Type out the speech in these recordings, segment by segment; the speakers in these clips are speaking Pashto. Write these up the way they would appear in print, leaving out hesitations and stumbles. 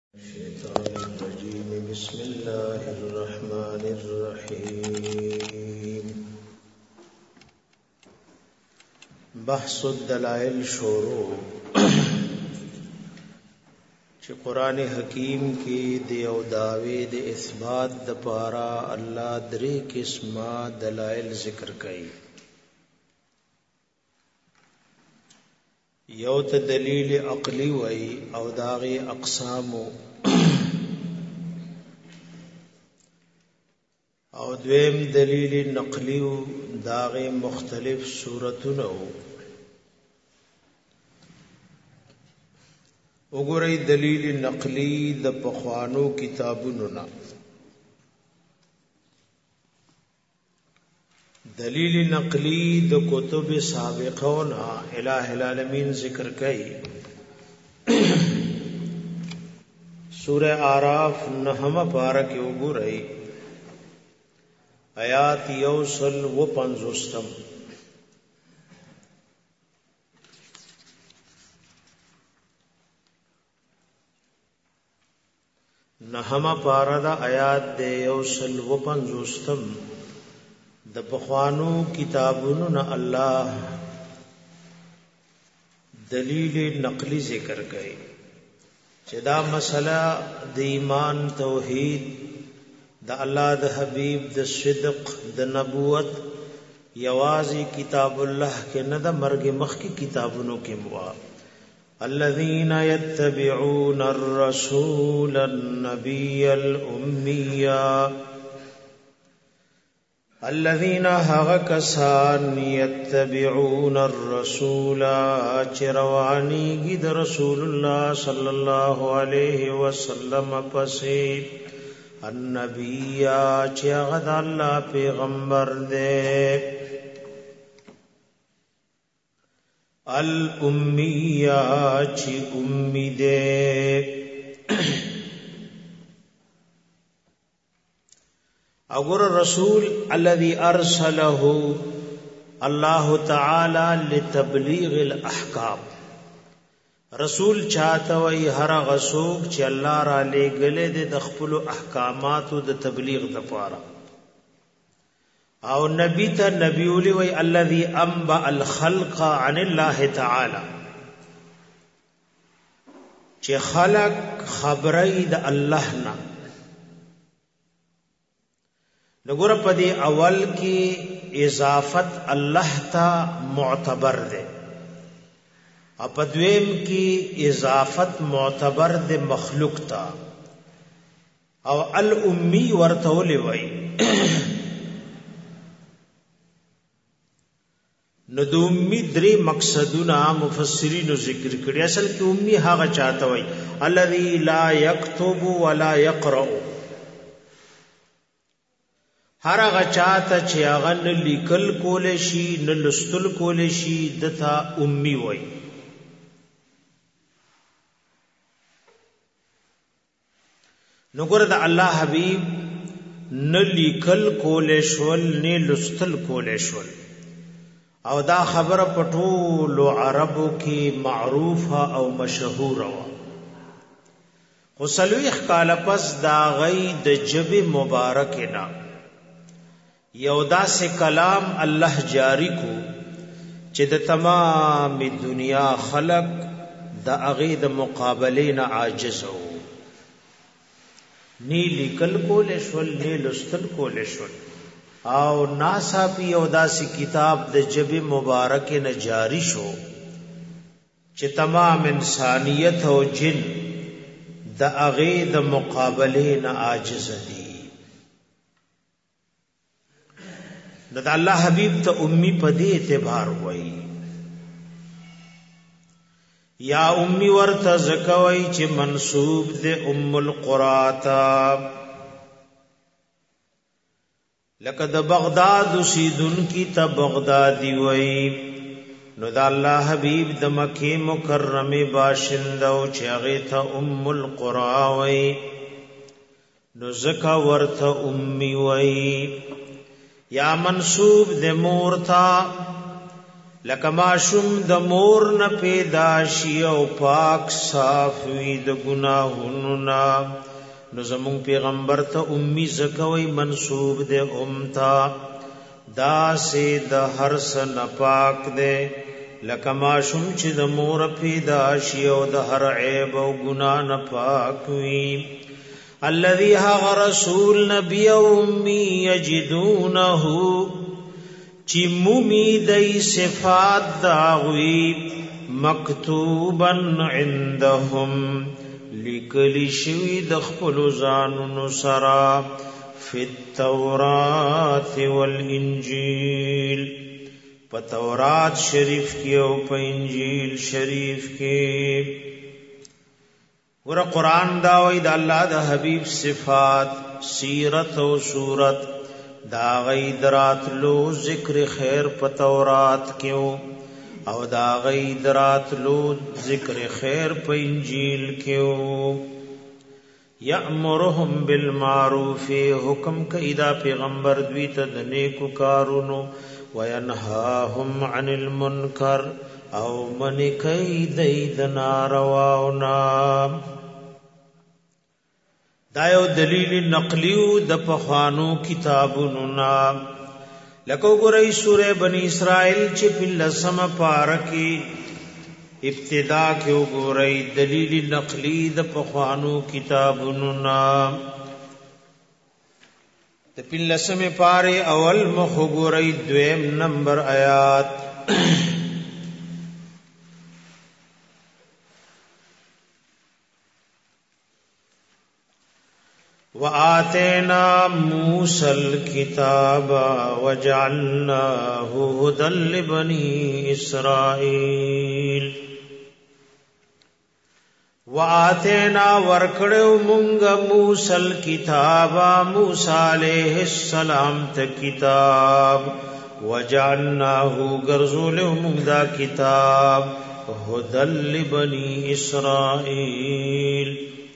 الشيطان الرجيم بسم الله الرحمن الرحيم بحث الدلائل شروع چې قران حکیم کې د یو داوی د اثبات د پاره الله درې قسمه دلائل ذکر کړي. یو ته دلیل عقلی وای او داغه اقسام او دویم دلیل نقلی داغه مختلف صورتونه وګورئ. دلیل نقلی د پخوانو کتابونو نه، دلیل نقلی د کتب سابقونا الہ العالمین ذکر کئی. سورہ آراف نحم پارک اوگو رئی آیات یوصل و پنزوستم. نحم پارد آیات دے یوصل و پنزوستم. د بخوانو کتابونو نه الله دلیل نقلی ذکر کړي چې دا مسله د ایمان توحید د الله د حبیب د صدق د نبوت یوازي کتاب الله کې نه د مرګ مخ کی کتابونو کې موا الذين يتبعون الرسول النبي الامي الذين هغكسان يتبعون الرسول چروانی گید رسول الله صلی الله علیه وسلم پسې النبی چې غد الله پیغمبر دے الامی چې امی دے اگر رسول الذي ارسله الله تعالی لتبلیغ الاحکام. رسول چاته وی هر غسوک چې الله را لګلې د خپل احکاماتو د تبلیغ لپاره. او نبی ته نبی ولي وی الذي انبأ الخلق عن الله تعالی چې خلق خبرې د الله نه. نګور په دې اول کې اضافت الله ته معتبر ده، او په دویم کې اضافت معتبر ده مخلوق ته. او الامی ورته ولي وای نو د امی درې مقصدونه مفسرینو ذکر کړي. اصل کې امی هغه چاته وای الذي لا يكتب ولا يقرأ. هر هغه چاته چې هغه نه لیکل کول شي نه لستل کول شي دته امي وای. نو ګره د الله حبيب نه لیکل کول شول نه لستل کول شول، او دا خبره پټولو عربو کې معروفه او مشهوره و. خو سلويخ کاله پس دا غي د جبه مبارک نه یو داسې کلام الله جاری کو چې د تمام دنیا خلق د هغه د مقابله نه عاجز وو. نی لیکل کول شول نه لستل کول شول، او ناسا پی یو داسې کتاب د جبه مبارک نه جاری شو چې تمام انسانیت او جن د هغه د مقابله نه عاجز دي. نو دا الله حبیب ته امی په دې اعتبار وای یا امی ورته زکوي چې منسوب دې ام القرى تا، لکه د بغداد سیدن کی ته بغدادی وای. نو دا الله حبیب د مکه مکرمه باشنده او چې هغه ته ام القرى وای، نو زکا ورته امی وای. یا منسوب د مور تا لکه ماشوم د مور نه پیدا شي او پاک صاف وي د ګناهونو نه، نو زمون پیغمبر ته امی زکوي منسوب دے امتا، دا سے د هر سن پاک دے، لکه ماشوم چې د مور پیدا شي او د هر عیب او ګناه نه پاک وي. الذي ها رسول نبی او امی یجدونه چی مومی دی صفات داغوی مکتوبا عندهم لکلی شوی دخپل زانون سرا فی التورات والانجیل، پا تورات شریف کی او پا انجیل شریف کی. ورہ قرآن داوی دا اللہ دا حبیب صفات سیرت و صورت دا غید راتلو ذکر خیر پا تورات کیو او دا غید راتلو ذکر خیر پا انجیل کیو. یأمرهم بالمعروف حکم کئی دا پیغمبر دویتا دنیکو کارونو، وینہاهم عن المنکر او من کئی دید نارواؤنا. دایو دلیل نقلیو د پخوانو کتابونو نا، لکو گرئی سورہ بنی اسرائیل چی پلسم پارکی ابتدا کیو گرئی دلیل نقلی د پخوانو کتابونو نا. د پلسم پارے اول مخ گرئی دویم نمبر آیات. وآتینا موسى الكتاب وجعلناه هدى لبني إسرائيل. وآتینا ورکڑو منگ موسى الكتاب موسى علیہ السلام تا کتاب، وجعلناه گرزولو منگ دا کتاب هدى لبني إسرائيل،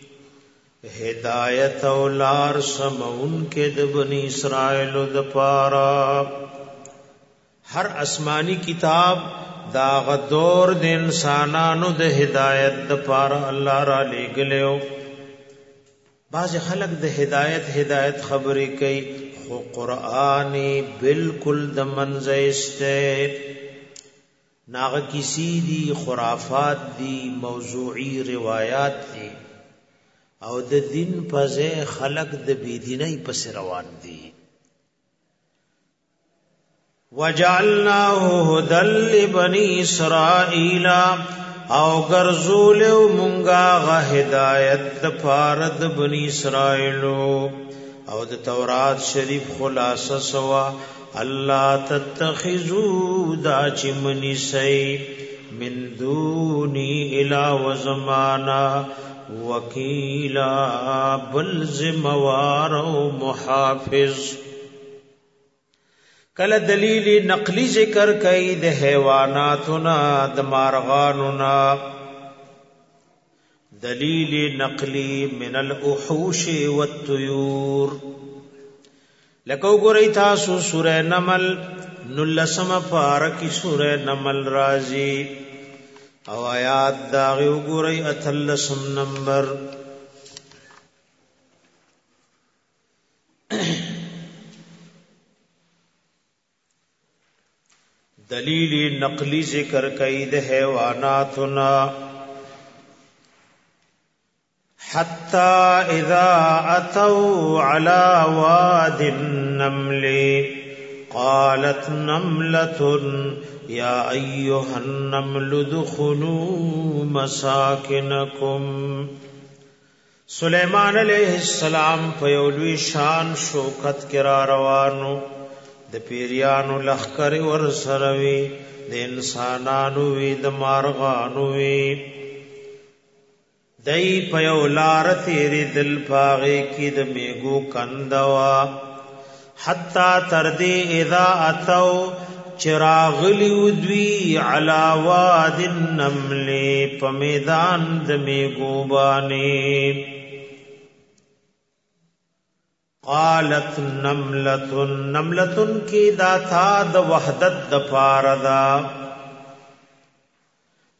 ہدایت او لار سمون کے د بنی اسرائیل د پارا. ہر آسمانی کتاب دا غدور د انسانانو د ہدایت د پارا اللہ را لے گلیو. بعض خلق د ہدایت خبریں کئی، خو قرآن بالکل د منزیستے ناغ کسی دی خرافات دی موضوعی روایات دی او د دین پزې خلق د بيدینۍ پس روان دي. وجعلناه هدى لبني اسرائيل او غرزول مونږه غ هدایت د فارد بني اسرائيل او د تورات شریف خلاصه سوا الله تتخذوا دا چمنی سي من دوني الى وزمانا وکیلا بل ذموار و محافظ. کل دلیل نقلی ذکر کئی د حیواناتنا د مارغاننا، دلیل نقلی من الاحوش والطیور. لکو گرئی تاسو سورہ نمل نلسم پارکی سورہ نمل رازی او آیات داغی اگوری اتلسم نمبر. دلیل نقلی ذکر قید حیواناتنا. حتی اذا اتوا على واد النمل قالت نملة یا ایها النمل ادخلوا مساکنکم. سلیمان علیہ السلام پیولوی شان شوکت کرا روانو، د پیریانو لخکر ور سروی، د انسانانو وی د مارغانو وی. دای پیولار تیری دل پاغی کی د میگو کندوا. حتی تردی اذا اتو چراغلی ودوی علا واد النمل پمیدان دمیگو بانی. قالت نملتن، نملتن کی دا تھا دا وحدت دا پاردا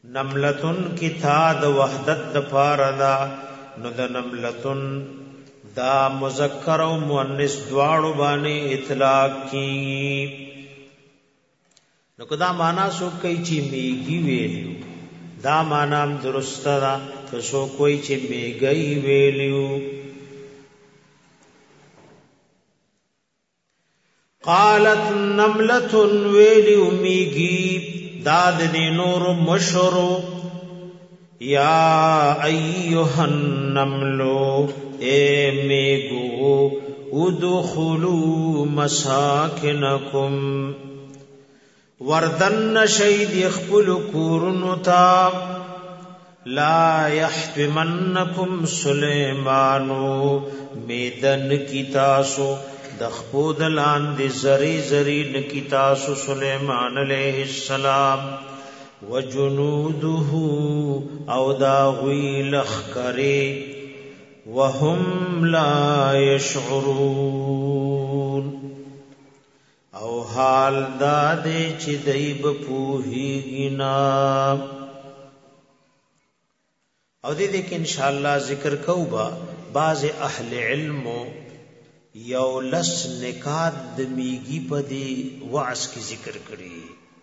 نملتن کی تا د وحدت د پاردا نو د نملتن دا مذکر او مؤنث دواړو باندې اطلاق کی نو کدا معنا سو کوي چې میږي ویلو دا معنا هم درست ده که سو کوئی چې میږي ویلو قالت نملة ویلی امیگی داد دی نور مشرو یا ایوہ النملو اے میگو ادخلو مساکنکم وردن شید اخپل کورنتا لا یحتمنکم سلیمانو میدن کی تاسو دخپود لاندې زری زری نکی تاسو سلیمان علیہ السلام وجنوده او دا غوی لخکری وهم لا يشعرون او حال دا دې چې دیب پوهیږي نا او دې کې ان شاء الله ذکر کوبا بعض اهل علم یو لس نکات د میږي په دی وعظ کی ذکر کړي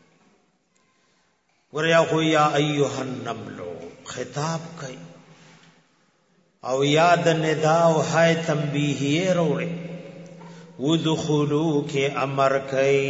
وریا خو یا ایها النمل خطاب کوي او یاد ندا او هاي تنبیهیه وروړي ودخلوا کې امر کوي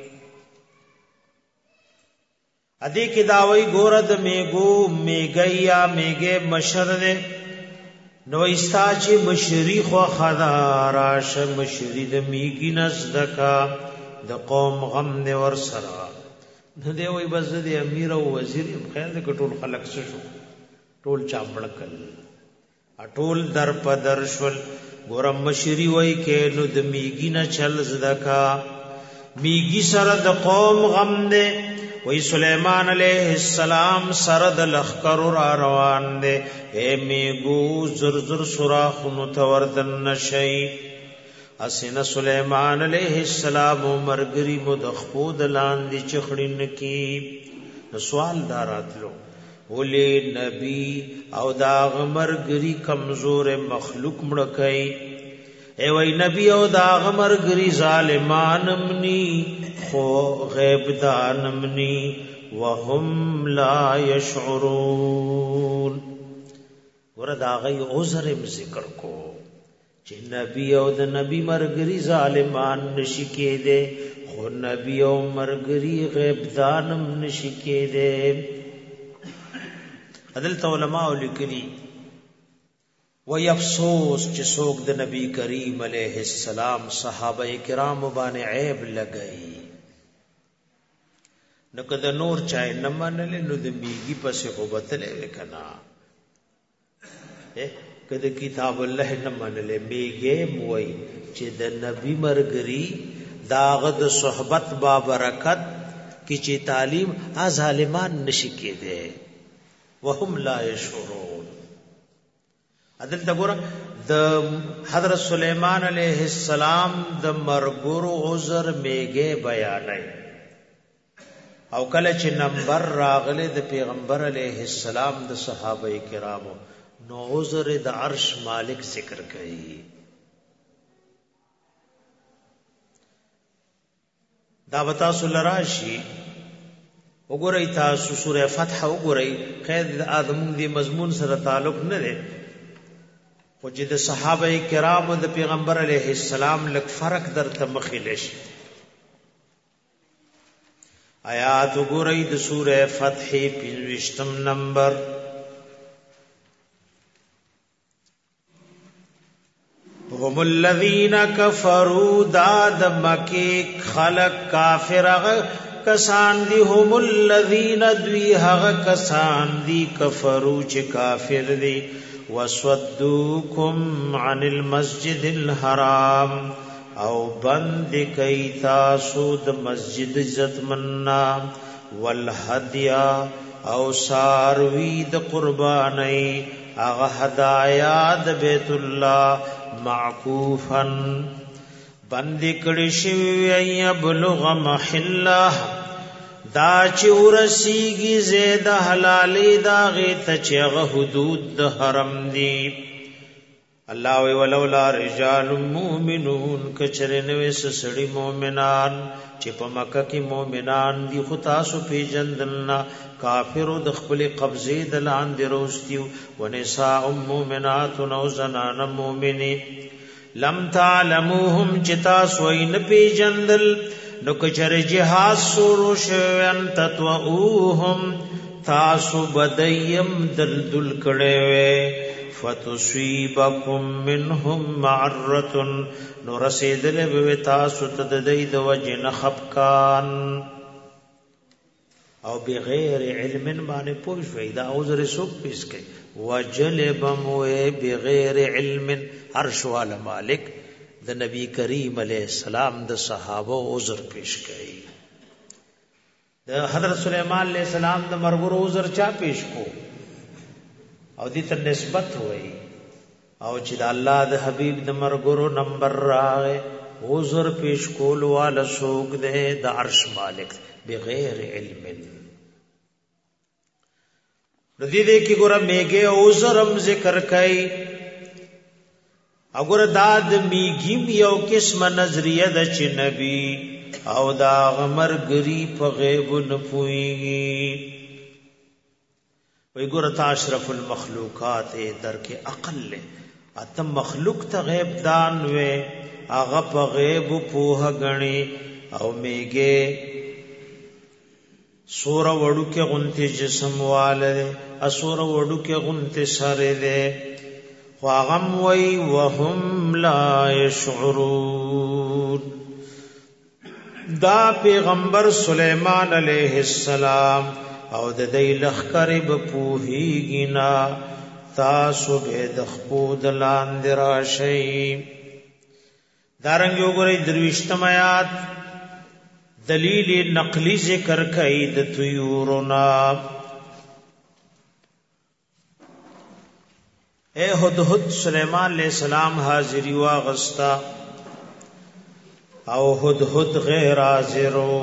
ادي کې داوي ګورد میګو میګیا میګه مشر نو ایستا چې مشری خو خدا راش مشری د میګی نزدکا د قوم غم نه ور سرا نه دی وای بس د امیر او وزیر خیر د ټول خلق شو ټول چابړکل اټول در پدر شول ګورم مشری وای کې نو د میګی نه چل زدکا میګی سره د قوم غم نه وی سلیمان علیہ السلام سرد لخکر را روان دے اے میگو زرزر سراخنو توردن نشئی اسین سلیمان علیہ السلام مرگری مدخپود لاندی چخڑن کی سوال دارات لو ولی نبی او داغ مرگری کمزور مخلوق مڑکئی اے وی نبی او داغ مرگری ظالمان منی خو غیب دانمنی وهم لا يشعرون وردا غي عذر ذکر کو چې نبی او د نبی مرګري ظالمان نشی کېده خو نبی او مرګري غیب دانم نشی کېده عدل علماء لیکلي وی افسوس چې څوک د نبی کریم علیه السلام صحابه کرام باندې عیب لګئی نو کده نور چای نه منل نو د میږي پسې غوبتلې وکنا کده کتاب الله نه منل میږي موي چې د نبی مرګري داغه د صحبت با برکت کی چې تعلیم ظالمان نشي کېده وهم لا يشعرون عدل دغه د حضرت سلیمان علیہ السلام د مرګورو عذر میږي بیانای او کله چې نمبر راغله د پیغمبر علیہ السلام د صحابه کرامو نو عذر د عرش مالک ذکر کړي دا وتا سولراشی وګورئ تاسو سوره فتح وګورئ خیر د ادم دی مضمون سره تعلق نه لري او چې د صحابه کرامو د پیغمبر علیہ السلام لک فرق در تمخیلش آیات وګورئ د سوره فتح 25 نمبر هم الذين كفروا داد مکی خلق کافر کسان دی هم الذين دوی هغه کسان دی کفرو چې کافر دی وسودوکم عن المسجد الحرام او بند کئی تاسو د مسجد عزت مننا والهدیا او ساروی د قربانی اغه هدایا د بیت الله معکوفا بند کړي شوی ای بلغ محله دا چې ورسیږي زید حلالي دا غیت چې هغه حدود د حرم دي الله وی ولولا رجال مؤمنون کچره نوې سړي مؤمنان چې په مکه کې مؤمنان دي خو تاسو پیژندلنا کافرو د خپل قبضه د لاندې روستیو ونساء مؤمنات او زنان مؤمنی لم تعلموهم چتا سوین پیژندل نو کچره جهاد سورو شوان تطوؤهم تاسو بدیم دلدل کړي وي فتصيبكم منهم معرة نو رسیدل به تاسو ته د دې د وجه خفقان او بغیر علم باندې پوښوي دا عذر سوق پیش کوي وجلب مو بغیر علم عرش والا مالک د نبی کریم علیہ السلام د صحابه عذر پیش کوي د حضرت سلیمان علیہ السلام د مرګ عذر چا پیش کو او دې ته نسبت وای او چې د الله د حبیب د مرګورو نمبر راغې عذر پیش کول والا سوق ده د عرش مالک بغیر علم ردی دې کې ګوره میګه عذرم ذکر کای اگر داد میګیم یو قسم نظریه د چې نبی او دا غمر گری په غیب نه پويږي وی ګور تا اشرف المخلوقات در کې عقل له اتم مخلوق ته غیب دان وې هغه په غیب پوه غني او میګه سور وړو کې غنته جسم والے اسور وړو کې غنته سره ده واغم وی وهم لا يشعرون دا پیغمبر سلیمان علیہ السلام او د دې لخر به پوهیږي نا تاسو به د خپود لاندې راشي دارنګ وګورئ درويشتم آیات دلیل نقلی ذکر کوي د طيورنا اے هدهد سلیمان علیہ السلام حاضری واغستا او هدهد غیر حاضرو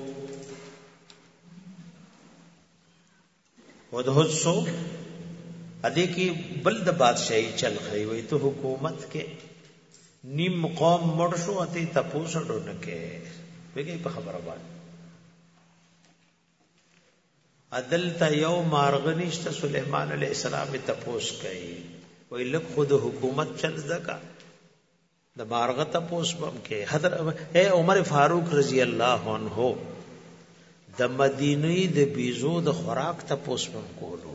هدهد سو ادې کې بل د بادشاہي چل خي وي ته حکومت کې نیم قوم مړ شو اته تاسو ډونه کې وګي په خبره باندې عدل تا یو مارغنیشت سلیمان علیہ السلام تپوس کوي وی لک خود حکومت چل زکا د مارغه تپوس بم کې حضرت اے عمر فاروق رضی الله عنه د مدینه د بیزو د خوراک تپوس بم کولو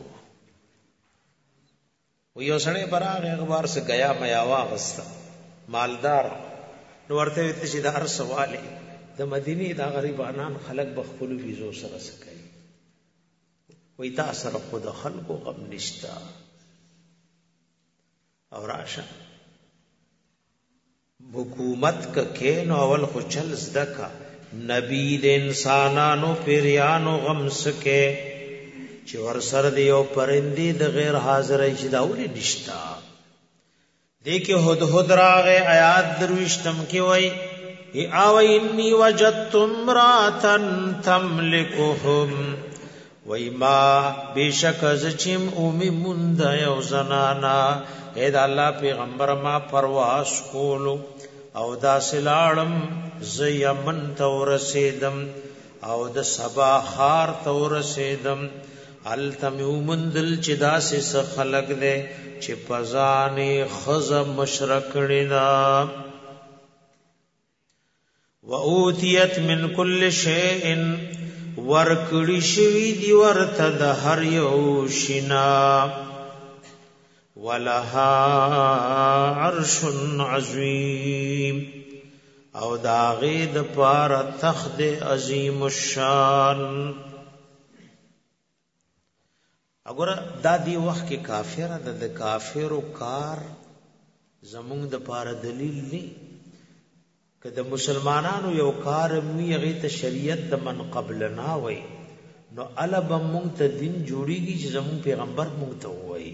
وی اوسنه براغ اخبار سے گیا میا واغستا مالدار نو ورته ویته چې د هر سواله د مدینه د غریبانان خلق بخپل بیزو سره سکي وی تاثر خود خلقو غم نشتا اور آشا حکومت کا کینو اول خو چل زدکا نبی د انسانانو پیریانو غم سکے چې ور سره دی او پرندی د غیر حاضر شي داولی نشتا دیکھے هدهد راغه آیات دروشتم کی وای او انی وجدت امراتن تملکهم وای ما بیشک از چم اومی مند یو زنانا اے دا الله پیغمبر ما پرواز کولو او دا سلاړم ز یمن تور رسیدم او د سبا خار تور رسیدم التمیومندل چې داسې خلق دے چې پزانې خز مشرکړینا واوتیت من کل شیء ورکړی شوی دی ورته د هر یو شینا ولها عرش عظیم او داغه د پار تخت عظیم الشان اگر دا دی وخت کې کافر د کافرو کار زمونږ د پار دلیل نه کله مسلمانانو یو کار می هغه ته شریعت د من قبلنا وای نو الب مونږ ته دین جوړیږي چې زمون پیغمبر مونږ ته وای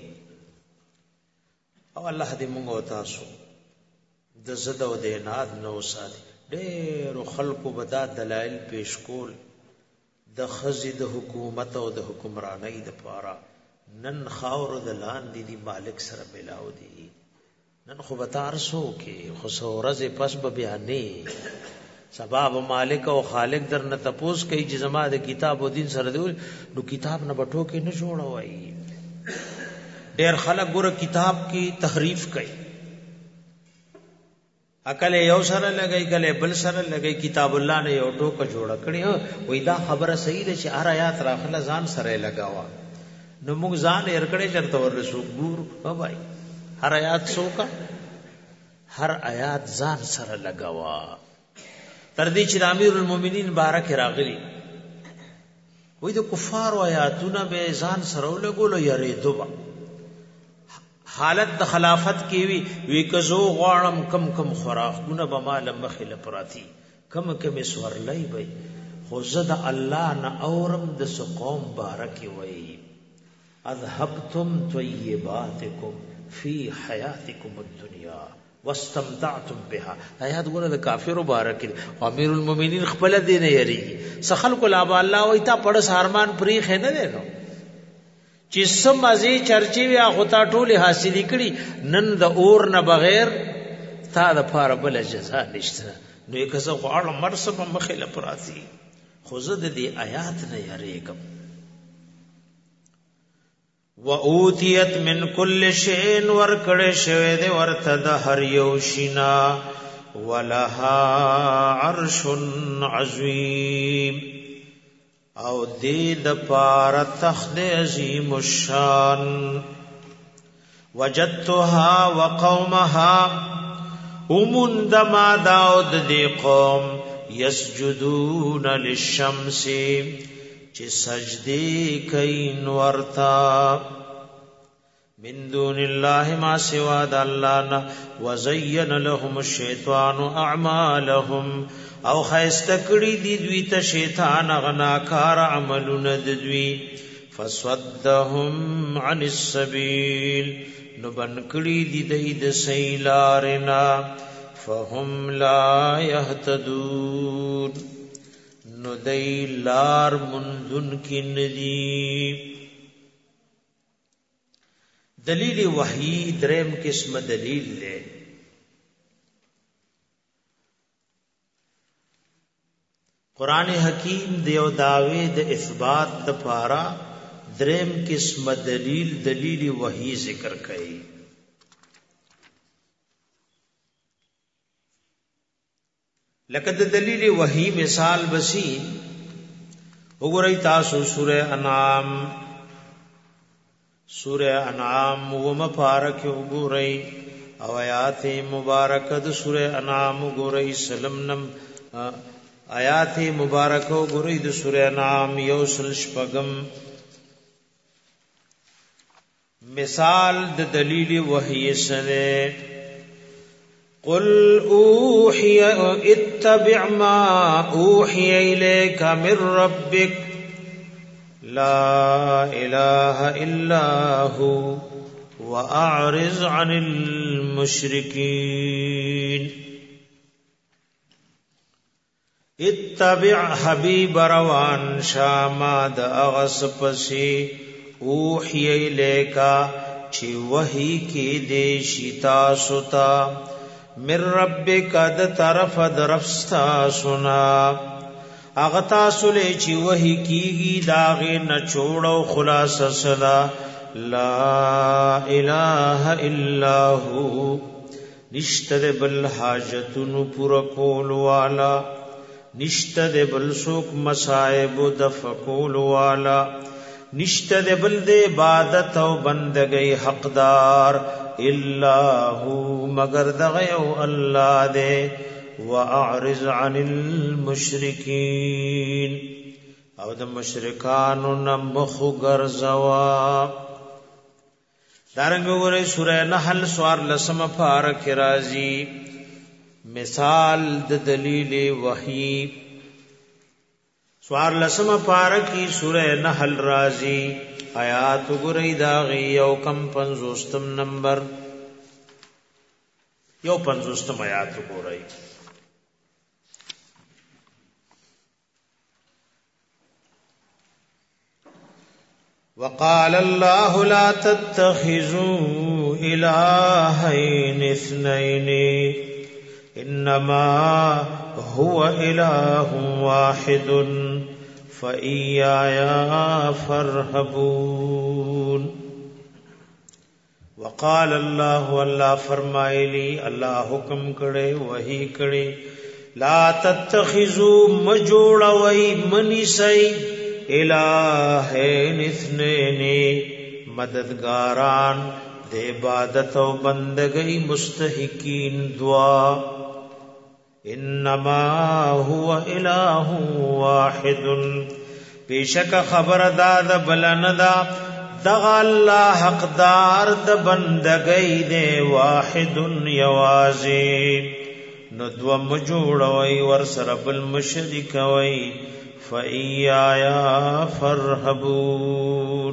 او الله دې مونږ او تاسو د زده او د اناد نو ساتي ډېر خلکو بدا دلایل پیش کول د خزي د حکومت او د حکمرانۍ د پاره نن خاور د لاندې دی مالک سره ملاو دی نن خو بتارسو کې خو سورز پس به بیانې سبب مالک او خالق در نه تپوس کوي چې زما د کتاب او دین سره دی نو کتاب نه بټو کې نه جوړوي ډېر خلک ګوره کتاب کې تحریف کوي عقل یو سره لګي کله بل سره لګي کتاب الله نه یو ټوکه جوړ کړی وای دا خبره صحیح ده چې هر آیات راخله ځان سره لگاوا نو موږ ځان ورکړې چرته ورسو ګور بای هر آیات سوکا هر آیات ځان سره لگاوا تر دې چې امیر المؤمنین بارک راغلی وای د کفار آیاتونه به ځان سره لګولو یری دوبا حالت د خلافت کې وی کزو غواړم کم کم خوراکونه به مال مخله پراتی کم کم سورلای وي خو زه د الله نه اورم د قوم بارک وي اذهبتم طیباتکم فی حیاتکم الدنیا واستمتعتم بها آیات ګوره د کافرو بارک امیر المؤمنین خپل دین یریږي سخل کو لا الله وای تا پړ سارمان پریخ نه دی نو چې سم ازي چرچی وی غوتا ټوله حاصلې کړي نن د اور نه بغیر تا د فار بل جزاء نشته نو یک څه غواړم مرسب مخله پراتی خو زه د دې آیات نه یریږم واوتیت من کل شیء ورکړې شوی د ورته د هر یو شینا ولها عرش عظیم او دې د پار تخت عظیم الشان وجدتها وقومها ومن ما داود دې قوم يسجدون للشمس چې سجدي کوي ورتا من دون الله ما سوا د الله نه وزين لهم الشیطان اعمالهم او خیستکړی دی دوی ته شیطان غناکار عملونه د دوی فسودهم عن السبيل نو بنکړی دی د سیلارنا فهم لا يهتدون نو دای لار منذن کی ندی دلیل وحی دریم قسم دلیل لے قرآن حکیم دیو داوی د اثبات د پارا دریم قسم دلیل وحی ذکر کئی لکه د دلیل وحی مثال بسی وګورئ تاسو سورہ انعام وم پارک وګورئ او آیات مبارکه د سورہ انعام وګورئ سلمنم آیات مبارکه وګورئ د سورہ انعام یوسل شپغم مثال د دلیل وحی سره قل اوحي اتبع ما اوحي اليك من ربك لا اله الا هو واعرض عن المشركين اتبع حبيب روان شامد اغس پسی اوحي اليك چی وحی کی دے شتا ستا من ربک د طرف درفستا سنا اغتا سلی چی وحی کیگی داغی نچوڑو خلاص صدا لا الہ الا ہو نشتد بل حاجتن پورکول والا نشتد بل سوک مسائب دفکول والا نشتد بل دے عبادت و بندگی حقدار الا هو مگر دغیو اللہ دے واعرض عن المشرکین او د مشرکانو نمخ گرزوا دارنگ وګورئ سورہ نحل سوار لسم پارک رازی مثال د دلیل وحی سوار لسم پارکی سورہ نحل رازی آیات گرئی داغی یو کم 50 نمبر یو 50 آیات گرئی وقال الله لا تتخذوا إلهين اثنين إنما هو إله واحد فإياي فارهبون. وقال الله اللہ فرمائلی اللہ حکم کرے وحی کرے لا تتخذوا مجوڑوئی منیسی الہین اثنین مددگاران دے عبادت و بندگی مستحقین دعا انما هو الہ واحد بیشک خبر داد بلندا دغا اللہ حقدار د بندگی دے واحد یوازی ندو مجوڑوی ورسر بالمشرک وی فَإِيَّايَ فَارْهَبُونَ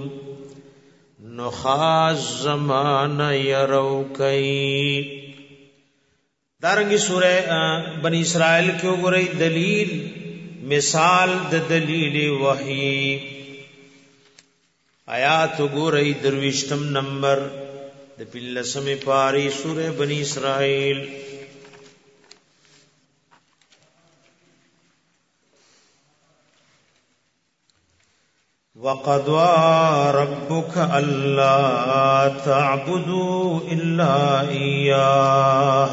نخاز زمان یروکی. دارنگی سورہ بنی اسرائیل کیوں گرئی دلیل مثال د دلیل وحی آیات گرئی درویشتم نمبر د پلسم پاری سورہ بنی اسرائیل. وَقَضَىٰ رَبُّكَ أَلَّا تَعْبُدُوا إِلَّا إِيَّاهُ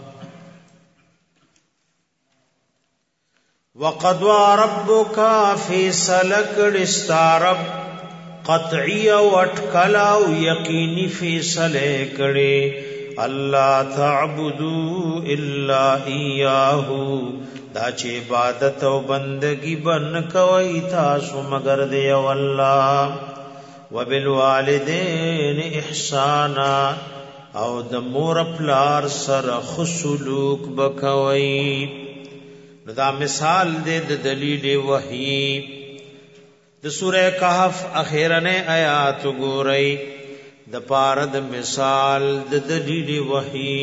وَقَضَىٰ رَبُّكَ فیصلہ کړستا رب قطعی او اٹکلا او یقینی فیصلے کړي الله تعبدوا الا اياه دا چې عبادت او بندگی بن کوي تاسو مگر دی الله وبالوالدین احسانا او د مور پلار سره خسلوک بکوي. دا مثال دې د دلیل وحی د سورہ کہف اخیرنه آیات ګورئ د پاره د مثال د دلیل وحی.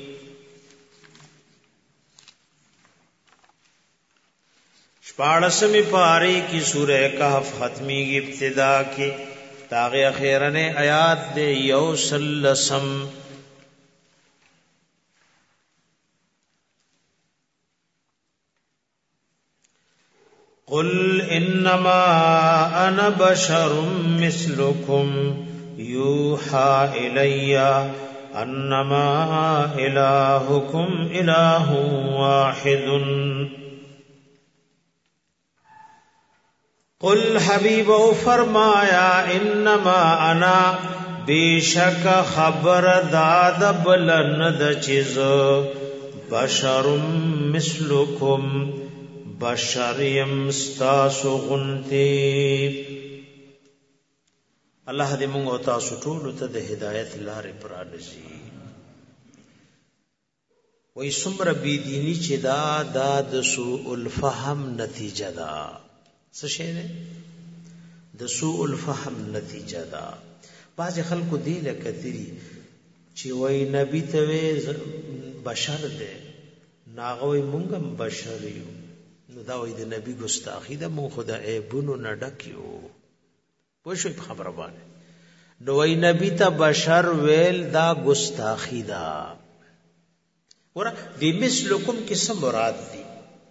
شپاڑسمی پاری کی سورہ کہف ختمی کی ابتدا کی تاغ اخیرنے آیات دے یوسلسم. قل انما انا بشر مثلکم یوحا الی انما الہکم الہ واحد. قل حبیب او فرمایا انما انا بیشک خبر داد بلند چیز بشر مثلکم بشریم ستاسو غنتی. الله دې موږ او تاسو ټول ته د هدایت لارې پرانیزي. وای څومره بی دینی چې دا د سوء الفهم نتیجه ده. څه شی ده؟ د سوء الفهم نتیجه ده. بعض خلکو دی لکه تیری چې وای نبی ته بشر ده ناغوي مونږ هم بشر یو نو دا وای د نبی ګستاخی ده مون خدا عیبونو نه ډکیو. پوه شو خبره باندې نو وای نبی ته بشر ویل دا ګستاخی ده. ور دې مثلکم کې څه مراد دي؟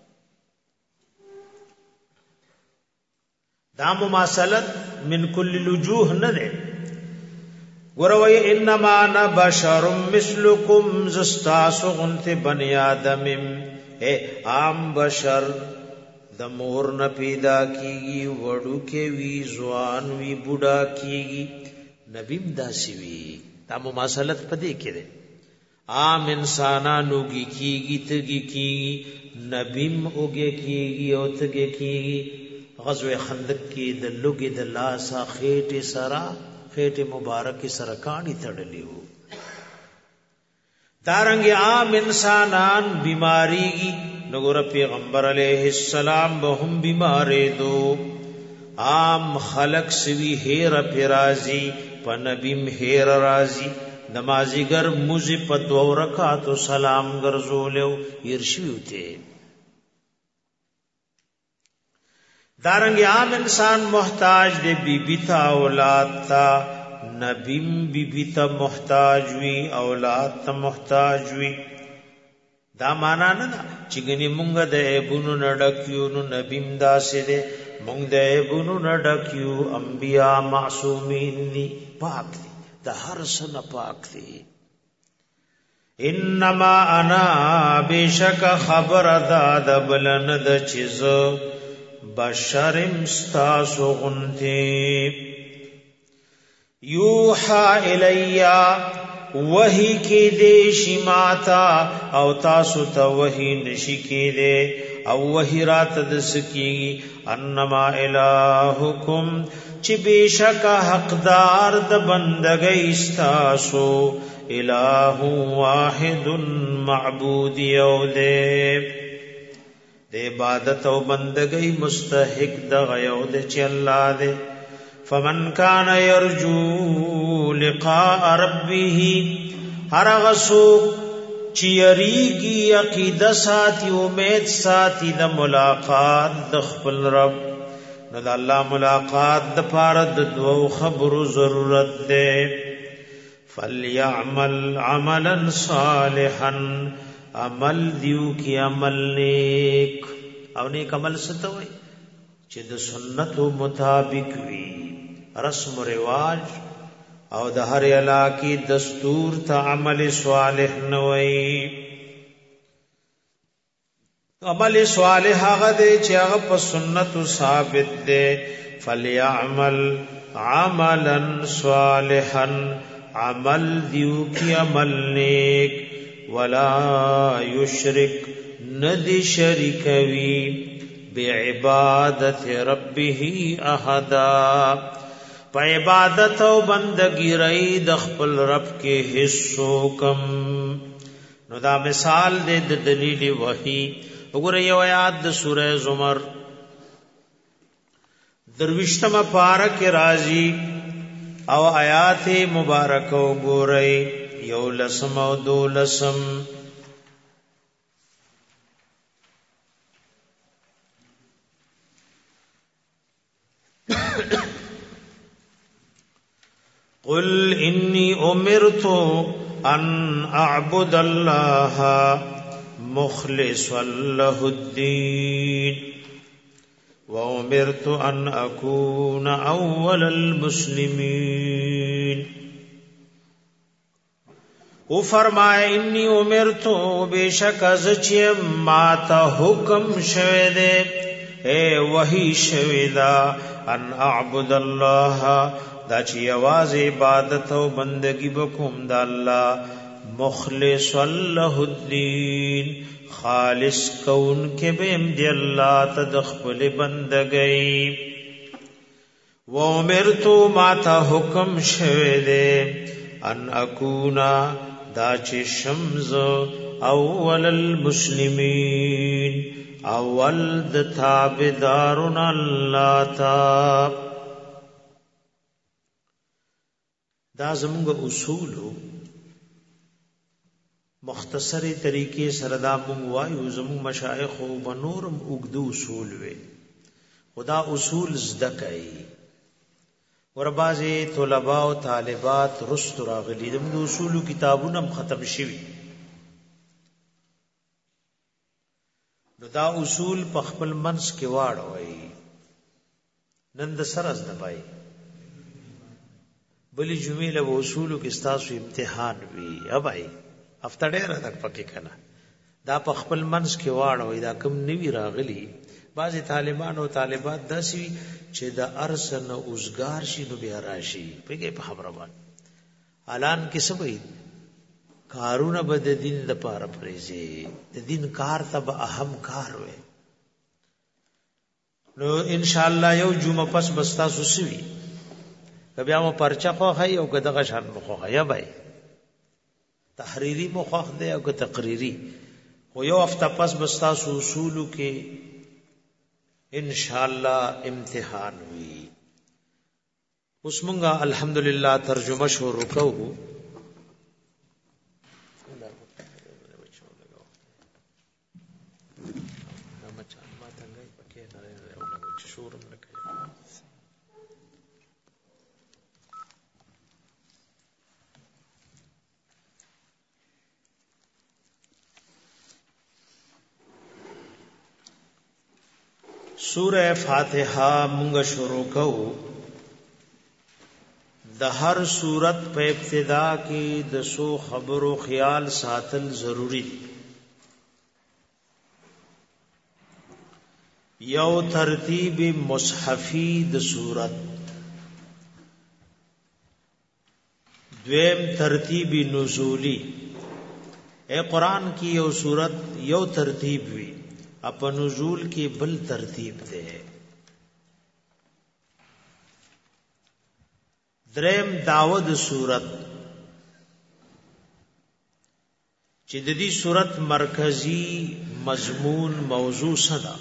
دا مماثلت من کل الوجوه نه ده. وروي انما انا بشر مثلكم زستاسو غنت بني ادم اے عام بشر د مور نه پیدا کیږي وړو کې وی ځوان وی بوډا کیږي نبیم داسي وی. دا مماثلت پدې کې ده. عام انسانانو کیږي تګي کیږي نبیم اوګه کیږي او تګي کیږي. غزوه خندق کې د لوګي د لاسا خېټه سرا خېټه مبارک سره کانی تړلی وو. دارنګ عام انسانان بیماریږي نګور پیغمبر علیہ السلام به هم بیمارې دو. عام خلق سوي هیر پیرازي په نبیم هیر رازي. نمازیګر موزي په 2 رکعاتو سلام ګرځولیو يرشيوته. دارنګ عام انسان محتاج دی بیبی تا اولاد تا، نبیم بیبی تا محتاج وی اولاد تا محتاج وی. دا معنا نه ده چې ګنې مونږ د عیبونو نه ډکیو نو نبیم داسې دی، مونږ د عیبونو نه ډکیو، انبیا معصومین دي، پاک دي، د هر څه نه پاک دي. انما انا بشک خبر داد بلن د چیز بشرم ستاسو غنتی یوحا الیا وحی کی دے شماتا او تاسو تا وحی نشی کی دے او وحی رات دس کی انما الہکم چی بیشک حقدار د بندگی استاسو الہ واحد معبود یو دے دے عبادت او بندگی مستحق د غیو دے چی اللہ دے. فمن کان یرجو لقاء ربه هر غسوک چی یریگی عقیدہ ساتی امید ساتی د ملاقات د خپل رب نو د الله ملاقات د پاره د دوو خبرو ضرورت ده. فلیعمل عملا صالحا عمل دیو کی عمل نیک او نیک عمل ستوي چې د سنتو مطابق وي، رسم و رواج او د هر علاقې دستور ته عمل صالح نه وي. عمل صالح هغه دی چې هغه په سنتو ثابت دی. فلیعمل عملا صالحا عمل دیو کی عمل نیک ولا یشرک ندی شریکوی بعبادت ربه احدا په عبادت او بندگی رئی د خپل رب کې حصو کم. نو دا مثال دې د دلیل وحی وګوره یو آیات د سوره زمر درویشتمه پارہ کې راځي او آیات مبارک وګورئ یو لسم او دو لسم. قل انی امرت ان اعبد الله مخلصا له الدین وامرت ان اكون اول المسلمین. او فرمائے انی امرتو بیشک از چیم ماتا حکم شویدے اے وحی شویدہ ان اعبد اللہ دا چی آواز عبادت و بندگی بکم دا اللہ مخلص اللہ الدین خالص کون کے بیم دی اللہ تدخل بندگی. وامرتو ماتا حکم شویدے ان اکونا دا چه شمز اول المسلمین اول د تابدارون اللہ تاب. دا زمونږ اصولو مختصری طریقے سردا مونږ وایو زمونږ مشایخ او بنورم اوږده اصول وي خدا اصول زده کوي وربازي طلباء او طالبات رست راغلي د اصول کتابونه ختم شوي نو دا اصول په خپل منس کې واړوي نن د سرز د پای بلی جمعې له اصول کې ستاسو امتحان وي ابای هفته ډیره تک پکې کنه دا په خپل منس کې واړوي دا کم نوی راغلي بعضی طالبان او طالبات داسي چې د ارسن اوسګار شي نو بیا راشي پیګه په خبره باندې اعلان کې سبې کارونه بد دین د پاره پریزي د دین کار ته اهم کار وي نو ان شاء الله یو جمعه پس بستا سوسوي کبه مو پرچا خو هي او کداغه شان مخه یا بای تحریری مخه ده او تقریری خو یو هفته پس بستا اصولو کې ان شاء الله امتحان وی. اوس مونږه الحمدلله ترجمه شروع کوو. تنګي پکې نه لري چې شورم نه کوي. سورہ فاتحہ مونږ شروع کوو. د هر سورت په ابتدا کې د سو خبرو خیال ساتل ضروری دی. یو ترتیب مصحفی د سورت، دویم ترتیب نزولی. اے قرآن کی یو سورت یو ترتیب وی، اپا نزول کی بل ترتیب دے. دریم داود سورت چې د دې سورت مرکزی مضمون موضوع صدا.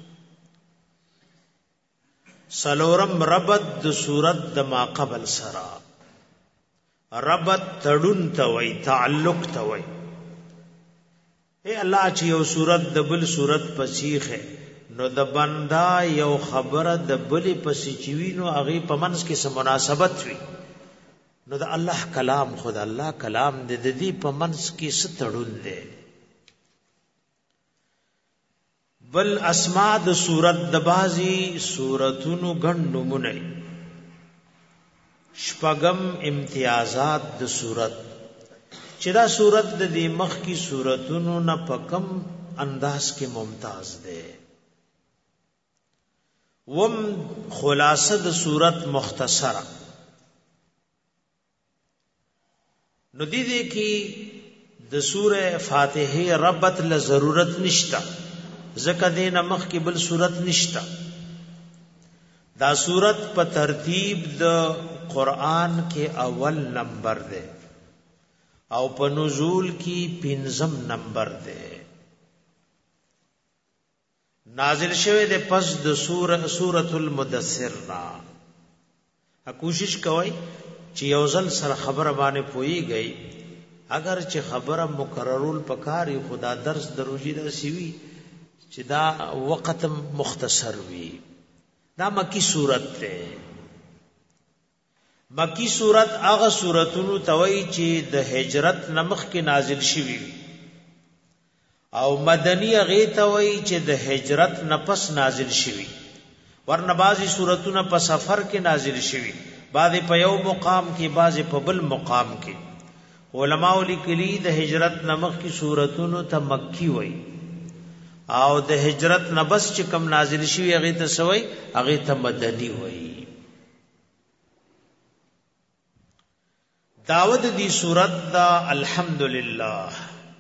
سلورم ربط د سورت د ما قبل سرا، ربط تړون ته وای، تعلق ته وای. اے الله چې یو سورت د بل سورت پسیخه نو د بندا یو خبره د بلی پسې چوي نو هغه په منځ کې سم مناسبت وي نو د الله کلام خدا الله کلام د دې په منځ کې ستړون دی. بل اسماء د سورت د بازي سورتونو غندمونه. شپږم امتیازات د سورت چې دا سورت د دې مخ کی سورتونو نه پکم انداز کې ممتاز ده. وم خلاصه د سورت مختصره. نو دې کې د سوره فاتحه ربط له ضرورت نشتا، ځکه دې نه مخ کې بل سورت نشتا. دا سورت په ترتیب د قرآن کې اول نمبر ده او په نزول کې 5م نمبر ده. نازل شوه د پس د سورۃ المدثر نا. کوشش کوي چې یو ځل سره خبره باندې پويږي، اگر چې خبره مکررول پکاري خدا درس دروجي دا سیوی چې دا وخت مختصر وي. دا مکی سورت ده. مکی سورت هغه سورتونو توي چې د هجرت نمخ کې نازل شوي او مدنی هغه توي چې د هجرت نفس نازل شوي. ورنه بعضی سورتونه په سفر کې نازل شوي، بعضی په یو مقام کې، بعضی په بل مقام کې. علماء لیکلي د هجرت نمخ کې سورتونو ته مکی وای او د هجرت نبس چې کم نازل شوي هغه ته سوي هغه ته مدنی وای. داود دی سورت دا الحمدللہ.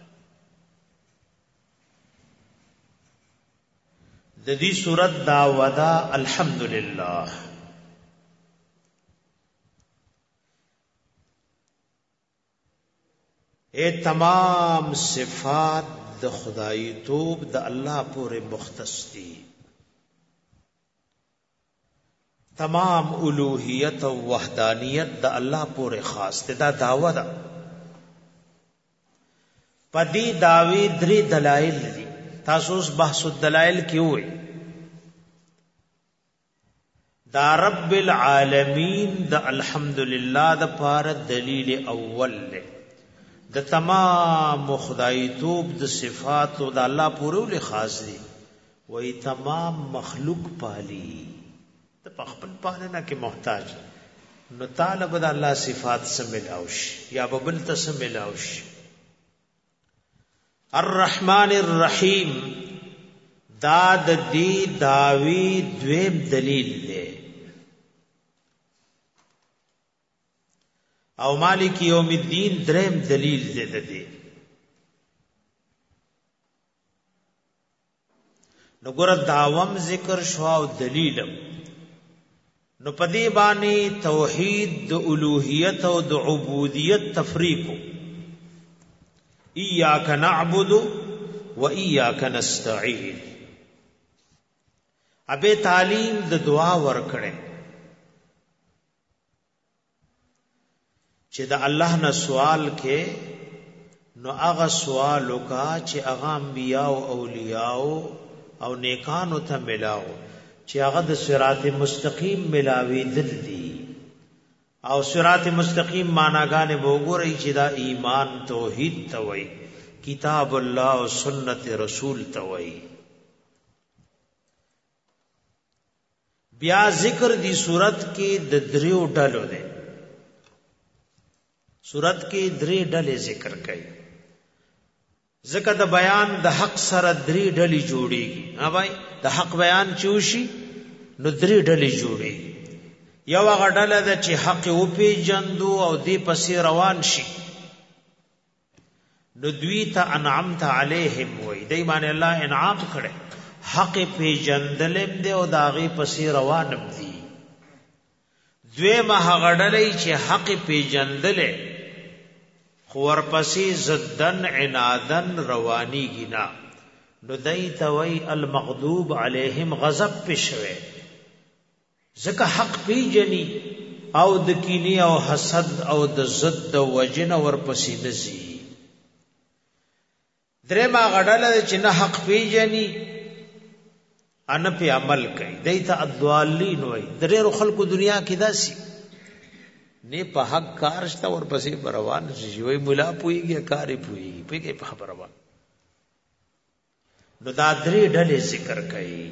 د دې سورت دا ودا الحمدللہ. اے تمام صفات د خدای توب د الله پورې مختص دي. تمام الوهیت او وحدانیت د الله پورې خاص ده. دا داوا ده. پدې داوی درې دلایل دي. تاسو اوس بحث الدلایل کې وې. دا رب العالمین د الحمدللہ د پاره دلیل اول له د تمام خدای توب د صفات او د الله پورې خاص دي. وې تمام مخلوق پالي په خپل پالنه کې محتاج، نو طالب د الله صفات سره ملاوش یا ببل ته سره ملاوش. الرحمن الرحیم دا د دې داوی دویم دلیل دی. او مالک یوم الدین دریم دلیل دی د دې. نو ګور داوم ذکر شو او دلیلم. نو پدی باندې توحید د الوهیت او د عبودیت تفریق. ایاک نعبد و ایاک نستعین. ابه تعلیم د دعا ورکړي چې د الله نه سوال کې نو هغه سوال وکا چې هغه انبیاء او اولیاء او نیکانو ته ملاو چې هغه د صراط مستقیم ملاوي دل دي او صراط مستقیم معناګانې وګورئ چې دا ایمان توحید ته وایي کتاب الله او سنت رسول ته وایي بیا ذکر دی صورت کې د دریو ډلو ده صورت کې درې ډلې ذکر کړي ذکر د بیان د حق سره درې ډلې جوړيږي ها بھائی د حق بیان چوشي نو درې ډلې جوړيږي یو هغه ډله ده چې حق او پیجندو او دې پسې روان شي نو دوی ته انعمت علیهم وای دای باندې الله انعام کړي حق پیجندلم دې او داغي پسې روانم دي دویمه هغه ډله چې حق پیجندلې خور پسې زدن عنادن رواني گینا نو دای ته وای المغضوب علیهم غضب پښوي ځکه حق پیجنی او د کینی او حسد او د ضد او وجن ور پسې نزي درېما غډاله چې نه حق پیجنی ان په عمل کوي دای ته ادوالین وای درې خلکو دنیا کې داسي نه په حق کار شته ور پسې روان شي وای مولا پويږي کاری پويږي په کې په خبره وای نو دا درې ډلې ذکر کړي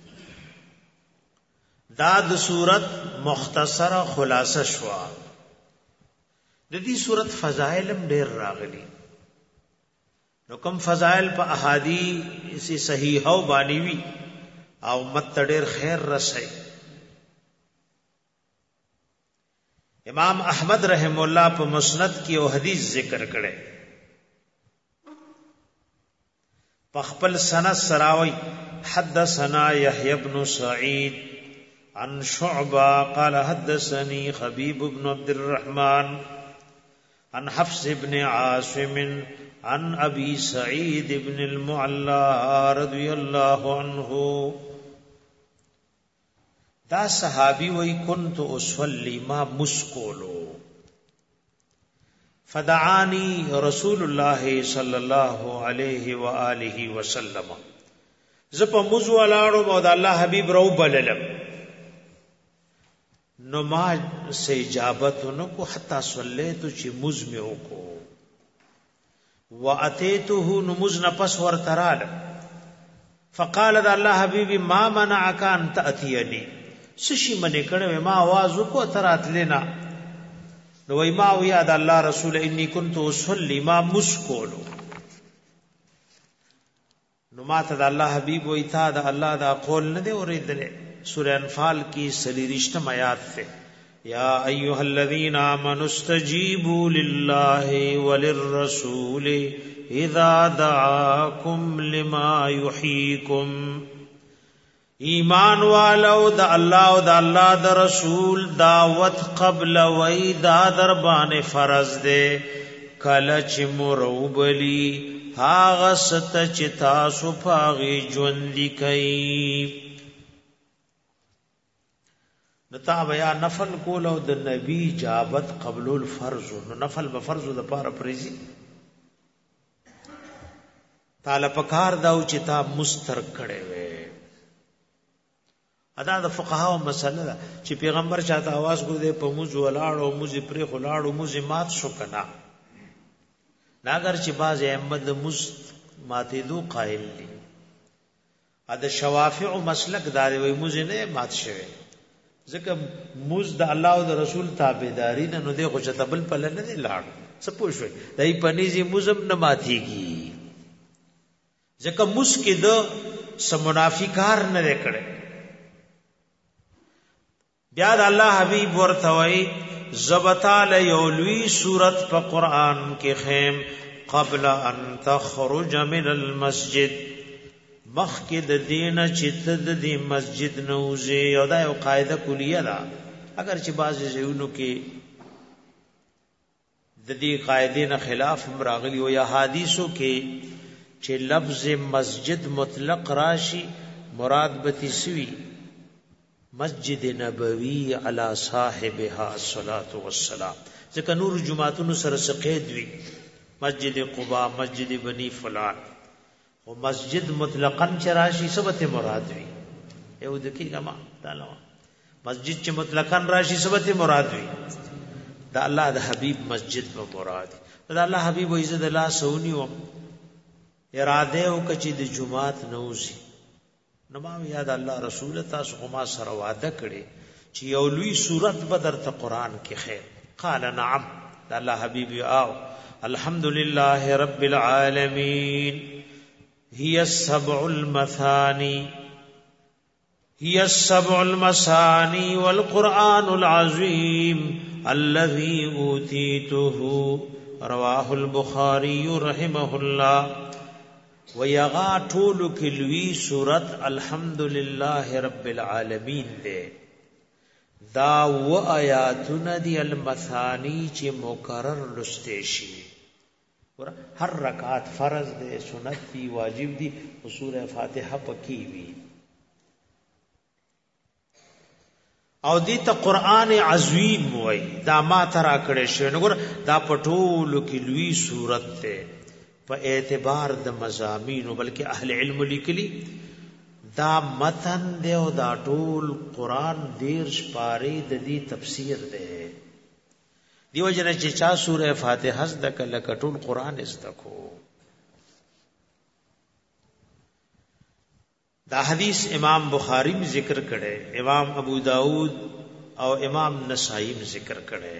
دا د صورت مختصره خلاصه شو د دې صورت فضائلم ډېر راغلي نو کوم فضائل په احادیث صحیحه باندې وی او مت ډېر خیر رسي امام احمد رحم الله په مسند کې او حدیث ذکر کړي په خپل سند سراوي حدثنا يحيى بن سعيد عن شعبة قال حدثني خبيب بن عبد الرحمن عن حفص بن عاصم عن أبي سعيد بن المعلى رضي الله عنه دا صحابي وی كنت أصلي ما مسکولو فدعاني رسول الله صلى الله عليه وآله وسلم زپا مزو الاړو او د الله حبيب رو بللم نو ما سے اجابت نو کو حتا صلیت چې مز میں کو واتیته نو مز نه پس ور ترال فقال ذا الله حبیبی ما منعك ان تاتيني سشي منه کړه ما आवाज کو ترات لینا نو وای ما ویا د الله رسول انی كنت اصلي ما مسکولو نو ما ته د الله حبیب وای تا د الله دا قول نه دی اوریدل سورہ انفال کی سلیرشتم آیات سے یا ایها الذین آمنوا استجیبوا للہ وللرسول اذا دعاکم لما یحییکم ایمان والو د الله او د الله د رسول دعوت قبل وای دا در باندې فرض ده کله چې مروبلی هاغه ست چې تاسو پاغي ژوند کوي نتا بیا نفل کول او د نبی اجابت قبول الفرض نو نفل به فرض د پاره پریزي تعالی پکار داو چې تا مستر کړي وي ادا د فقها او مسله چې پیغمبر چاته आवाज کو دے په موږ ولاړو موږ پرې خلاړو موږ مات شو کنا ناګر چې باز احمد مز ماتې دو قائل دي ادا شوافع مسلک دار وي موږ نه مات شوه ځکه موږ د الله او د رسول تابعداري نه نو دغه چتبل په لنه نه لاړ څه پوښوي دای پنيزي موزم نه ماتيږي ځکه موږ کې د سمنافقار نه کړي بیا د الله حبيب ورته وای زبطال یولوی سورت په قران کې خیم قبل ان تخرج من المسجد مخکې د دینه چې ته د دې مسجد نوځي یو دا یو قاعده کلیه ده اگر چې بعضی ځایونو کې د دې قاعده نه خلاف راغلی او یا حدیثو کې چې لفظ مسجد مطلق راشي مراد به سوی مسجد نبوی علی صاحبها الصلاة والسلام ځکه نور جمعتونو سره قید وی مسجد قباء مسجد بنی فلان او مسجد مطلقاً چراشی سبت مراد وی یو دکی کما تعالی مسجد چې مطلقاً راشي سبت مراد وی دا الله د حبیب مسجد په مراد دا الله حبیب و عزت الله سونی و اراده او کچې د جمعات نوزي نما یاد الله رسول تاسو ما سره وعده کړي چې یو لوی سورت بدر ته قران کې خیر قال نعم دا الله حبیب او الحمدلله رب العالمین هي السبع المثاني والقرآن العظيم الذي أوتيته رواه البخاري رحمه الله ويغا طول کلوی سورت الحمدلله رب العالمین دے دا و آیاتون دی المثانی چی مکرر لستیشی ہر رکعت فرض دے سنت دی واجب دی سورہ فاتحہ پکی وی او دیتا قرآن عظیم وی دا ما ترا کڑے شوی نگر دا پٹولو کی لوی صورت تے پا اعتبار دا مضامینو بلکہ اہل علم لکلی دا متن دے او دا ټول قرآن دیرش پاری دا دی تفسیر دے دیو جنہ چا سورہ فاتحہ زدک لکا ټول قرآن ازدکو دا حدیث امام بخاری میں ذکر کرے امام ابو داود او امام نسائی میں ذکر کرے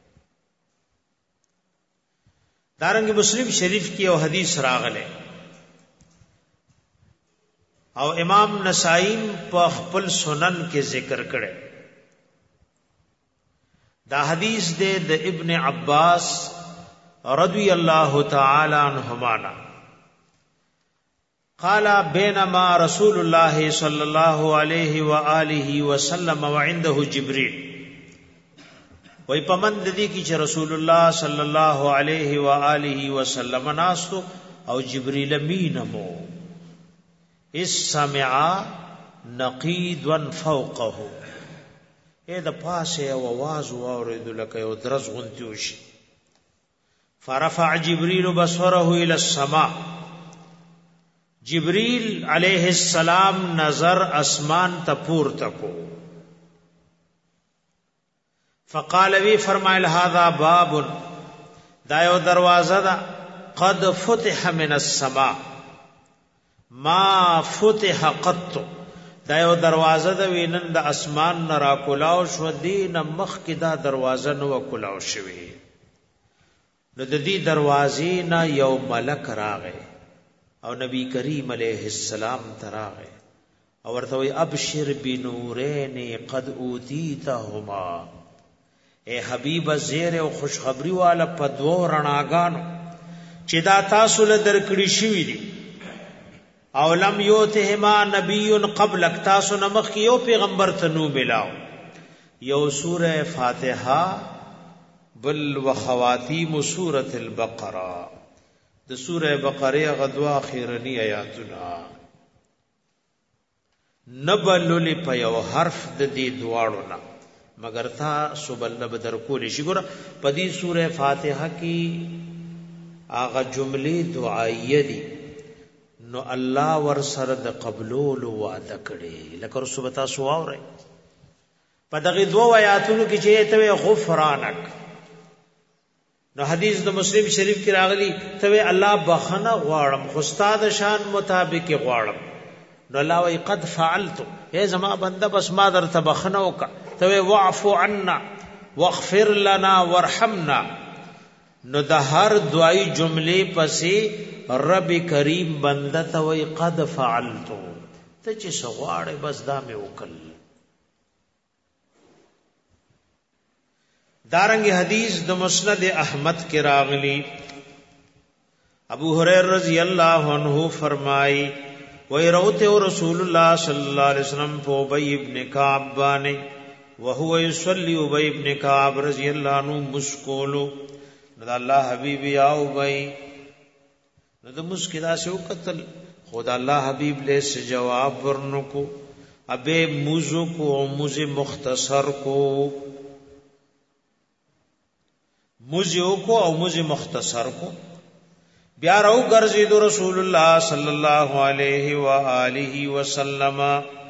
دارنگ مسلم شریف کی او حدیث راغلے او امام نسائی په خپل سنن کې ذکر کرے دا حدیث دے د ابن عباس رضی اللہ تعالی عنہما قال بینما رسول اللہ صلی اللہ علیہ وآلہ وسلم وعنده جبریل وی پمند دی کی چھ رسول اللہ صلی اللہ علیہ وآلہ وسلم ناستو او جبریل مینمو اس سمعا نقیدوا فوقه اے دا پاسه او आवाज واوریدو لکه یو درز غونتیوشي فرفع جبريل بصره الى السماء جبريل علیہ السلام نظر اسمان ته پورته کو فقال وی فرمایل هذا باب دا یو دروازه ده قد فتح من السماء ما فتح قط دا یو دروازه د وینن د اسمان نه را کولاو شو دین مخ کی دا دروازه نو کولاو شوی نو د دې دروازې نه یو ملک راغی او نبی کریم علیہ السلام تراغه او ورته وی ابشر بنورین قد اوتیتهما اے حبیب زیر او خوشخبری والا په دوه رڼاګانو چې دا تاسو له درکړی شوی دي او لم یوتهما نبی قبلک تاسو نمخ یو پیغمبر تنو ملاو یو سورہ فاتحہ بل وخواتیم سورۃ البقرہ د سورہ بقرہ غدوا اخیرنی آیاتنا نبلل په یو حرف د دې دواړو نه مگر تا سبل بدر کول شي ګور په دې سورہ فاتحہ کې هغه جملې دعائیه دي نو الله ور سره د قبول وعده کړي لکه رسول تاسو واورئ په دغه دوه آیاتونو کې چې ته غفرانک نو حدیث د مسلم شریف کې راغلی ته الله بخنه غواړم خو استاد شان مطابق غواړم نو الله وی قد فعلت اے زما بنده بس ما درته بخنه وک ته واعفو عنا واغفر لنا وارحمنا نو د هر دعای جملې پسې رب کریم بنده ته وی قد فعلت ته چې سغواړې بس دا مې وکړ دارنګ حدیث د مسند احمد کې راغلی ابو هريره رضی اللہ عنہ فرمائی وی روته رسول اللہ صلی اللہ علیہ وسلم په ابی ابن کعب باندې وهو يصلي ابی ابن کعب رضی اللہ عنہ مسکولو نو الله حبیب یا ابی نو د مسکدا سے قتل خدا الله حبیب له سے جواب ورنکو ابے موزو کو موزه مختصر کو موزیو کو او موزه مختصر کو بیا راو ګرځید رسول الله صلی الله علیه و آله وسلم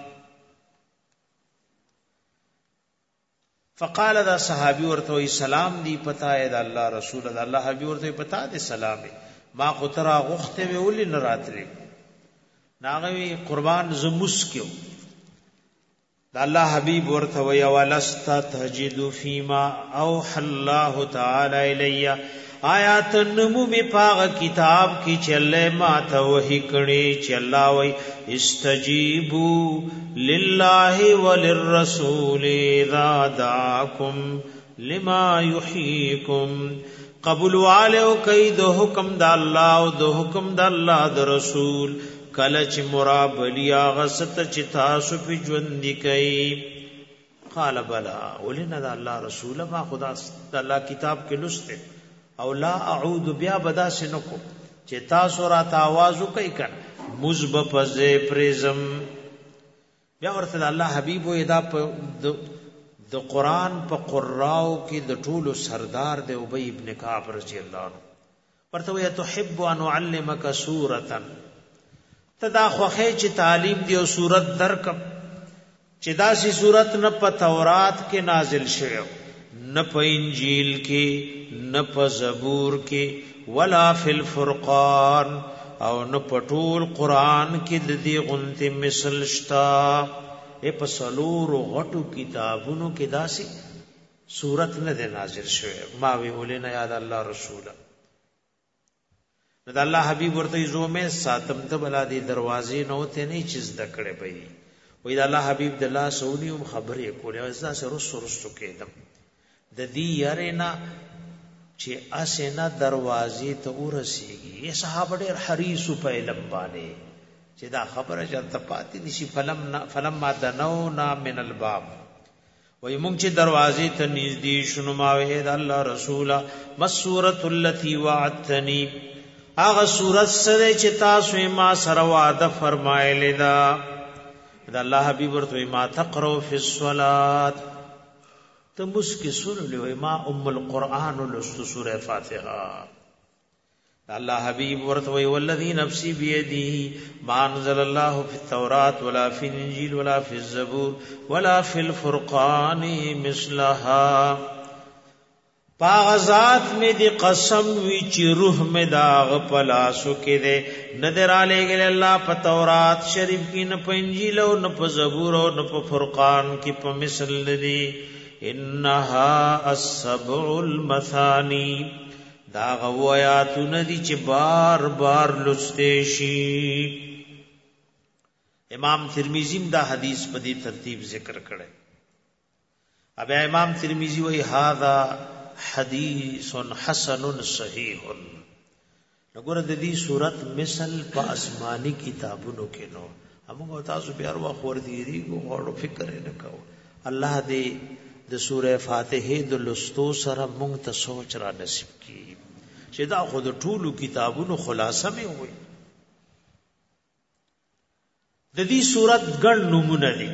فقال دا صحابي ورته سلام دی پتا اے دا الله رسول الله حبیب ورته پتا دې سلام ما خطرا غخته ویول نه راتلی ناغوی قربان زموس کیو دا الله حبیب ورته وی ولست تجد فيما اوحى الله تعالی الی آیات نمو می پاغ کتاب کی چلے ما ته وحی کړي چې الله وی استجیبو لله وللرسول اذا دعاکم لما یحییکم قبول والو کئی دو حکم دا اللہ او دو حکم دا اللہ دا رسول کلچ مرابلی آغست چتاسو پی جوندی کئی قال بلا ولنا دا اللہ رسول ما خدا دا اللہ کتاب کے لستے او لا اعود بیا بدا سنکو چتاسو رات آوازو کئی کن مزب پزے پریزم بیا ورته دا اللہ حبیب و ادا د قران په قراو کې د ټولو سردار دی ابی ابن کعب رضی الله عنه ورته وی تحب ان اعلمک سوره تدا خوخه چې تعلیم دی او سورت درکم چې داسې سورت نه په تورات کې نازل شوه نه په انجیل کې نه په زبور کې ولا فی الفرقان او نه په ټول قران کې د دې غنته مثل شتا اے پسلور غټو کتابونو کې داسي صورت نه ده نازل شوه ما وی ولنا یاد الله رسول نو الله حبیب ورته زومه ساتم ته بلا دی دروازې نو ته نه چیز دکړې پي وې دا الله حبیب د الله سونیوم خبرې کولې ازدا سره رسو کېدم د دې یارینا چې اسنه دروازې ته ورسیږي صحابه ډېر حریص په علم باندې چې دا خبره چرته پاتې نشي فلم ما دنونا من الباب وای مونږ چې دروازې ته نږدې شنو ما وې دا الله رسوله مسورۃ التی وعدتنی هغه سورۃ سره چې تاسو ما سره وعده فرمایلی دا الله حبیب ورته ما تقرأ فی الصلاۃ ته مسکی سورې ما ام القرآن لست سورہ فاتحه الله حبیب ورته وی والذی نفسی بیده ما انزل الله فی التوراۃ ولا فی الانجیل ولا فی الزبور ولا فی الفرقان مثلها پاغزات میں دی قسم وی چی روح میں داغ پلاسو کے دے ندر آلے گلے اللہ پا تورات شریف کی نہ پا انجیل و نہ پا زبور و نہ پا فرقان کی پا مثل دی انہا السبع المثانی دا غو آیاتو ندی چی بار بار لستے شی امام ترمیزیم دا حدیث پا دی ترتیب ذکر کرے اب امام ترمیزی وی هذا حدیث حسن صحیح نگور د دې صورت مثل په آسمانی کتابونو کې نو موږ تاسو بیا ورو خور دیری غوړو فکر نه کوو الله دې د سوره فاتحه د لستو سره موږ ته سوچ را نصیب کړي چې دا خود ټولو کتابونو خلاصه مې وي د دې صورت ګڼ نمونه دي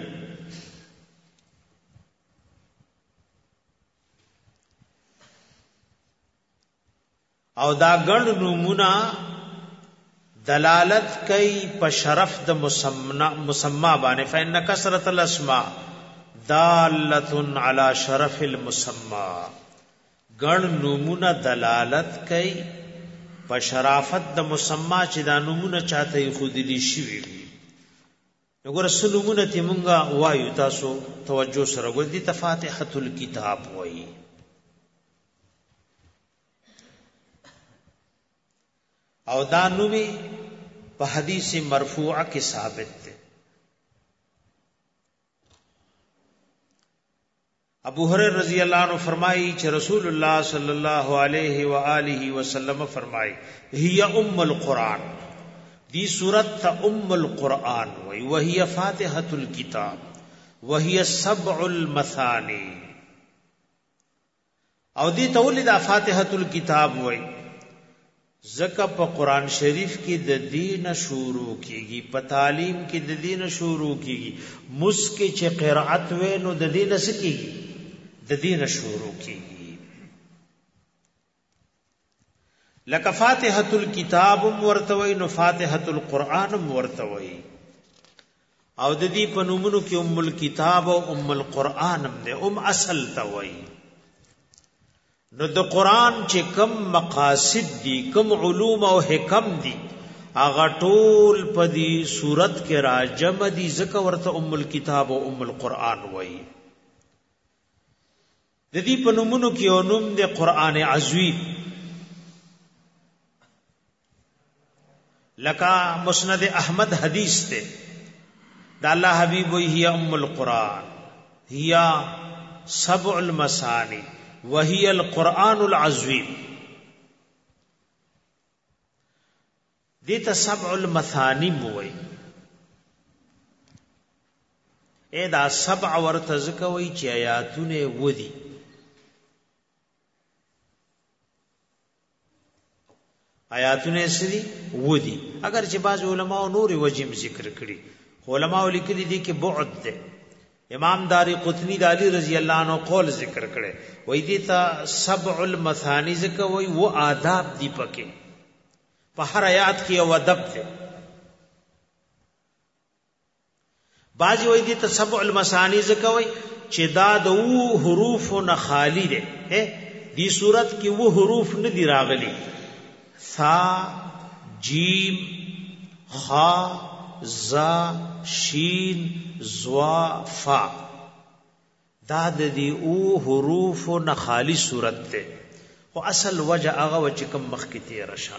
او دا ګڼ نمونه دلالت کوي په شرف د مسما باندې فإن کثرت الاسماء دالة على شرف المسما ګڼ نمونه دلالت کوي په شرافت د مسما چې دا نمونه چاته خود دي شي وي وګوره سلمونه ته مونږه وایو تاسو توجه سره ګور دي فاتحه الكتاب وایي او دا نومی په حدیث مرفوعه کې ثابت ده ابو هريره رضی الله عنه فرمایي چې رسول الله صلی الله علیه و آله وسلم فرمایي هي ام القرآن دی سورۃ ام القرآن وی وهي فاتحه الكتاب وهي سبع المثانی او دی تولد فاتحه الكتاب وی زکه په قران شریف کې د دین شروع کیږي په تعلیم کې د دین شروع کیږي مسکه چې قرأت وینو د دین سکیږي د دین شروع کیږي لکه فاتحه الكتاب ورتوي نو فاتحه القرآن ورتوي او د دې په نومونو کې ام الكتاب او ام القرآن هم اصل توي نو د قرآن چې کم مقاصد دي کم علوم او حکم دي هغه ټول په دې صورت کې راجم دي ځکه ورته ام الكتاب او ام القرآن وایي د دې په نومونو کې او نوم د قرآن عظیم لکه مسند احمد حدیث ته دا الله حبیب وی هي ام القرآن هي سبع المثانی وهي القرآن العظیم دیتا سبع المثانی موئی اے دا سبع ورتزکوئی چی آیاتون ودی آیاتون سری ودی اگر چی باز علماء نور وجیم ذکر کری علماء لکلی دی کہ بعد دے امام داری قطنی دالی رضی اللہ عنہ قول ذکر کرے وہی دیتا سبع المثانی ذکر وہی وہ آداب دی پکے پہر آیات کی او ادب دے بازی وہی دیتا سبع المثانی ذکر وہی چی دا دو حروف نخالی دے دی صورت کی وہ حروف ندی راغلی ثا جیم خا زا شین زوا فا دا د دی او حروف نخالی صورت ته او اصل وجه هغه و چې کوم مخ کې تیر شا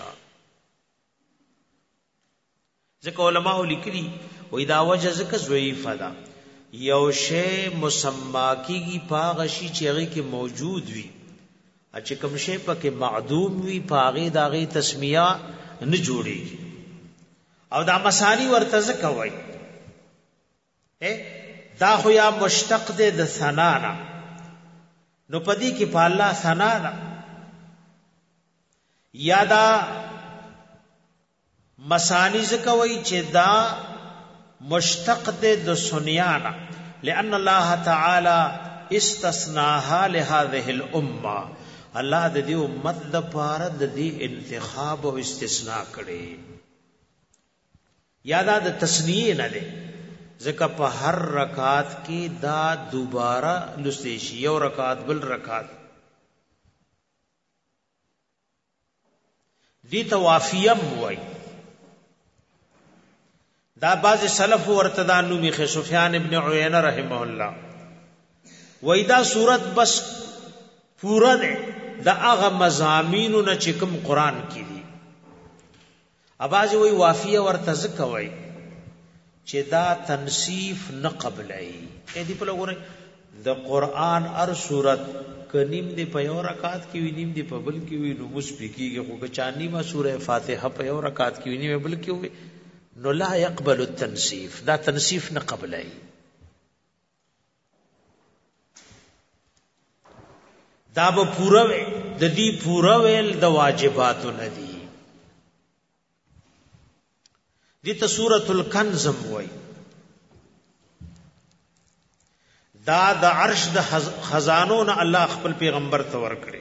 ځکه علماء لیکلي وې دا وجه ځکه ضعیفه ده یو شی مسما کیږي پاغه شی چې هغه کې موجود وي چې کوم شی پکې معدوم وي پاغه داغه تسمیه نه جوړيږي او دا مسانی ورته ځکه وای دا خو یا مشتق دے د ثنانا نو پدی کی په الله ثنانا یا دا مسانی زکوي چې دا مشتق دے د سنیانا لأن الله تعالی استثناها لهذه الامه الله د دې امت د پاره د دې انتخاب او استثناء کړي یا دا د تسنیه نه ده ځکه په هر رکعت کې دا دوباره لستی شي یو رکعت بل رکعت دی توافیم وای دا باز سلف ورته دا نومي سفیان ابن عیینه رحمه الله وای دا صورت بس پورا ده دا هغه مضامینو نه چې کوم قران کې دي اباځ وای وافیه ورته ځکه وای چې دا تنصیف نه قبلای اې دی په لګورې د قران ار صورت کنیم دی په یو رکعت کې وی نیم دی په بل کې وی نو مس پکېږي خو چانی ما سوره فاتحه په یو رکعت کې وی نیم بل کې وی نو لا يقبل التنصیف دا تنصیف نه قبلای دا به پورا د دې پورا ویل د واجباتو نه دي دیتا سورة الکنزم وی دا د عرش د خزانون الله خپل پیغمبر ته ورکړي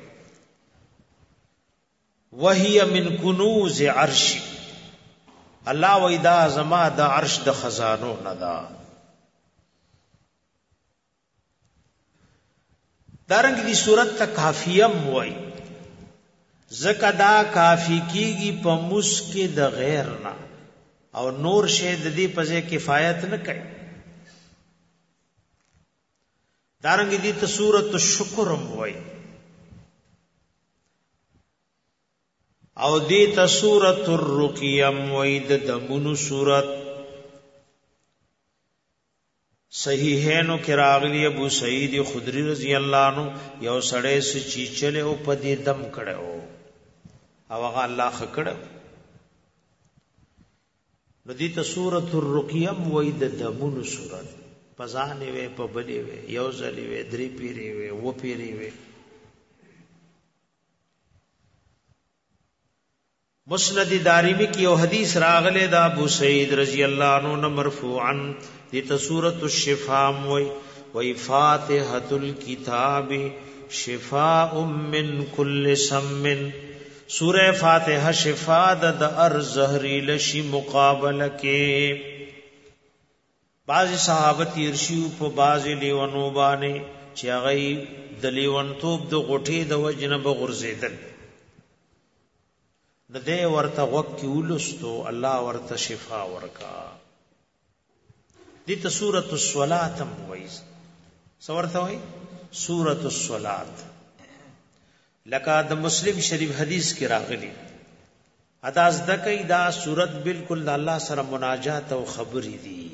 وهي من کنوز عرش الله وی دا زما د عرش د خزانون دا دارنګ دی سورت ته کافیم وی زکه دا کافی کیږي په مسکه د غیر نه او نور شه د دې پځه کفایت نه کوي دارنګ دي ته سورۃ الشکر وای او دې ته سورۃ الرقیم وای د دمونو سورۃ صحیحینو کې راغلی ابو سعید خدری رضی الله عنه یو سړی سچی چله او په دې دم کړو او هغه الله خکړو نو دیتا سورۃ الرقیم وای د دمونو سورۃ پزانې وې په بلې وې یو ځلې وې درې پیری وې و پیری وې مسند دارمی کی یو حدیث راغله دا ابو سعید رضی الله عنه مرفوعا دیتا سورۃ الشفاء وای فاتحۃ الکتاب شفاء من کل سم سورہ فاتحه شفاء د ار زهريل شي مقابله کې. بعض صحابه تیرشیو په بعض لیونو باندې چې هغه د لیونتوب د غټي د وجنب غرزیدل د دې ورته وکي ولستو الله ورته شفا ورکا. دې ته سورۃ الصلات هم وایي. څورته وایي سورۃ الصلات. لکه د مسلم شریف حدیث کې راغلی ادا ذکر دا سورۃ بالکل د الله سره مناجات او خبرې دي.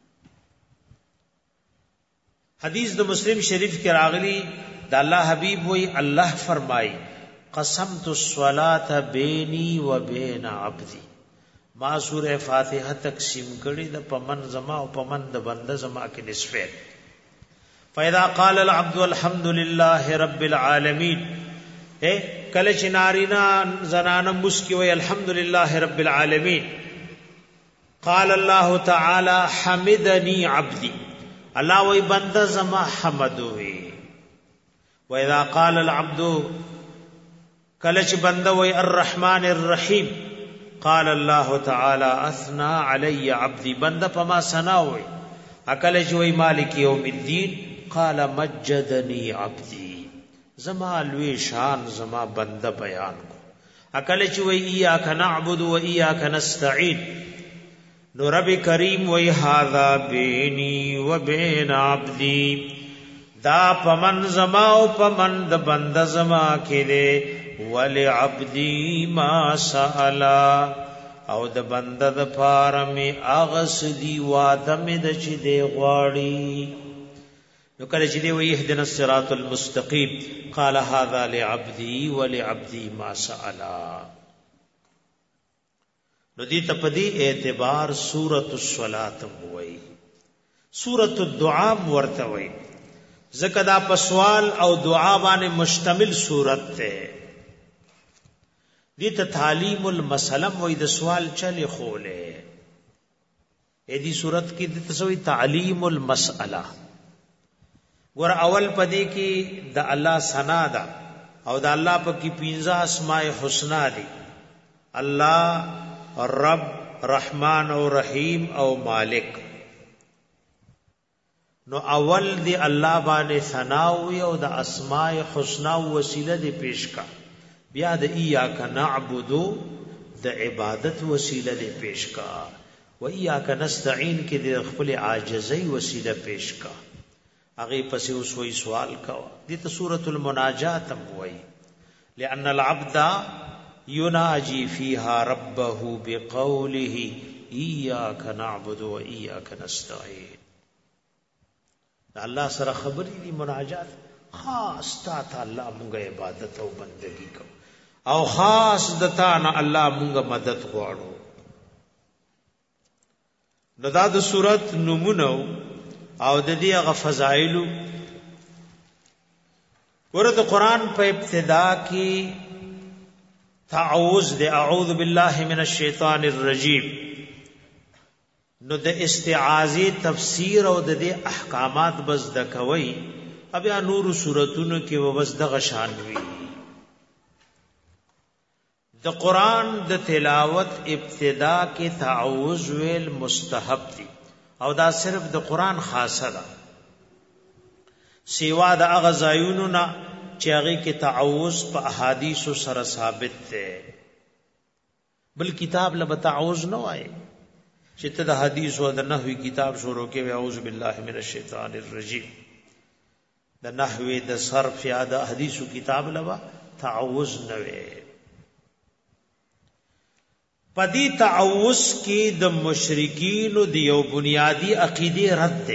حدیث د مسلم شریف کې راغلی د الله حبیب وایي الله فرمایي قسمت الصلاة بینی و بین عبدی. ما سورہ فاتحه تقسیم کړي د پمن زما او پمن د بنده زما کې نصفه. فاذا قال العبد الحمد لله رب العالمین، کله چې نارینا زنانه مسکی وي الحمد لله رب العالمین، قال الله تعالی حمدنی عبدی، الله وی بنده زما حمد وي. واذا قال العبد، کله چې بنده وای الرحمن الرحیم، قال الله تعالی اثنا علی عبدی، بنده پما ثنا وای. کله چې وای مالک یوم الدین، قال مجدنی عبدی، زما لوی شان زما بنده بیان کو. کله چې وای ایاک نعبد و ایاک نستعین، نو رب کریم وای هذا بینی و بین عبدی، دا پمن زما او پمن د بنده زما کې ده. ولعبدی ما سألا، او د بنده د پاره می اغس دی واده می د چې دی غواړي. نو کله چې دی وی اهدنا الصراط المستقیم، قال هذا لعبدی ولعبدی ما سألا. نو دې ته په دې اعتبار سورۃ الصلاۃ وایي. سورۃ الدعاء ورته وایي ځکه دا په سوال او دعا باندې مشتمل سورۃ ده. دې ته تعلیم المسلم وای د سوال چلے خوله. دې صورت کې د تسوی تعلیم المسأله. ګور اول پدې کې د الله ثنا ده او د الله په کې 15 اسماء الحسنا دي. الله رب، رحمان او رحیم او مالک. نو اول دی الله باندې ثنا او د اسماء الحسنا وسیله دی پیش کا. بیا د ایاک نعبد د عبادت وسیله دی پیش کا. و ایاک نستعین کې د خپل عاجزی وسیله پیش کا. هغه پسې اوس وی سوال کا. دې ته سورۃ المناجات هم وایي، لأن العبد يناجي فيها ربه بقوله ایاک نعبد و ایاک نستعین. الله سره خبرې دی مناجات، خاص تا ته الله مونږه عبادت او بندگی کو، او خاص دتا نه الله مونږه مدد غواړو. نو دا د صورت نمونه او د دې هغه فضایل. ورته قرآن په ابتدا کې تعوذ دے اعوذ باللہ من الشیطان الرجیم. نو د استعاذی تفسیر او د دې احکامات بس د کوي، بیا نور سورتونو کې وبس د غشان وی. د قران د تلاوت ابتدا کې تعوذ ویل مستحب دي او دا صرف د قران خاصه ده، سیوا د هغه ځایونو نه چې هغه کې تعوذ په احادیث سره ثابت ده. بل کتاب له تعوذ نه وای چې ته د حدیث او د نحوی کتاب شروع کې اعوذ باللہ من الشیطان الرجیم، د نحوی د صرف یا د حدیثو کتاب لوا تعوذ نه وي. پدی تعوذ کې د مشرکین د یو بنیادی عقیده رد ده.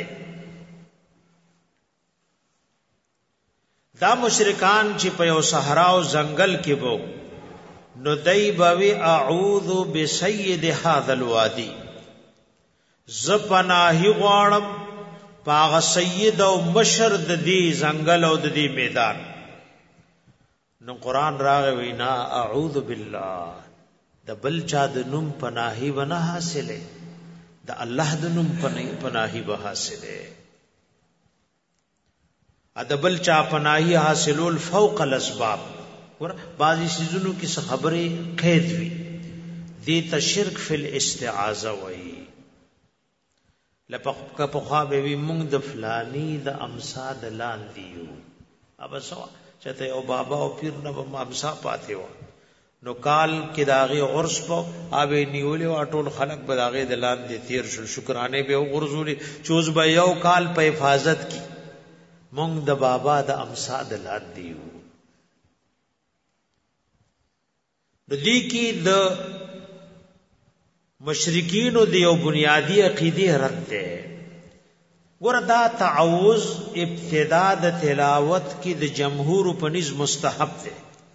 دا مشرکان چې په یو صحرا او ځنګل کې وو، نو دای بوي اعوذ بسید هذا الوادی، ز پناهی غواړم پاغه سید او مشر د دې ځنګل او د دې میدان. نو قران راغی وینا اعوذ بالله، د بل چا د نوم پناهی ونه حاصله، د الله د نوم پناهی به حاصله. ا د بل چا پناهی حاصلول فوق الاسباب، ور بعضی سيزونو کې څه خبره قید وي دي ته شرک فی الاستعاذہ وای لپاره په خوا به وی مونږ د فلانی د امسا د لاندې یو اب سو چته او بابا او پیر نه امسا پاتې و نو کال کې داغه عرس په اوبه نیولې او ټول خلق به داغه د لاندې تیر شو شکرانه به غرزولې چوز به یو کال په حفاظت کی مونږ د بابا د امسا د لاندې یو د دې کې د مشرکین د یو بنیادی عقیده رد ده وردا تعوذ ابتدا د تلاوت کې د جمهور په نس مستحب ده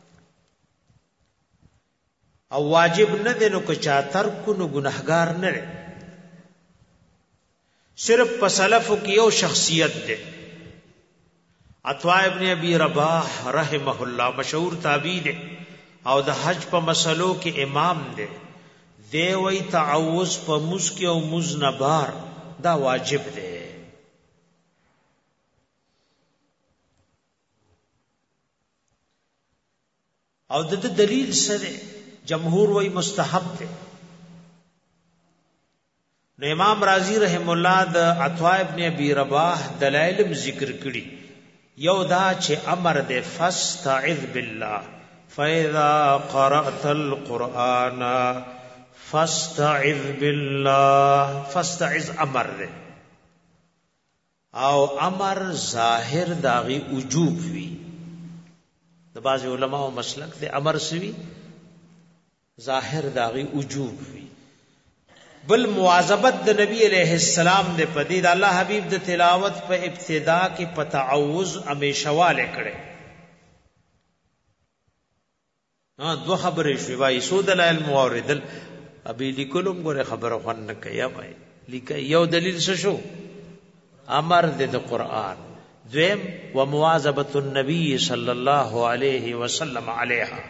او واجب نه ده نو که چا ترک نو ګناهګار نه ده صرف په سلفو کې یو شخصیت ده عطاء ابن ابي رباح رحمه الله مشهور تابعی ده او د حج په مسلو کې امام ده دی وی تعوذ په مسکی او مزنبار دا واجب دی او د دلیل سره جمهور وی مستحب دی نو امام رازی رحم الله د عطاء ابن ابي رباح دلائل ذکر کړي یو دا چې امر دی فاستعذ بالله فاذا قرأت القرآن فاستعذ بالله فاستعذ امر ده او امر ظاهر داغي وجوب وی د بعض علماء مسلک ده امر سوی ظاهر داغي وجوب وی بل مواظبت د نبی علیہ السلام ده پدې د الله حبیب د تلاوت په ابتدا کې په تعوذ همیشواله کړي دو خبرې شوي وای سود العلم موردل ابي لیکلم غره خبره خون نه کوي وای لیکي یو دلیل څه شو امر د قرآن دویم ومواظبه النبي صلی الله علیه وسلم علیها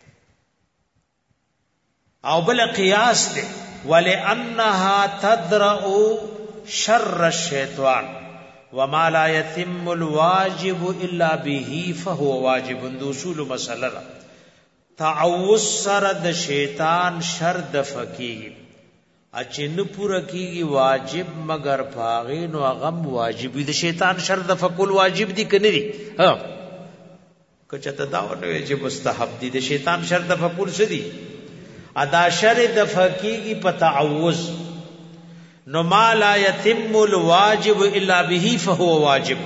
او بل قیاس ده ولانها تدرؤ شر الشیطان وما لا يتم الواجب الا به فهو واجب اصول مساله تعوذ سره د شیطان شر د فقيه اچن پور کیږي واجب مگر پاغین او غم واجب د شیطان شر د فقول واجب دي کني دي ها کچته دا ونه چې مستحب دي د شیطان شر د فقول څه دي ادا شر د فقيه په تعوذ نو ما لا يتم الواجب الا به فهو واجب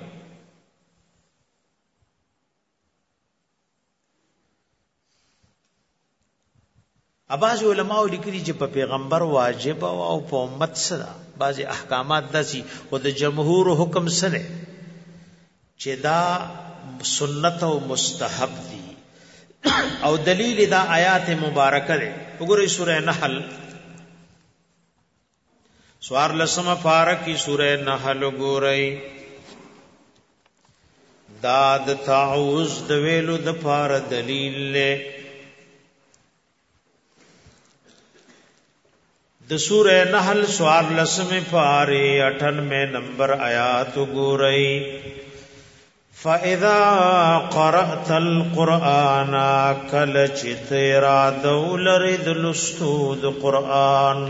اباظ علماء لیکلي چې په پیغمبر واجب او په امت سره بعضي احکامات داسي او د جمهور حکم سره چې دا سنت او مستحب دي او دلیل دا آیات مبارکه ده وګورئ سوره نحل سوار لسمه پارکی سوره نحل وګورئ دا د تعوذ د ویلو د پار دلیل له د سورہ نحل سوار لسم پارے 98 نمبر آیات گورئی فَإِذَا قَرَأْتَ الْقُرْآنَ كَلَچِتْ رَادَوْ لَرِدْ لُسْتُودْ قُرْآن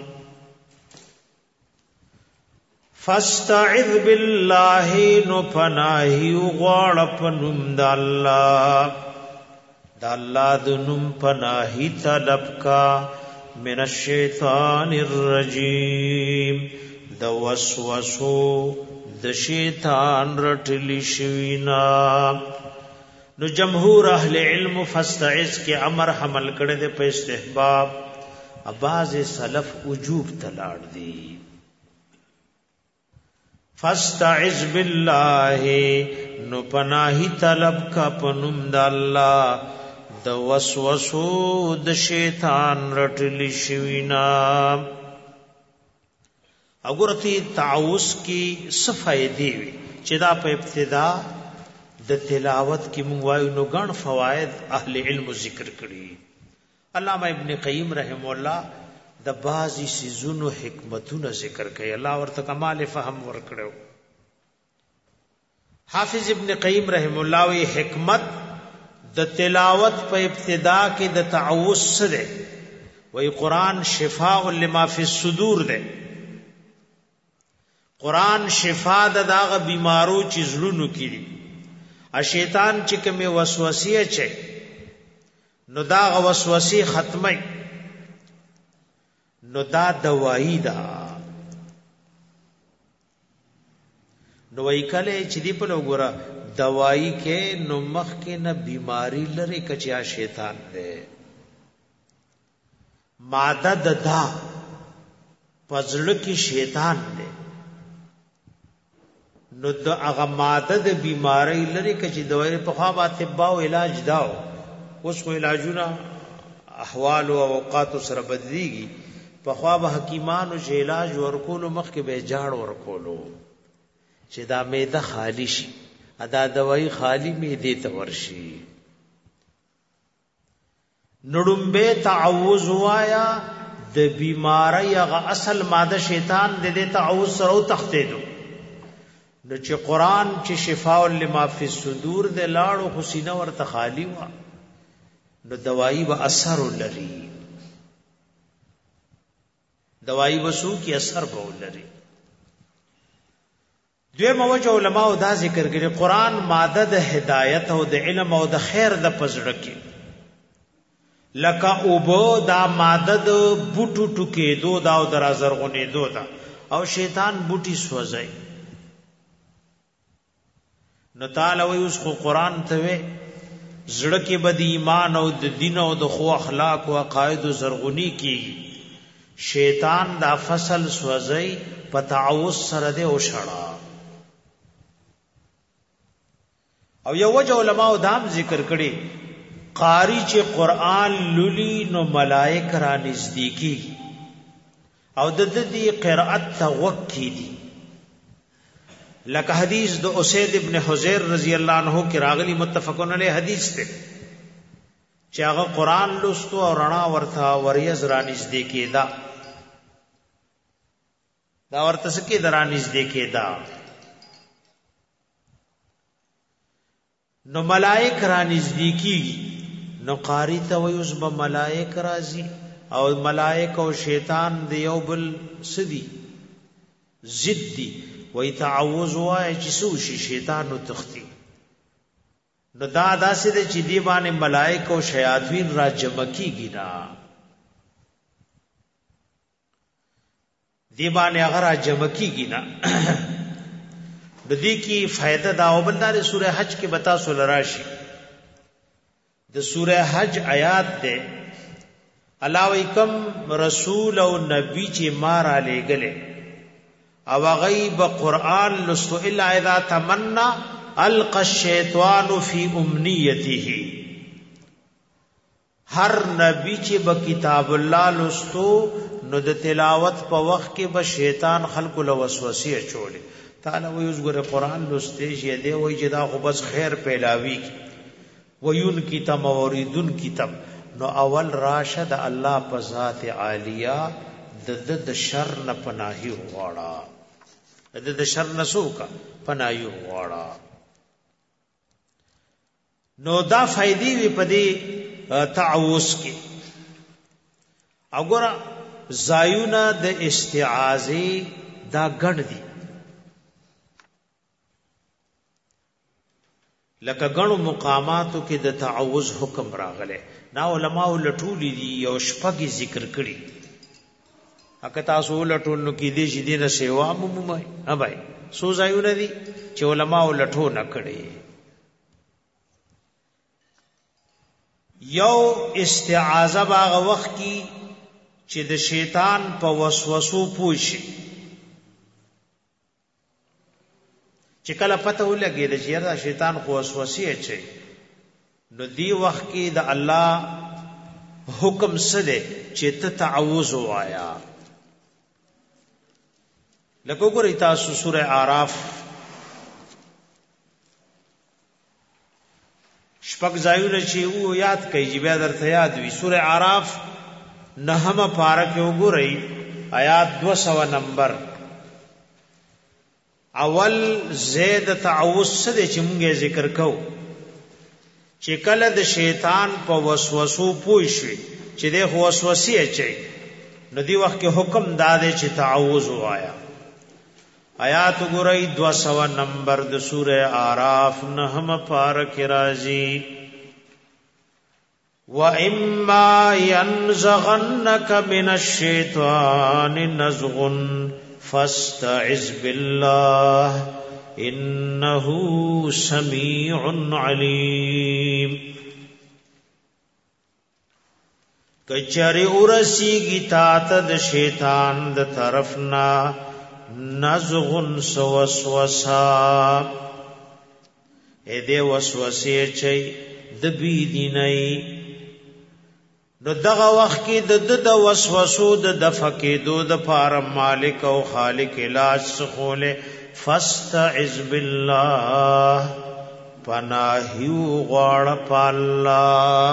فَاسْتَعِذْ بِاللَّهِ نُپَنَاهِ غَوْڑَ پَنُمْ دَاللَّهِ دَاللَّهِ دُنُمْ پَنَاهِ طلب کا من الشیطان الرجیم د وسوسو د شیطان رټلی شوینا نو جمهور اهل علم فاستعذ کې امر حمل کړي د په استحباب اباظ سلف وجوب تلاړ دي فاستعذ بالله نو پناهی طلب کا پنوم د الله د وسوسو د شیطان رټلی شوینا وګورئ تعوذ کی صفایدې وي چې دا په ابتدا د تلاوت کې مونږ وایو نو ګڼ فواید اهل علم ذکر کړي علامہ ابن قیم رحم الله د بعضی سيزونو حکمتونه ذکر کړي الله ورته کمال فهم ورکړو حافظ ابن قیم رحم الله وی حکمت د تلاوت په ابتدا کې د تعوذ سره وی قرآن شفاء لما فی الصدور ده قرآن شفاء د داغه بیمارو چې زړونو کې دي ا شیطان چې کومه وسوسه چي نو داغه وسوسه ختمه نو دا دوايي ده نو وی کله چې دی په لګورا دوايي کې نو مخ کې نه بیماری لري کچیا شیطان ده ماده ددا پزړه کې شیطان ده نو د هغه ماده د بیماری لري کچې دوايي په خوا باندې باو علاج داو اوس خو علاجونه احوال او اوقات سره بدليږي په خوا به حکیمانو چې علاج ورکول مخ کې به جاړ ورکولو چې دا معده خالی شي ادا دوايي خالی معده ته ورشي نړمبه تعوذ وایا د بیماری هغه اصل ماده شیطان د دې تعوذ سره تختیدو نو چې قران چې شفاء لما فی الصدور د لاړو حسینه ورته خالی وا نو دوايي به اثر لري دوايي وسو کی اثر به لري دوی موجه علماء دا ذکر کړي قران ماده د هدایت او د علم او د خیر د پزړه کې لکه اوبو دا ماده د بوټو ټکې دو دا او درازرغونې دو دا او شیطان بوټي سوځي نو تعالی وی اوس خو قران ته وی زړه کې بد ایمان او د دین او د خو اخلاق او عقاید زرغونی کی شیطان دا فصل سوځي په تعوذ سره دې او شړا او یو وجه علماء دام ذکر کړي قاری چې قران لولي نو ملائک را نزدیکی او د دې قرأت توقی دي لکه حدیث د اسید ابن حذیر رضی الله عنه کې راغلی متفقون علیه حدیث ته چې هغه قران لوستو او رڼا ورته وریز را نزدیکی دا ورته سکه درانیز دیکې دا نو ملائک را نزدیکی نو قاری ته وي اوس به ملائک راځي او ملائک او شیطان دی یو بل سدي زدي وي تعوذ وای چې سو شي شیطان او تختی نو دا داسې د چې دی باندې ملائک او شیاطین را جمع کیږي نا دی باندې هغه را جمع کیږي نا د دې کی فائدہ دا او بلدار سوره حج کې بتا سول راشي د سوره حج آیات ده الله وکم رسول او نبی چې مار علی گله او غیب قران لستو الا اذا تمنا القى الشیطان فی امنیته هر نبی چې به کتاب الله لستو نو د تلاوت په وخت کې به شیطان خلق له وسوسه چولې تعالی وی اوس ګره قران لسته شه دی وای چې دا خو بس خیر پیلاوی ویون کتاب اوریدون کتاب نو اول راشد الله په ذات عالیه د شر نه پناهي وغواړه د شر نه سوکا پناهي وغواړه نو دا فائدې وی پدې تعوذ کې وګوره زایونه د استعاذې دا ګڼ دي لکه غنو مقاماتو کې د تعوذ حکم راغله نا علماء لټولې دي او شپږ ذکر کړي اګه تاسو لټول نو کې دي چې دینه سیوا ممای ها بھائی سو ځایونه دي چې علماء لټو نه کړي یو استعاذہ باغ وخت کې چې د شیطان په وسوسو پوښي چې کله پته ولګي د چیرې شیطان خو وسوسه اچي نو دی وخت کې د الله حکم سره چې ته تعوذ وایا لکه ګورئ تاسو سوره اعراف شپږ ځایونه چې وو یاد کړئ چې بیا درته یاد وي سوره اعراف نهمه پاره کې وګورئ آیات 200 نمبر اول زید تعوذ سره چې مونږه ذکر کو چې کله د شیطان په وسوسو پوي شي چې د وسوسې اچي نو دی وخت کې حکم داده چې تعوذ وایا. آیات ګورئ 200 نمبر د سوره اعراف 9 پارک راځي وَإِمَّا يَنزَغَنَّكَ مِنَ الشَّيْطَانِ نَزْغٌ فَاسْتَعِذْ بِاللَّهِ إِنَّهُ سَمِيعٌ عَلِيمٌ. کچری ورسیږي تاته د شیطان د طرفنا نزغن سوسوسا اې دې وسوسې چي د بی دیني نو دغه وخت کې د وسوسو د دفقې د پار مالک او خالق علاج سخوله فاستعذ بالله پناهیو غړ پالله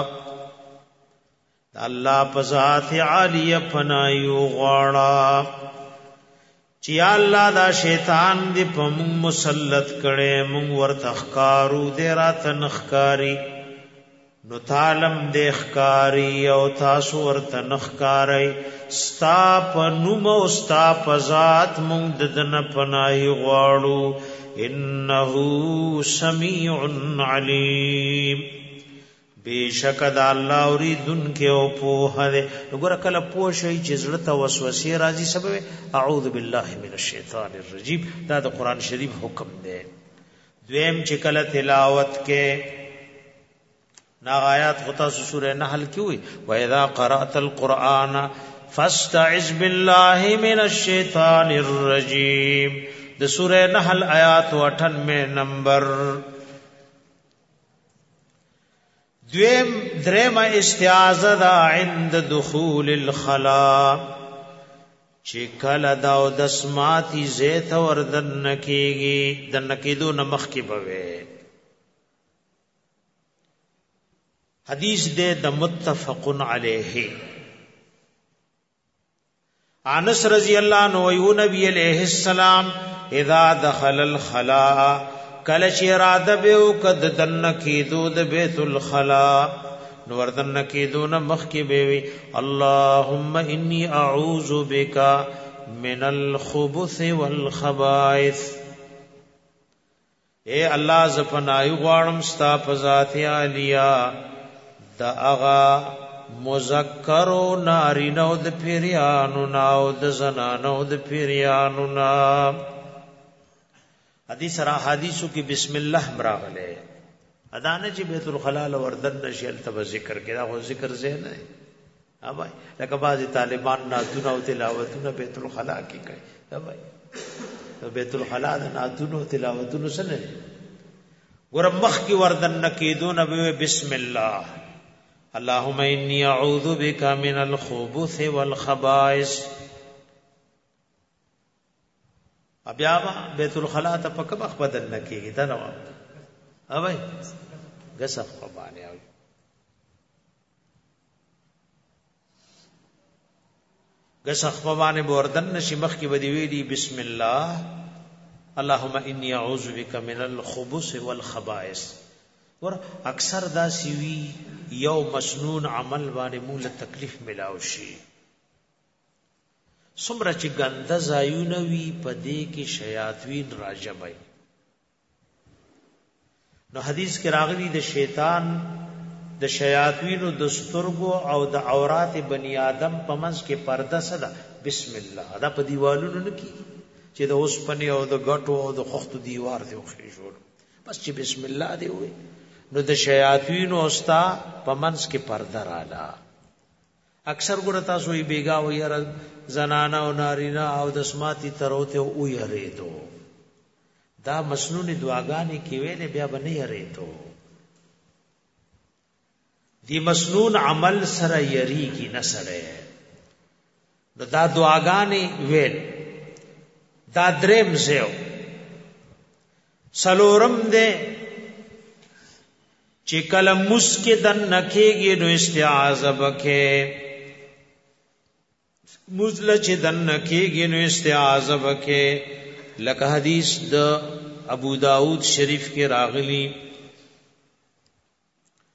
الله په ذات عالیه پناهیو غړ چې الله دا شیطان دې په موږ مسلط کړي موږ ورته ښکارو دې راته نخکاری نو تعلم دې ښکاری او تاسو ورته نخکاری ستا په نوم او ستا په ذات موږ دنه پناهي غواړو انه سمیع علیم بیشک د الله اوریدن کې او په هله وګوره کله پوه شي چې زړه ته وسوسه راځي سبب اعوذ بالله من الشیطان الرجیم دا د قران شریف حکم دی. دویم چې کله تلاوت کې نا آیات غتا سورہ نحل کی ہوئی وَإِذَا قَرَأْتَ الْقُرْآنَ فَاسْتَعِذْ بِاللَّهِ مِنَ الشَّيْطَانِ الرَّجِيمِ د سورہ نحل آیات 98 نمبر. درم استعاذہ دا عند دخول الخلاء چې کله دا او دسماتی زیت وردن کېږي د نکیدو نمخ کې بوي. حدیث دے د متفق علیہ انس رضی اللہ عنہ و نبی علیہ السلام اذا دخل الخلاء کلچ اراده به قد دن کیدو د بیت الخلاء نور دن کیدو ن مخ کی بیوی اللهم انی اعوذ بک من الخبث والخبائث اے اللہ زپنای غوانم ستا پذات عالیا دا اغا مذکرو نارینو د پیریانو ناو د زنانو د پیریانو نا. حدیث را حدیثو کی بسم الله مراغلے ادانه چې بیت الخلال وردن نشیل تب ذکر کړه خو ذکر زه نه اوبای لکه بعضی طالبان ناتونه او تلاوتونه بیت الخلا کې کوي اوبای بیت الخلا د ناتونه او تلاوتونه سره ګور مخ کی وردن نکیدون به بسم الله اللهم انی اعوذ بک من الخبث والخبائث. بیا بیت الخلا ته پک مخ بدل نکیږي دا نو اوبای غسخ په باندې او غسخ په باندې وردن نشي مخ کی بدی ویلی بسم الله اللهم انی اعوذ بک من الخبث والخبائث. ور اکثر دا سیوی یو مسنون عمل باندې مول تکلیف ملاو شي سمره چې ګنده زایونه وی پدې کې شیاطین راجمای. نو حدیث کې راغلی د شیطان د شیاطین د سترګو او د عورات بنی آدم په منځ کې پرده سره بسم الله دا په دیوالونو نه کی چې د اوس پنی او د غټو او د خختو دیوار ته وخی جوړ بس چې بسم الله دی وي نو د شیاطین اوستا په منځ کې پرده رااله. اکثر ګره تاسو یې بیگا و یاره زنانا او نارینا او د سماتی تروته او یریدو دا مسنون دعاګانې کې ویلې بیا باندې یریدو دی مسنون عمل سره یریږي نه سره نو دا دعاګانې ویل دا دریم زیو سلورم دے چې کله مسکدن نکېږي نو استعاذہ بکې مزل چې دن نکېږي نو استعاذہ بکې لکه حدیث د ابو داود شریف کې راغلی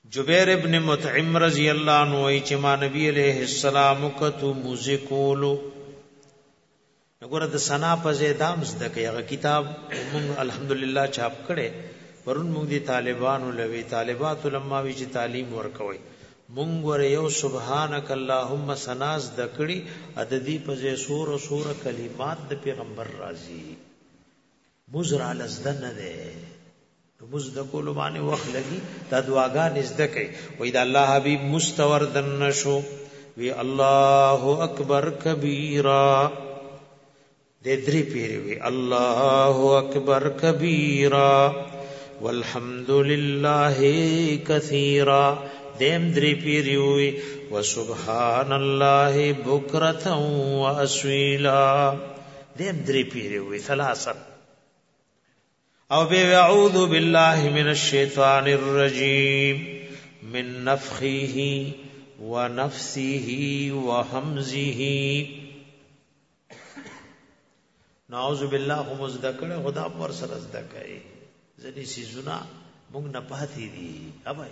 جبیر ابن مطعم رضی اللہ عنہ وی چې ما نبی علیہ السلام کتو موزیکولو نګوره د سنا په زیدام زده کوي هغه کتاب موږ الحمدلله چاپ کړي ورون موږ دي طالبانو لوي طالبات علماء وی چې تعلیم ورکوي موږ ور یو سبحانك اللهم سناز دکړي عددي په زې سور کلمات د پیغمبر راضي مزرع لزدن ده مز د کول باندې وخت لګي دا دعاګان زده کوي وې دا الله حبيب مستور دن شو وی الله اکبر کبیرا دې درې پیری وی الله اکبر کبیرا والحمد لله کثیرا دیم درې پیری وی وسبحان الله بکرة واسویلا دیم درې پیری وی ثلاثه او بے اعوذ باللہ من الشیطان الرجیم من نفخه ونفثه وهمزه نعوذ باللہ مزدکڑ خدا پر سرزدکائے زنی سیزونا مونگ نپاتی دی ابائی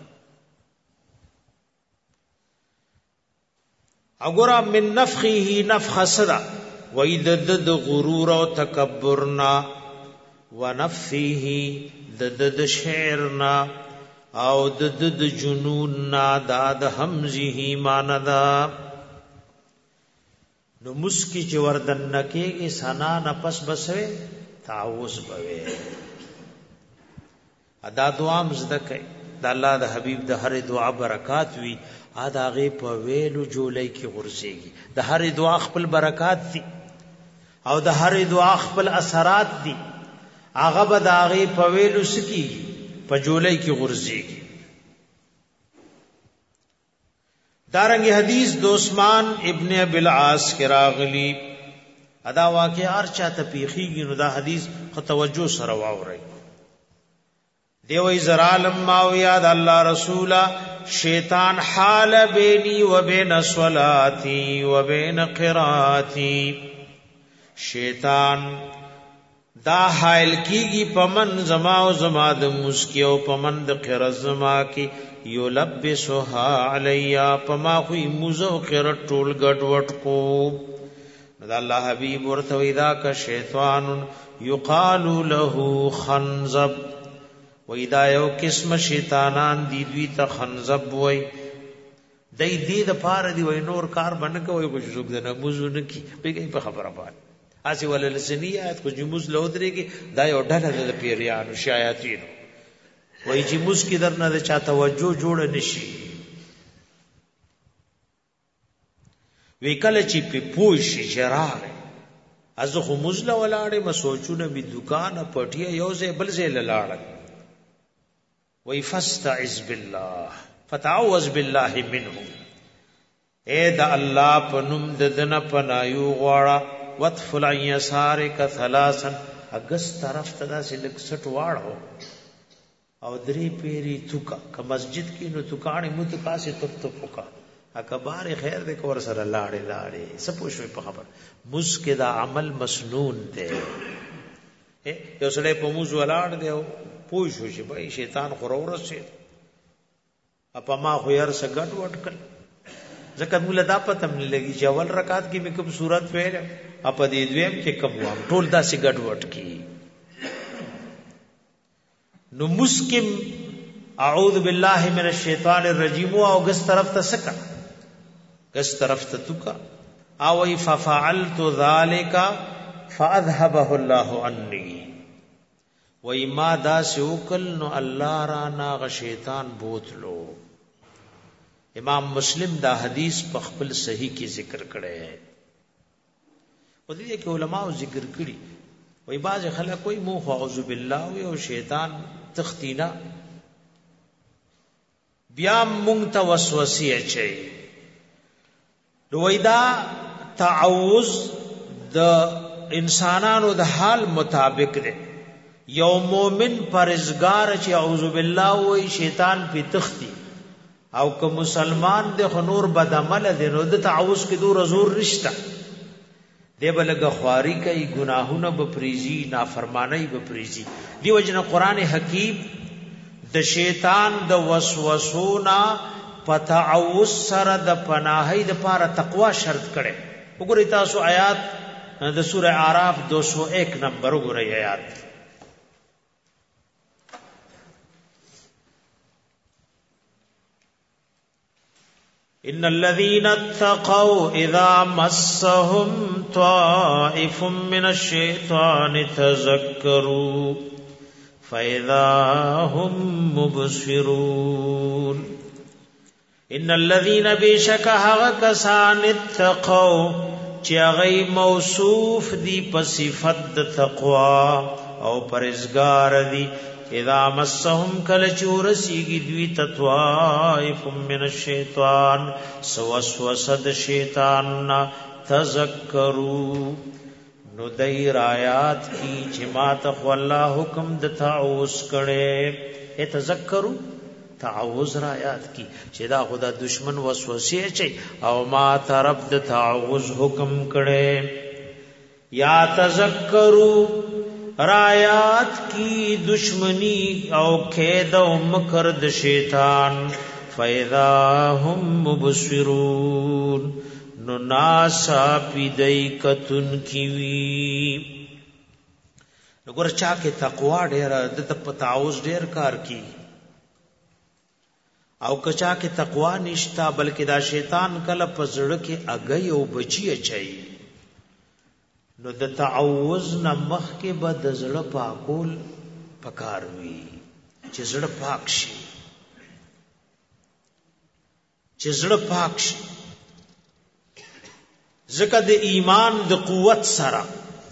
اگرا من نفخه نفخ صدا ویدد غرور و تکبرنا ونفثه دد شعرنا او دد جنوننا داد همزه ماندا نو مسکی چې وردن نکېږي سنا نفس بسوي تعوذ بوي ادا دعا مزده کوي د الله د حبيب د هر دعا برکات وي ادا غي په ویلو جولای کې غرسيږي د هر دعا خپل برکات دي او د هر دعا خپل اثرات دي هغه به د هغه په ویلو سکی په جولای کې غرزيږي دارنګ حدیث د عثمان ابن ابي العاص کې راغلی ادا واقع ارچا ته پیخیږي نو دا حدیث خو توجه سره واوري دی وی زرالم ما یاد الله رسولا شیطان حال بیني وبین صلاتي وبین قراتي شیطان دا حائل کیږي پمن زما او زما د مسکیو پمن د قرز زما کی یلبسها علیا پما خو موزو قر ټول ګډ وټ کو دا الله حبیب ورته ودا ک شیطان یقال له خنزب ودا یو قسم شیطانان دی دوی ته خنزب وای دای دې د پاره دی وای نور کار بنه کوي کو څوک نه موزو نه کی په خبره باندې اسی ولل سنیات کو جموز لودريږي دا یو ډله د پیریانو شایاطین وای چې موس کی درنه د چا توجه جوړ نشي وکاله چې په پوښ شرار از خو مزله ولاړې مسوچونه به دکان پټیا یو ځای بل ځای لاړ وای فاستعذ بالله فتعوذ بالله منه اے دا الله پنوم ددن پنایو غواړه وطفل عن یسارک ثلاثا اگس طرف تدا سے لگ سٹ واڑو او دری پیری توکا که مسجد کی نو توکانی متکا سے تپ تپکا اکبار خیر دے کور سر لاڑے لاڑے سپوشوی پا خبر مسک دا عمل مسنون دے یو سڑے پا موز ولاڑ دے پوشو شی بھائی شیطان خورورس سے اپا ما خویر سا گٹ وٹ کل ځکه مولا دا پته مې لګي چې اول رکعت کې مې کوم صورت ویل اپا دې دویم کې کوم وام ټول داسې ګډ وډ کی نو مسکم اعوذ بالله من الشیطان الرجیم او غس طرف ته سکا غس طرف ته توکا او ففعلت ذلك فاذهبه الله عني و ما دا سوکل نو الله را نا غ شیطان بوتلو امام مسلم دا حدیث په خپل صحیح کې ذکر کړی ہے او دې کې علماء ذکر کړي وای باز خلک کوئی مو اعوذ بالله او شیطان تختینا بیا مونږ ته وسوسه اچي دویدا تعوذ د انسانانو د حال مطابق دی یو مومن پرهیزګار چې اعوذ بالله وای شیطان په تختی او که مسلمان د خنور بدعمل دی نو د تعوذ کې دور زور رشتہ دی بلګه خواري کوي گناهونه به پریزي نافرمانی به پریزي دی وجنه قران حکیم د شیطان د وسوسونا پتعوذ سره د پناهی د پاره تقوا شرط کړي. وګورئ تاسو آیات د سوره اعراف 201 نمبر وګورئ آیات. ان الذين اتقوا اذا مسهم طائف من الشيطان تذكروا فاذا هم مبصرون. ان الذين بشكها كسان اتقوا چاغي موصوف دي بصفت تقوا او پرهیزګار دي. اذا مسهم کل چورسیگی دوی تطوائف من الشیطان سوسوسد شیطان تذکروا نو دیر آیات کی جماعت خو اللہ حکم د تعوذ کړي. اے تذکروا تعوذ را آیات کی چې دا خدا دشمن وسوسه چي او ما طرف د تعوذ حکم کړي. یا تذکروا رایات کی دشمنی او کید او مکر د شیطان فاذا هم مبصرون نو ناسا پیدای کتن کی وی. وګور چا کې تقوا ډیر د تعوذ ډیر کار کی او کچا کې تقوا نشتا بلکې دا شیطان کله پزړه کې اگئی او بچی اچي نو د تعوذ نه مخ کې به د زړه پاکول پکار وي چې زړه پاک شي ځکه د ایمان د قوت سره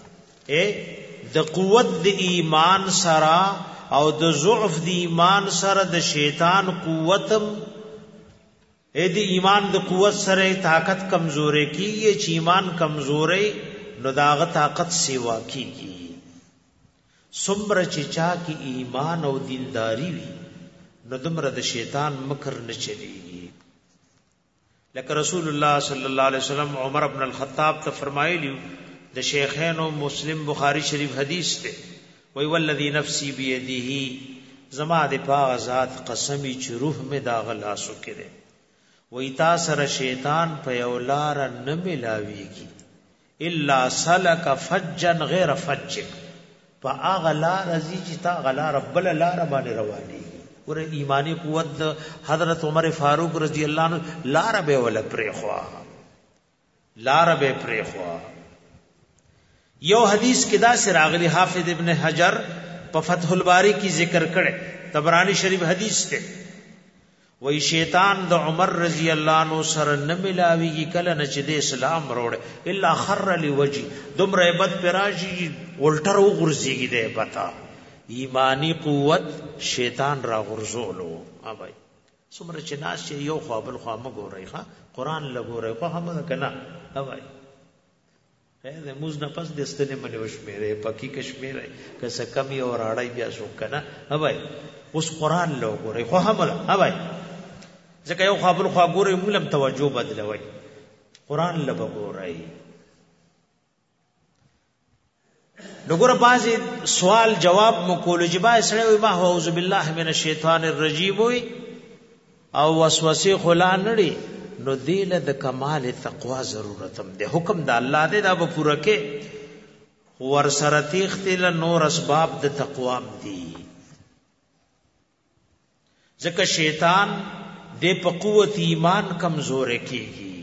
د قوت د ایمان سره او د ضعف د ایمان سره د شیطان قوتم د ایمان د قوت سره طاقت کمزورې کیږي. چې ایمان کمزورې نو داغه طاقت سیوا کیږي. سمره چې چا کی ایمان او دینداری وي نو دمره د شیطان مکر نه چلیږي. لکه رسول الله صلی الله علیه وسلم عمر ابن الخطاب ته فرمایلی د شیخین او مسلم بخاری شریف حدیث ته وی والذی نفسی بیده زما د پاک ذات قسمی چې روح می دا غلاسو کړي وی تا سره شیطان په یو لار نه ملاویږي الا سلک فجا غیر فجک فاغلا رضی چې تا غلا رب لار باندې رواني. ور ایمانی قوت حضرت عمر فاروق رضی الله عنه لار به ول پرخوا یو حدیث کې دا سراغلی حافظ ابن حجر په فتح الباری کی ذکر کړي. طبرانی شریف حدیث ته وی شیطان د عمر رضی الله عنه سره نه ملاویږي کله نه چې د اسلام وروړي الا خر لوجی دمر عبادت پراشي ولټر وغورځيږي د پتا ایمانی قوت شیطان را غرزولو. اوبای څومره چې ناس چې یو خوابل خوا مګورای ښا قران لګورای خو هم کنه. اوبای هغه موږ نه پس دستنه منی وشمیره پکی کشمیره کسه کمی اور اړای بیا شو کنه. اوبای اوس قران لګورای خو هم اوبای ځکه یو خپل خوا ګورې مولم توجه بدلوي قران لبه ګورای. نګور بازي سوال جواب مکول جبا سره ما اعوذ بالله من الشیطان الرجیم وي او وسوسه خلا نړي نو دیله د کمال تقوا ضرورت هم ده. حکم د الله دی دا به پوره کې ور سره تیختل نور اسباب د تقوا دي. ځکه شیطان د په قوت ایمان کمزور کیږي.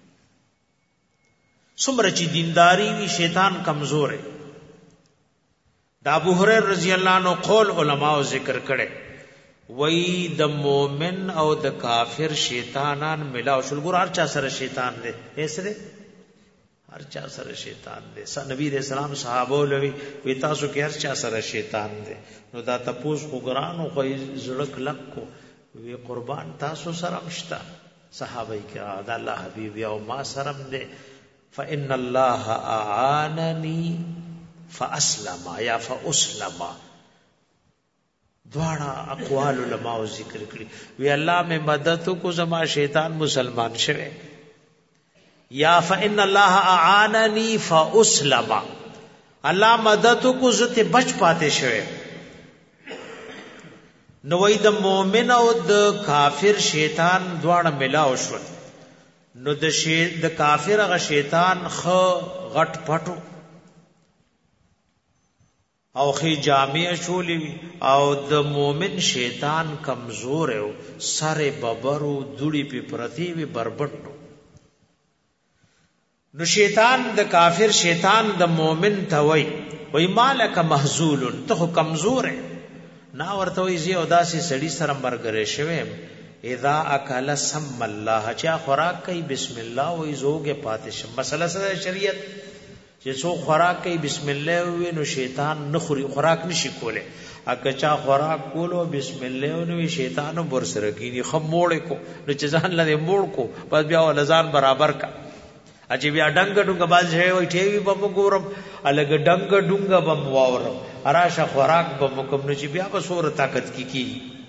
څومره چې دینداری وي شیطان کمزور دی. دا ابو هريره رضی الله عنه قول علماء ذکر کړي وای د مؤمن او د کافر شیطانان ملاو شول. ګور هر چا سره شیطان دی ایسره هر چا سره شیطان دی. نبی رسول الله صحابه لوي وی تاسو کې هر چا سره شیطان دی. نو دا تپوس وګرانو خو زړک لکو وی قربان تاسو سره مشتا صحابه کرام د الله حبیب او ما سره دی. فان الله اعانني فاسلم یا فاسلم دواړه اقوال علماء ذکر کړي. وی الله میں مدد کو زما شیطان مسلمان شوه یا فان الله اعانني فاسلم الله مدد کو زته بچ پاتے شوه. نو وای د مؤمن او د کافر شیطان دواړه ملاو شول نو د کافر هغه شیطان خ غټ پټو او خی جامع شولې او د مؤمن شیطان کمزور او سره ببرو دوړي په پرتی وی بربټو نو شیطان د کافر شیطان د مؤمن ته وای مالک محذول ته کمزور ہے نا ورته وی زی او داسې سړی سره مرګره شوم اذا اکل سم الله چا خوراک کوي بسم الله وای زوګه پاتش مسله سره شریعت چې څو خوراک کوي بسم الله وی نو شیطان نخوري خوراک نشي کوله اګه چا خوراک کولو بسم الله نو شیطان بر سره کینی خموړ کو نو چې ځان لته موړ کو پس بیا ولزان برابر کا اجي بیا ډنګ ډنګ باز هي وي ټیوي بم ګورم الګ ډنګ ډنګ بم واورم اراشه خوراک بم کوم نو چې بیا به سور طاقت کی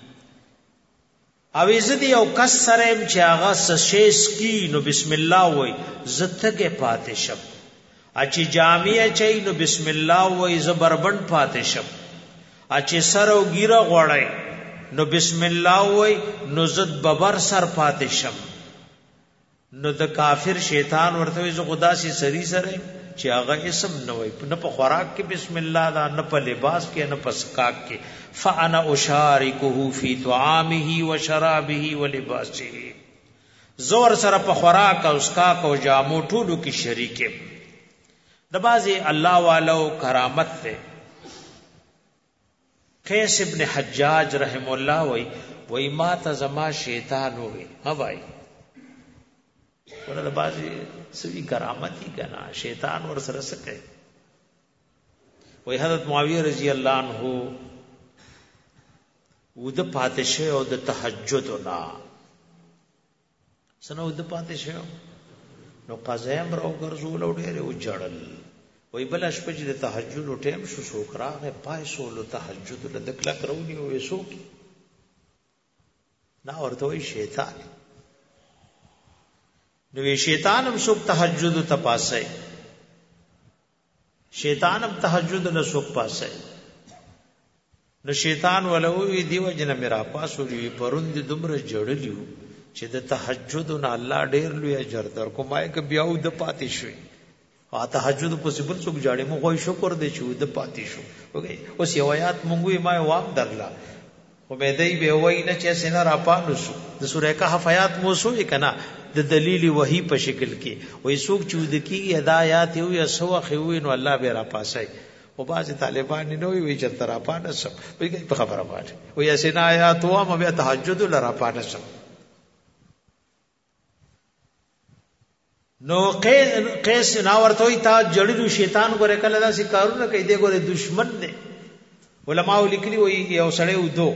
او عزت یو کس سره چې هغه سشیس کی نو بسم الله وای زتګه پاتشم اچي جامع چي نو بسم الله وای زبربند پاتشم اچي سر او ګیره غوړای نو بسم الله وای نو زد ببر سر پاتشم نو د کافر شیطان ورته زه خدا سي سری سره چې هغه اسم نه وای نه په خوراک کې بسم الله دا نه په لباس کې نه په سکاک کې فانا اشارکه فی طعامه وشرابه ولباسه زور سره په خوراک او سکاک او جامو ټولو کې شریک د بازي الله والو کرامت ته قیس ابن حجاج رحم الله وای ما ته زما شیطان وای ها وای ورته بازي سوي کرامتي کنا شیطان ور سره سکے وای حضرت معاویہ رضی اللہ عنہ ود پاتشه او د تهجد نا سنو ود پاتشه نو قزم راو ګرځول او ډېر او جړل وای بل شپه چې د تهجد ټیم شو شوکراغه پای سولو تهجد د کلا کرونی او وسو نا ورته وای شیطان نو شیطان هم څوک تهجد ته پاسه شیطان هم تهجد له څوک پاسه نو شیطان ولوي دیو جن میرا پاسو دی پروند دمر جړلیو چې د تهجد نه الله ډیر لوی اجر در کومای ک بیاو د پاتې شوی ا تهجد په سبل څوک جاړي مو غوي شکر دی چې د پاتې شو اوګي اوس یو آیات مونږه ما وام درلا امیدای به وای نه چې سينه را پانو شو د سورې کهف آیات مو سو کنا د دلیل وحی په شکل کې وای څوک چې د کی هدایت یو یا سو خو نو الله به را پاسای او باز طالبان نه وي چې تر را پانه سم وای په خبره باندې وای سينه آیات و ما به تهجد لرا پانه سم نو قیس نا ورته وي تا جړلو شیطان ګره کله دا سي کارونه کوي دی ګره دشمن دی علماء لیکلي وي یو سړی ودو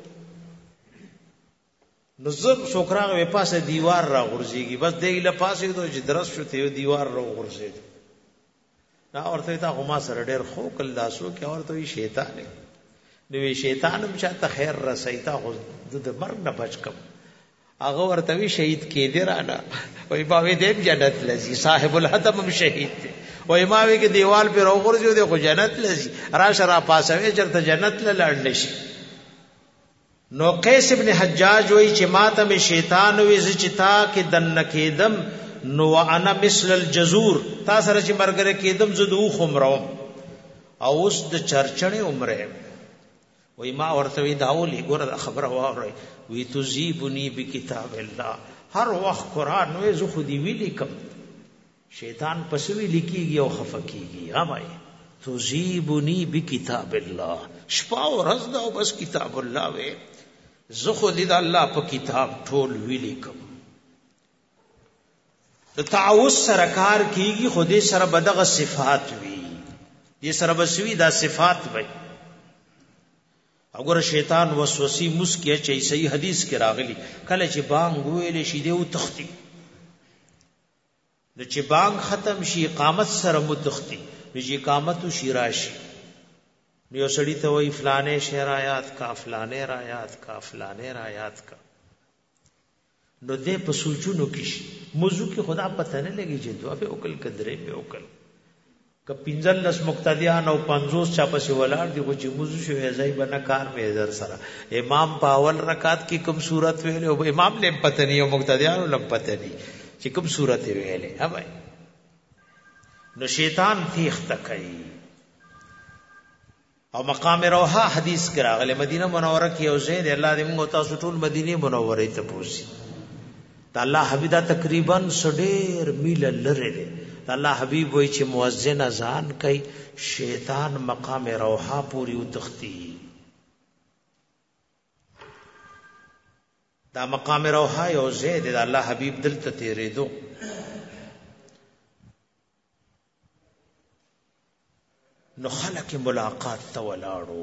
نو زب شوکراغ وې پاسه دیوار را غورځيږي بس دې له پاسه دوی چې درس شو ته دیوار را غورځي دا ورته تا غما سره ډېر خو کل داسو کې ورته وي شیطان دی شیطان هم چاته خیر رسایتا خو د مرګ نه بچ کم هغه ورته وی شهید کې دی رانا وای ما وی دې جنت لذي صاحب الحتم هم شهید دی وای ما وی کې دیوال پر اوغورځو دی خو جنت لذي را شرا پاسوي چرته جنت لاړ نشي نو قیس ابن حجاج وای چې ماته می شیطان وی زچتا کې دن کېدم نو انا مثل الجزور تا سره چې مرګره کېدم زدو خمرو او اوس د چرچنې عمره وای ما ورته وی داولي ګوره خبره واره وی تزيبني بکتاب الله هر وخت قران وې زه خو دی وی لیکم شیطان پسوي لیکيږي او خفقيږي ها بھائی تزيبني بکتاب الله شپه او ورځ دا بس کتاب الله وې زه خو دی د الله په کتاب ټول وی لیکم د تعوذ سره کار کیږي خو دې سره بدغه صفات وی دې سره بسوي دا صفات وي اگر شیطان وسوسه مسکه چې صحیح حدیث کې راغلی کله چې بانګ ویل شي دی او تختی د چې بانګ ختم شي اقامت سره متختی چې اقامت شي راشي یو سړی ته وای فلانه شعر آیات کا فلانه آیات کا فلانه آیات کا نو دې په سوچونو کې موضوع کې خدا پته نه لګي چې دعا په وکل قدرې په وکل که 15 مقتدیان او 50 چا پسې ولاړ دي خو چې موضوع شوی ځای بنه کار مې در سره امام په اول رکعت کې کوم صورت ویلې او امام له پته نه او مقتدیان له پته نه چې کوم صورت ویلې ها بھائی نو شیطان تیخته کوي. او مقام روحا حدیث کې راغله مدینه منوره کې یو ځای دی الله دې موږ تاسو ټول مدینه منوره ته پوسی دا الله حبیب دا تقریبا 1.5 میل لره دی. الله حبیب وای چې مؤذن اذان کوي شیطان مقام روحا پوری وتختی. دا مقام روحا یو ځای دی الله حبیب دلته تیرې دو نو خلق ملاقات ته ولاړو.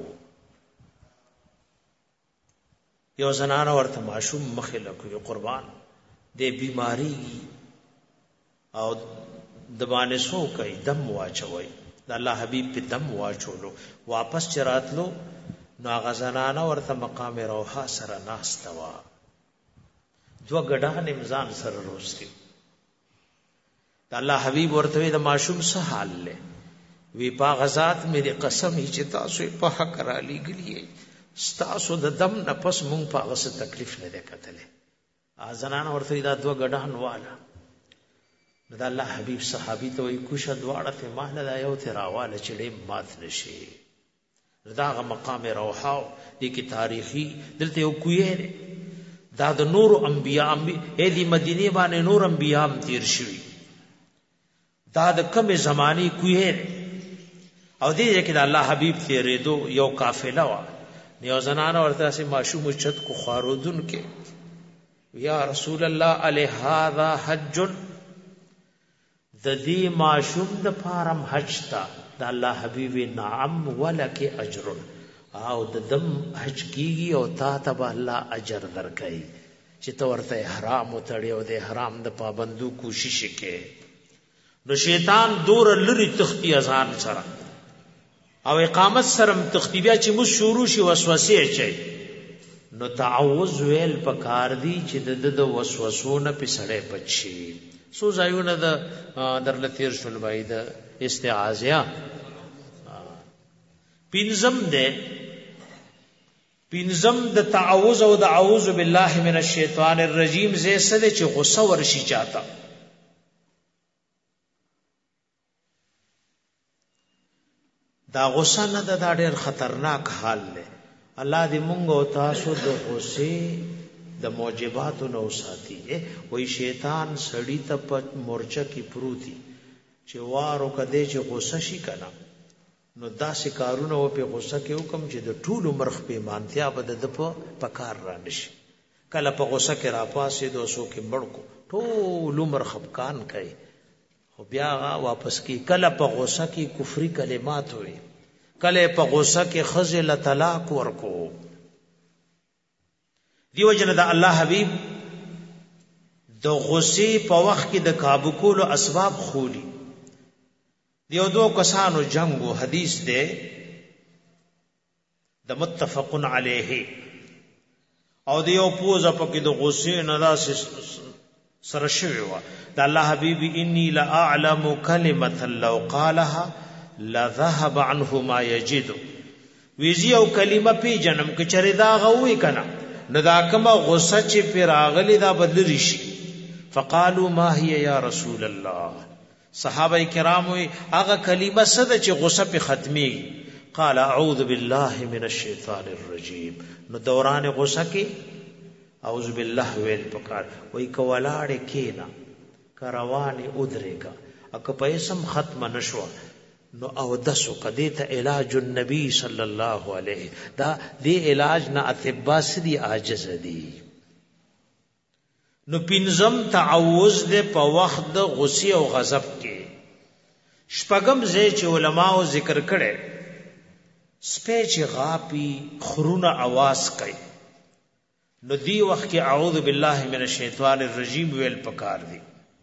یو زنانه ورته ماشوم مخې لکه قربان دې بیماری او د باندې سو کوي دم واچوي د الله حبيب په دم واچولو واپس چراتلو نو هغه زنانه ورته مقام روحا سره ناستوا دو غډان امزان سره روستي د الله حبيب ورته د ماشوم څه حال له وی پا غزات میری قسم هی چې تاسو په حق را لګلی ستاسو د دم نه پس مونږ په غسه تکلیف نه وکړلې ازنان ورته دا دوه غډان والا د الله حبیب صحابي ته وی کوشه دواړه ته مهله دا یو ته راواله چې ډېر مات نشي داغه مقام روحا دي کی تاریخي دلته یو کوی دا د نور انبیاء اې دی مدینه باندې نور انبیاء تیر شوی دا د کومه زمانی کوی او دې کې د الله حبیب تیرې دو یو قافله وا یو زنانه ورته سي ماشوم چت کو خارودن کې یا رسول الله علی هذا حج د دې ماشوم د فارم حج تا د الله حبیب نعم ولک اجر او د دم حج کیږي او تا ته الله اجر درکړي چې تو ورته حرام وتړي او د حرام د پابندو کوشش وکړي. نو شیطان دور لري تختی اذان سره او اقامت سره تختیبیا چې مو شروع شي وسوسه چي نو تعوذ ویل پکار دی چې د وسوسو نه پسړې بچي سو ځایونه د درلتیر شول بای د استعاذہ پینزم د تعوذ او د اعوذ بالله من الشیطان الرجیم زې سره چې غصه ورشي چاته دا غصه نه د ډېر خطرناک حال دی. الله دې مونږ او تاسو د غصې د موجباتو نو ساتي. وای شیطان سړی ته په مورچه کې پروتي چې وارو کده چې غصه شي کنه نو داسې کارونه و په غصه کې حکم چې د ټول مرخ په مانتیا بد د پکار را نشي کله په غصه کې را پاسې 200 کې مړکو ټول مرخ خپکان کوي خو بیا واپس کی کله په غوسه کې کفری کلمات وي کله په غوسه کې خزل طلاق ورکو. دیو جن د الله حبیب د غوسه په وخت کې د قابو کولو اسباب خولي. دیو دو کسانو جنگو حدیث ده د متفقن علیه او دیو پوزه پکې د غوسه نه داس سره شوی و د الله حبیب انی لا اعلم کلمه لو قالها لذهب عنه ما یجد ویزی او کلمه پی جنم کې چره دا غوي کنا نو دا کومه غصه چې پیراغلی دا بدل رشي. فقالوا ما هي یا رسول الله صحابه کرام وی هغه کلمه صد چې غصه په ختمي قال اعوذ بالله من الشیطان الرجیم. نو دوران غصه کې اعوذ بالله ویل پکار وای کولاړه کینا کروانه ادرېګا اک پیسم ختم نشو نو او دسو کدی ته علاج النبی صلی الله علیه دا دی علاج نه اطباء سدي عاجز دي. نو پینزم تعوذ دے په وخت د غصه او غضب کې. شپږم زې چې علماو ذکر کړي سپېچ غاپی خرونه आवाज کوي نو دی وخت کې اعوذ بالله من الشیطان الرجیم ویل پکار دی.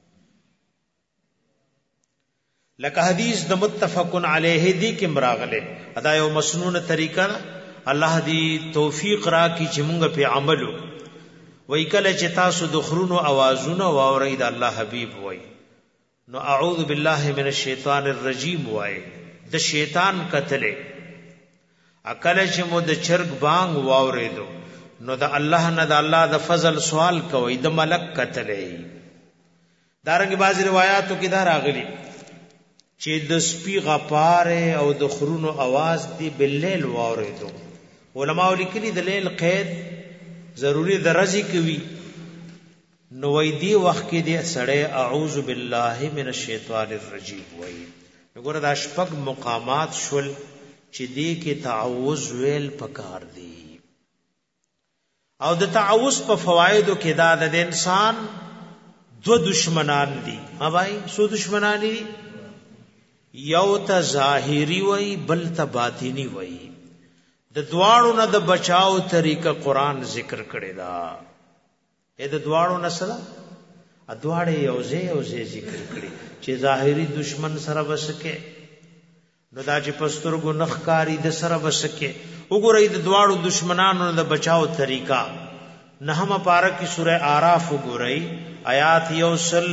لکه حدیث د متفقن علیه دی کې مراغله ادا یو مسنون طریقہ الله دی توفیق را کی چې مونږ په عملو وای کله چې تاسو د خرونو आवाजونه واورئ د الله حبیب وای نو اعوذ بالله من الشیطان الرجیم وای د شیطان قتلې اکل چې مو د چرګ بانګ واورېدو نو د الله نه د الله د فضل سوال کوي د ملک قتلې. دارنګ بعض روایتو کې دا راغلي چې د سپي غپاره او د خرونو आवाज دی باللیل واورېدو. علماء لیکلي د لیل قید ضروری درجه کوي نو وای دی وخت کې دی سړی اعوذ بالله من الشیطان الرجیم وای. وګوره دا شپږ مقامات شول چې دی کې تعوذ ویل پکار دی. او د تعوذ په فوایدو کې دا د انسان دو دشمنان دي. ها بھائی سو دشمنان دي؟ یو ته ظاهری وای بل ته باطینی وای. د دواړو نه د بچاو طریقه قران ذکر کړی دا. د دواړو نه سره ادواړې یوځه ذکر کړی چې ظاهری دشمن سره وسکه نو دا چې پستر گو نخکاری د سره وسکه. وګورئ د دواړو دشمنانو د بچاو طریقہ نهم پارہ کی سورہ آراف وګورئ آیات یوصل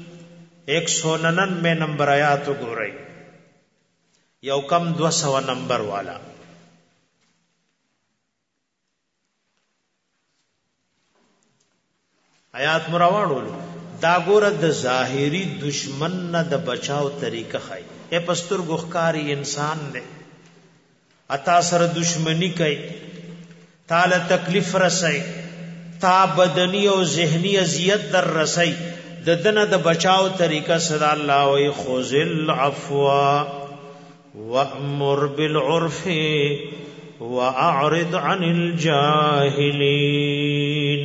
199 نمبر آیات وګورئ یو کم 200 نمبر والا آیات مراوړو. دا ګوره د ظاهری دشمن نه د بچاو طریقه خای. اے پستر ګخکاری انسان دی اتا سره دشمنی کوي تاله تکلیف رسای تا بدنی او ذهنی اذیت در رسای د دنه د بچاو طریقه صدا الله او خذل عفو وامر بالعرف واعرض عن الجاهلین.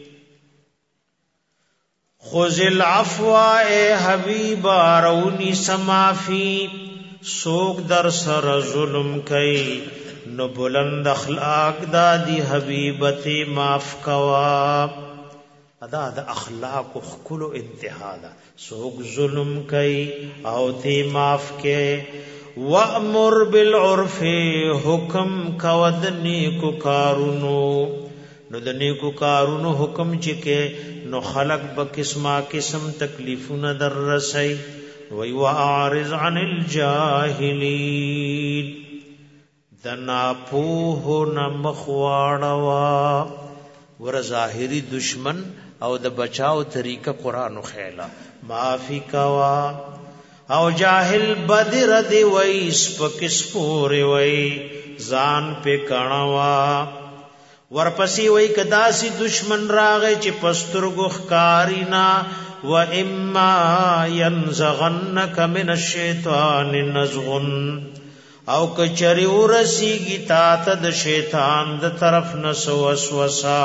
خذل عفو اے حبیب رونی سمافی سوک در سر ظلم کئی نو بلند اخلاق دادی حبیبتی معاف کوا. ادا دا اخلاق خکلو انتہا دا سوک ظلم کئی او تی معاف کے. وَأْمُرْ بِالْعُرْفِ حکم کود نیکو کارونو نو د نیکو کارونو حکم چکے نو خلق با قسمہ قسم تکلیفون در رسی. وی وَأَعْرِضْ عَنِ الْجَاهِلِينَ دنا پوہ نمخواڑوا. ور ظاہری دشمن او د بچاو طریقہ قرآن و خیلا معافی کوا. او جاہل بدر دی وی سپکس پوری وی زان پہ کانوا. ورپسی وی کداسی دشمن راغے چی پسترگو خکارینا وَإِمَّا يَنزَغَنَّكَ مِنَ الشَّيْطَانِ نَزْغٌ او کچری ورسیگی تاتا د شیطان د طرف نسو وسوسا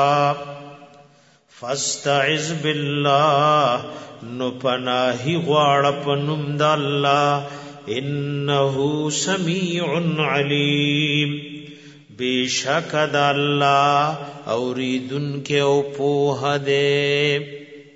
فاستعذ بالله نو پناہی غواړ پنوم د الله انه سمیع علیم بیشک د الله اوریدن کې او په هده.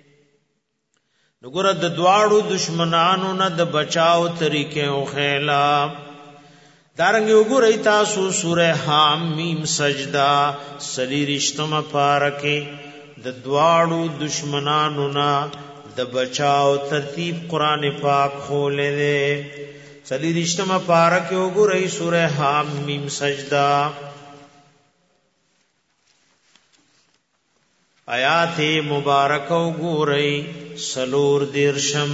نګور د دواړو دشمنانو نه د بچاو طریقې او خیلا. دارنګ وګورئ تاسو سورہ حامیم سجدہ سلیرشتمه پارکه د دواړو دشمنانو نه د بچاو ترتیب قران پاک خولې ده. سلیرشتمه پارکه وګورئ سورہ حامیم سجدہ آیات مبارک وګورئ سلور دیرشم.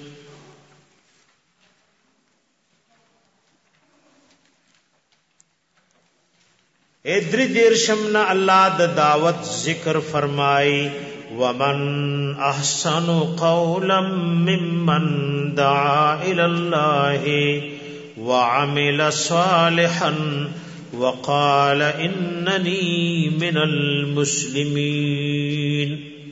ادری دیرشم نا اللہ دا دعوت ذکر فرمائی ومن احسن قولا ممن دعا الى اللہ وعمل صالحا وقال اننی من المسلمین.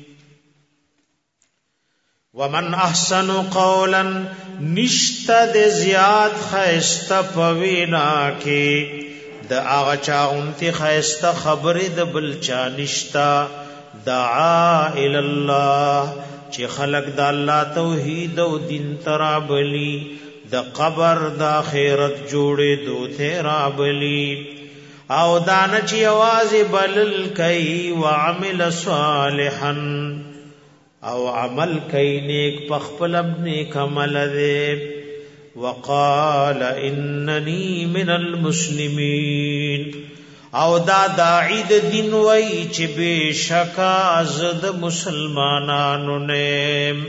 ومن احسن قولا نشتا دے زیاد خیستا پوینا کے دا آغا چاہونتی خیستا خبری دا بلچا نشتا دعا الاللہ چی خلق دا اللہ توحید و دین ترابلی دا قبر دا خیرت جوڑے دو تیرابلی او دانا چی آواز بلل کئی وعمل صالحا او عمل کوي نیک پخپل نیک عمل دې وقال انني من المسلمين او دا داعی د دین وای چې بشکا زد مسلمانانو نه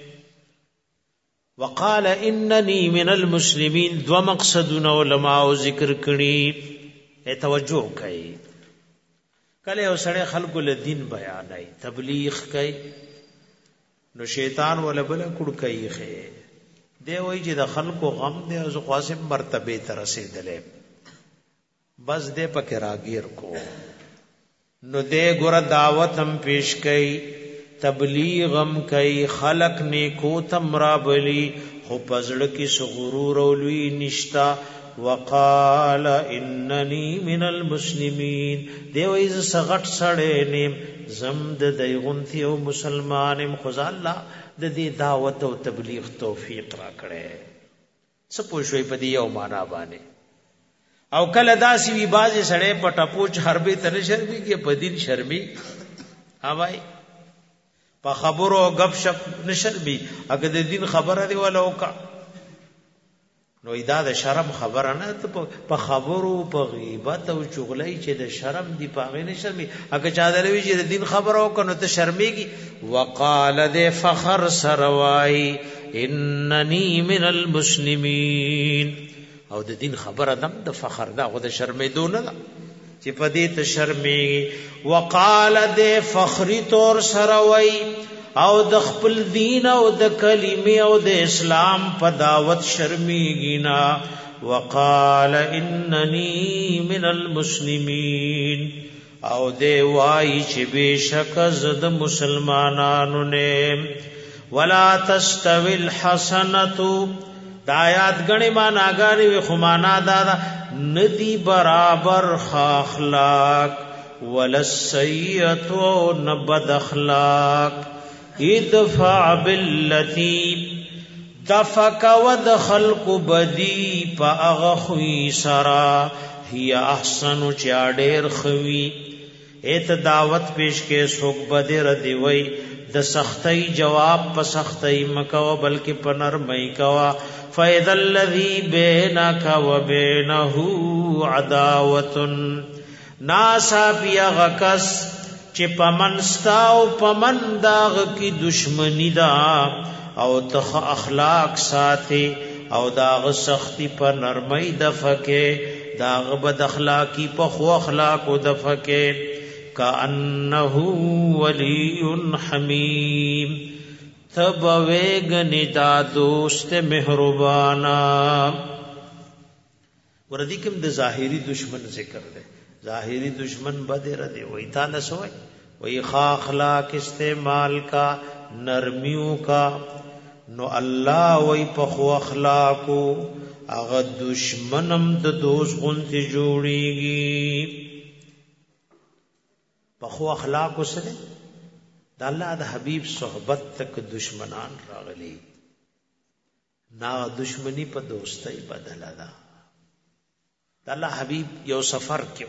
وقال انني من المسلمين دو مقصدون علماء ذکر کړي توجه کوي کله یو سړی خلکو له دین بیانای تبلیغ کوي نو شیطان ولا بل کړ کوي خې دی وای چې د خلکو غم دی او قاسم مرتبه ته رسیدلې بس دې پکې راګیر کو نو دې ګور دعوت هم پیش کړي تبلیغ هم کوي خلق نیکو تم را بلی خو پزړه کې سغرور او لوی نشتا وقال انني من المسلمين دی وای ز سغټ سړې نیم زمد دیغونتی او مسلمانم خدا الله د دې دعوت او تبلیغ توفیق را کړي څه پوښوي په دې یو معنا باندې او کله داسي وی بازي سړې پټپوچ حربي تل شرمي کې په دین شرمي اوای په خبرو غب شپ نشرمي اګه د دین خبره دی ولا وکا نو ادا د شرم خبره نه ته په خبرو په غیبت او چغلای چې د شرم دی پاغې نشرمي اګه چا دلوي چې د دین خبره وکنو ته شرمېږي وقال ذ فخر سروای انني من المسلمين او د دین خبره دم د فخر دا او د شرمې دون نه چې پدې ته شرمې وقال د فخری تور سروي او د خپل دین او د کلمې او د اسلام په دعوت شرمېږي نا وقال انني من المسلمين او د وای چې بشک زد مسلمانانو نه ولا تستوي الحسنه دا آیات غنی معنا غاری وی خمانا دادا ندی برابر اخلاق ولسیئه نبد اخلاق ادفع باللتی دفق ودخل کو بدی پا اغخوی سرا ہی احسن چا ډیر خوی ایت دعوت پیش کې سوک بدر دی وی د سختۍ جواب په سختۍ مکو بلکې په نرمۍ کوا فاذا الذي بينك وبينه عداوه ناسا بیا غکس چې پمنستا او پمنداغ کی دشمنی دا او تخ اخلاق ساتي او داغ سختی په نرمۍ دفکه داغ بد اخلاقی په خو اخلاق او دفکه کأنه ولی حمیم تب ویگنی دا دوست مہربانا وردی کم دا ظاہری دشمن ذکر دے ظاہری دشمن بدے ردے وہی تا نسوئے وہی اخلاق استعمال کا نرمیوں کا نو اللہ وہی پخو اخلاقو اغا دشمنم دا دوست غنتی جوڑی گی پخو اخلاقو سنے دا اللہ دا حبیب صحبت تک دشمنان راغلی نا دشمنی پا دوستی بدل دا اللہ حبیب یو سفر کیو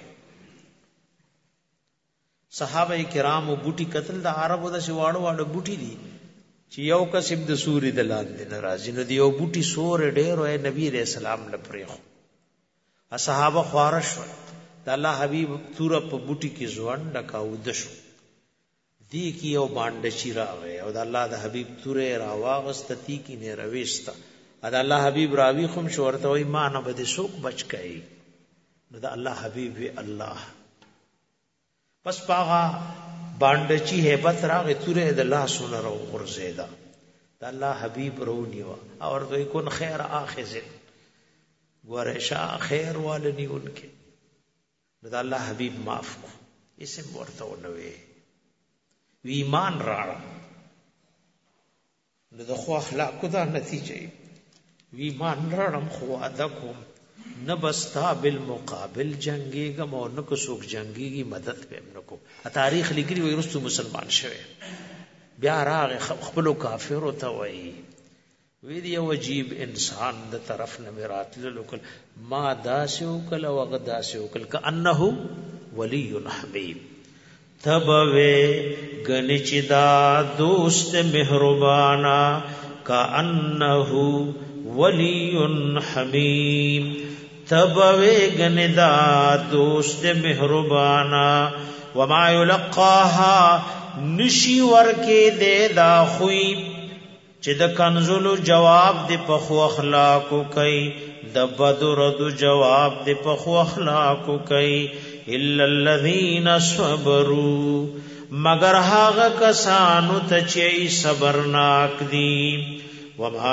صحابہ کرام و بوٹی قتل دا عربو دا سی واڑو واڑو بوٹی دی چی یو قسم دا سوری دلان دی نرازی نو دی یو بوٹی سور ڈیرو اے نبی علیہ السلام لپریخو صحابہ خوارش دا اللہ حبیب تورا پا بوٹی کی زوان ڈکاو دشو دی کی یو باندچی راوے او دا اللہ دا حبیب تورے راواغست تی کی نے رویستا دا اللہ حبیب راوی خم شورتا وی مانا بدے سوک بچ گئی دا اللہ حبیب وی اللہ پس پاغا باندچی حیبت راغی تورے دا اللہ سونا رو غرزیدہ دا اللہ حبیب رونیوا اور تو کن خیر آخذن گوارشا خیر والنی ان کے دا اللہ حبیب معاف کو اسم ورطا نوے وی ایمان راڑا دا خو اخلاق دا نتیجہ وی ایمان راڑم خو ادکم نبستا بالمقابل جنگی گم اور نکو سوک جنگی گی مدد پیم نکو تاریخ لگری وی رستو مسلمان شوے بیا راغ خپلو کافر ہوتا وی وی دی وجیب انسان دا طرف نمیرات للوکل ما داسیو کل وغد داسیو کل کانہو ولی حبیب تبوے گنی چی دا دوست مہربانا کأنہو ولی حمیم تبوے گنی دا دوست مہربانا وما یلقاها نشی ورکے دے دا خوی چی دا کنزلو جواب دے پخو اخلاقو کئی دا بدردو جواب دے پخو اخلاقو کئی الا الذین صبروا مگر هاغه کسانو ته چې صبرناک دي وما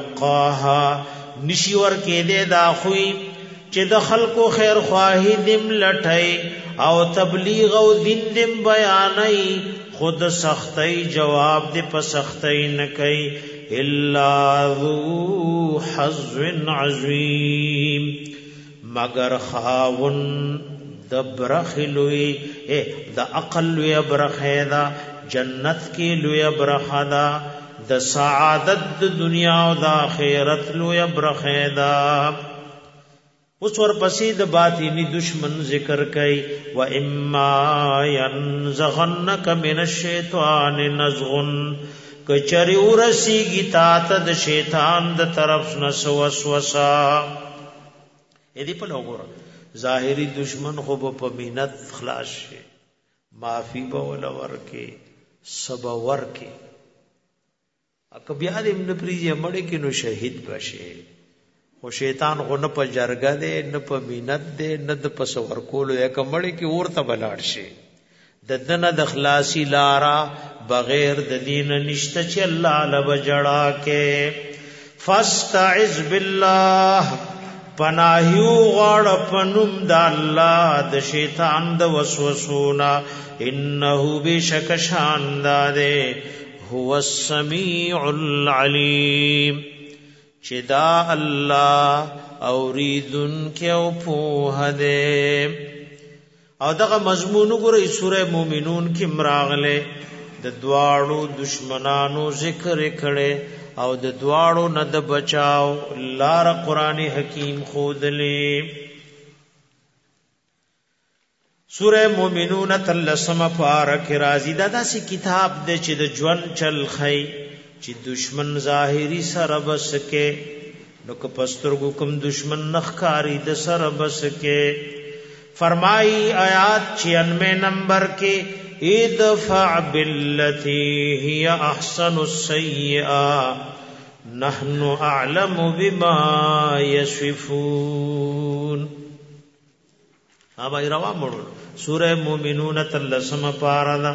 یلقاها نشي ورکې دې دا خوې چې د خلکو خیر خواهی دم لټای او تبلیغ او دین دم بیانای خود سختای جواب دې په سختای نه کوي الا ذو حظ عظیم مگر خاون د برخلوی د عقل لوی برخیدا جنت کی لوی برخدا د سعادت د دنیا او د آخرت لوی برخیدا اوس ور پسې د باطینی دشمن ذکر کئ و اما ينزغنک من الشیطان نزغ کچری ورسیږي تا ته د شیطان د طرف نس وسوسه اې دی په لوګور ظاهری دشمن خو په مینت خلاص شي معافی به ولا ورکه سبا ورکه اکبیا دې ابن پریجه مړ کې نو شهید بشه خو شیطان خو نه په جرګه دې نه په مینت دې نه د پس ورکول یک مړ کې ورته بلاړ شي د دنه د خلاصي لارا بغیر د دین نشته چې الله لبجړه کې فاستعذ بالله پناهیو غړ پنوم د الله د شیطان د وسوسونا انه بشک شانداره هو السمیع العلیم چدا الله اوریدن کې او په دې او دغه مضمون ګورې سوره مومنون کې مراغله د دواړو دشمنانو ذکر کړي او د دواړو نه د بچاو لار قران حکیم خودلې سوره مومنون تلسم پارک رازی داسې کتاب دې چې د ژوند چل خی چې دشمن ظاهری سره بس کې نو که پسترګو کوم دشمن نخکاری د سره بس کې فرمای آیات 96 نمبر کې ادفع بالتي هي احسن السيئه نحن اعلم بما يصفون ابا روا مړو سوره مومنون تلسم پارا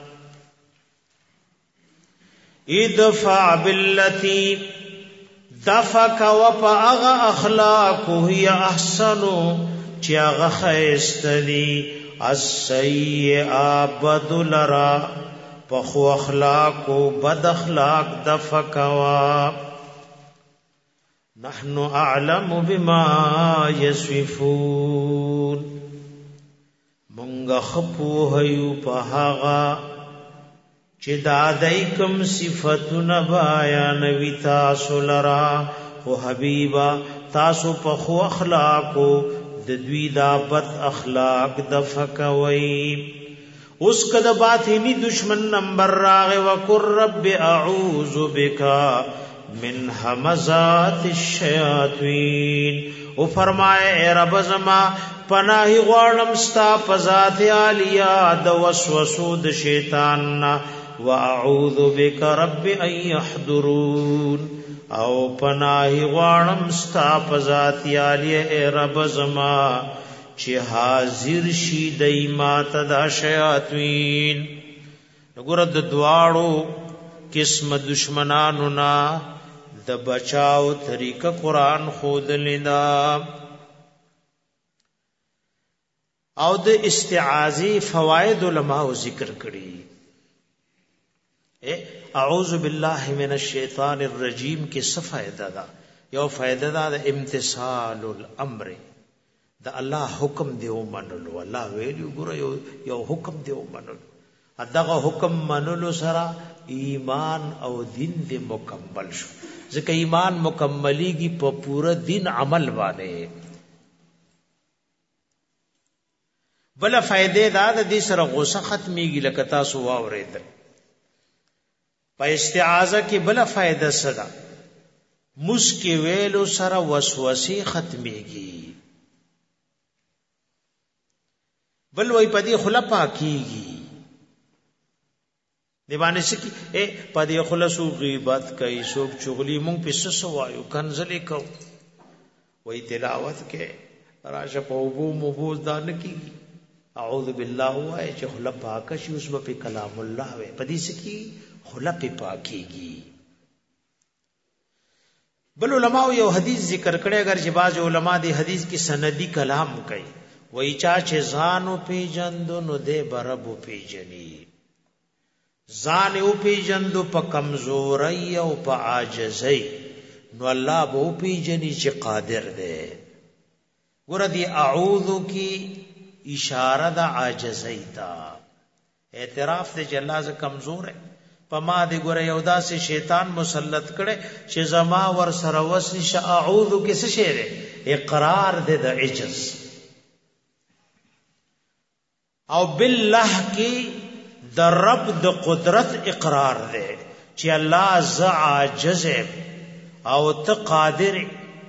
ادفع بالتي دفك وفاغ اخلاق هي احسن چې هغه خیستلی السیئه بدلرا پخو اخلاق و بد اخلاق دفکوا نحن اعلم بما یصفون منغ خپو هیو پهاغا چې دادای کوم صفاتونه بیان وی تاسو لرا او حبیبا تاسو پخو اخلاق د دوی دا بد اخلاق دفکوي اس کده باطنی دشمن نمبر راغ وقر رب اعوذ بک من همزات الشیاطین او فرمائے اے رب زما پناہ غوانم ستا پذات عالیا د وسوسو د شیطان واعوذ بک رب ان يحضرون او پناہ غوانم ستا پذات عالیا اے رب زما چې حاضر شي دای ماته دا شیاطین وګوره د دواړو قسم دشمنانو نا د بچاو طریقه قران خود لیدا او د استعاذی فواید علماء ذکر کړي اعوذ بالله من الشیطان الرجیم کې څه فائدہ ده یو فائدہ ده د امتثال الامر دا الله حکم دی او منلو الله ویلو ګره یو حکم دی او منلو دغه حکم منلو سره ایمان او دین دی مکمل شو ځکه ایمان مکملیږي په پورا دین عمل باندې بل فائدې دا د دې سره غوسه ختميږي لکه تاسو واورېدل. په استعاذه کې بل فائدہ صدا مسکی ویلو سره وسوسه ختميږي. بل وای پدې خلا پاکيږي. دیوانه سکی پدې خلصو غیبت کوي سوک چغلی مونږ په سسو وایو کنزلې کو وای تلاوت کې راشه په وبو مبوز دان کیږي. اعوذ بالله وای چې خلا پاک شي اوس په کلام الله وای پدې سکی خلا په پاکيږي. بل علماء یو حدیث ذکر کړي اگر چې باز علماء دی حدیث کې سندی کلام کوي وای چا چې ځانو پیجندو نو دې بربو پیجنی ځان او پیجندو په کمزوري او په عاجزۍ نو الله به پیجنی چې قادر دی. ګور دی اعوذ کی اشاره د عاجزۍ تا اعتراف دې چې الله ز کمزور ہے پما دې ګور یو داسې شیطان مسلط کړي چې زما ور سره وسش اعوذ کی څه شی دی اقرار دې د عجز او بالله کی د رب د قدرت اقرار دے چې الله ز عاجز او ته قادر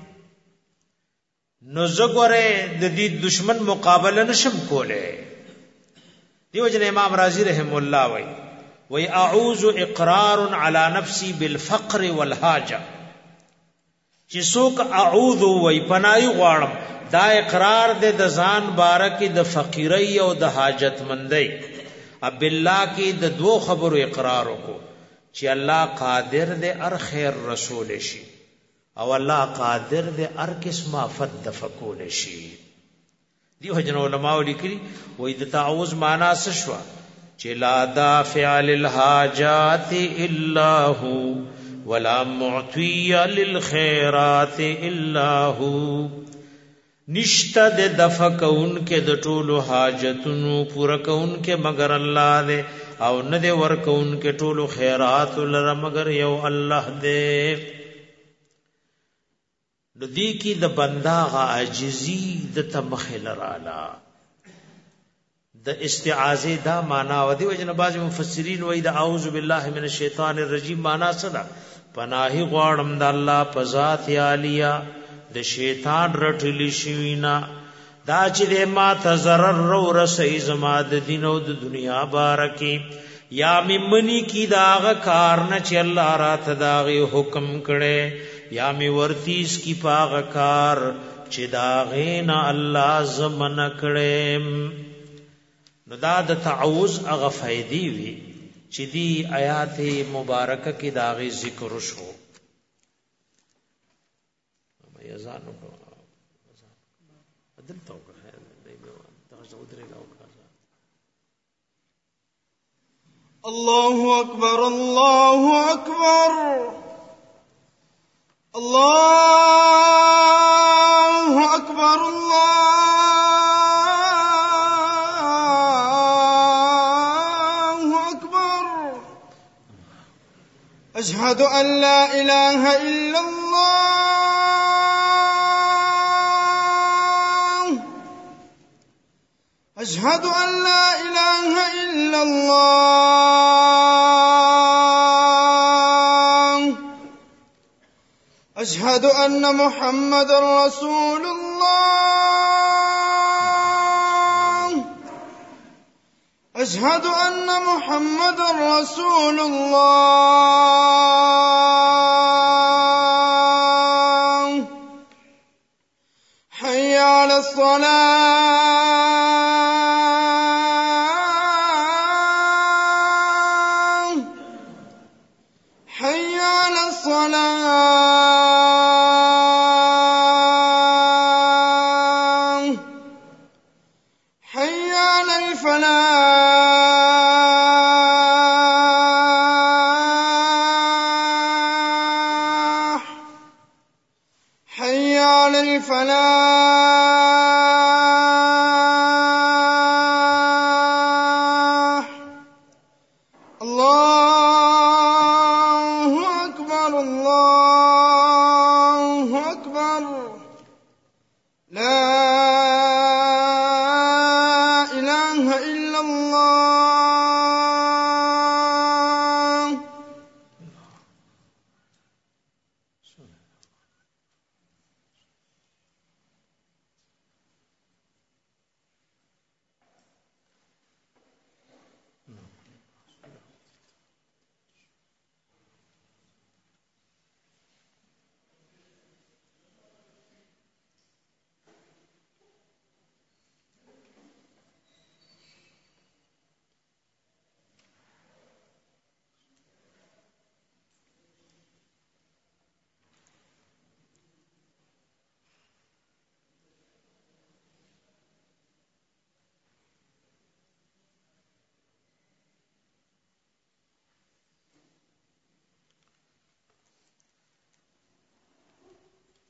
نو زګوره د دې دشمن مقابله نشم کوله. دیو جن امام رازی رحم الله وی اعوذ اقرار علی نفسی بالفقر والحاجه چې څوک اعوذ وی پنای غواړم دا اقرار دے د ځان بارکی د فقیری او د حاجت مندی. اب بالله کی د دو خبرو اقرار کو چې الله قادر دے ار خیر رسول شي او الله قادر دے ار قسم افت د فکول شي. دیو جن علماء لیکلي وې د تعوذ معنا څه شو چې لا دافع للحاجات الا هو ولا معطي للخيرات الا هو. نشتا د دفع کون کې د ټولو حاجتونو پورا کون کې مگر الله دې او نه دې ور کون کې ټولو خیرات لره مگر یو الله دې. د دې کې د بندا عاجزي د تمخل رالا د استعاذه دا معنا و دی وجنه بعض مفسرین وایي د اعوذ بالله من الشیطان الرجیم معنا څه ده پناهي غواړم د الله په ذات عالیه د شیطان رټلی شوینا دا چې د ما ته ضرر رو رسي زما د دین او د دنیا بارکی یا ممنی کی داغه کار نه چې الله راته داغه حکم کړي یا می ورتیس کی پاغه کار چې داغه نه الله زمن کړي. نو دا د تعوذ هغه فائدې وی چې دی آیات مبارکه کې داغه ذکر شو. یزانو کو بدل تو ہے نہیں میں تاج ادھر گاؤں کا اللہ اکبر اللہ اکبر اللہ اکبر اللہ اکبر اشہد ان لا الہ الا اللہ أشهد أن لا إله إلا الله أشهد أن محمد رسول الله أشهد أن محمد رسول الله حي على الصلاة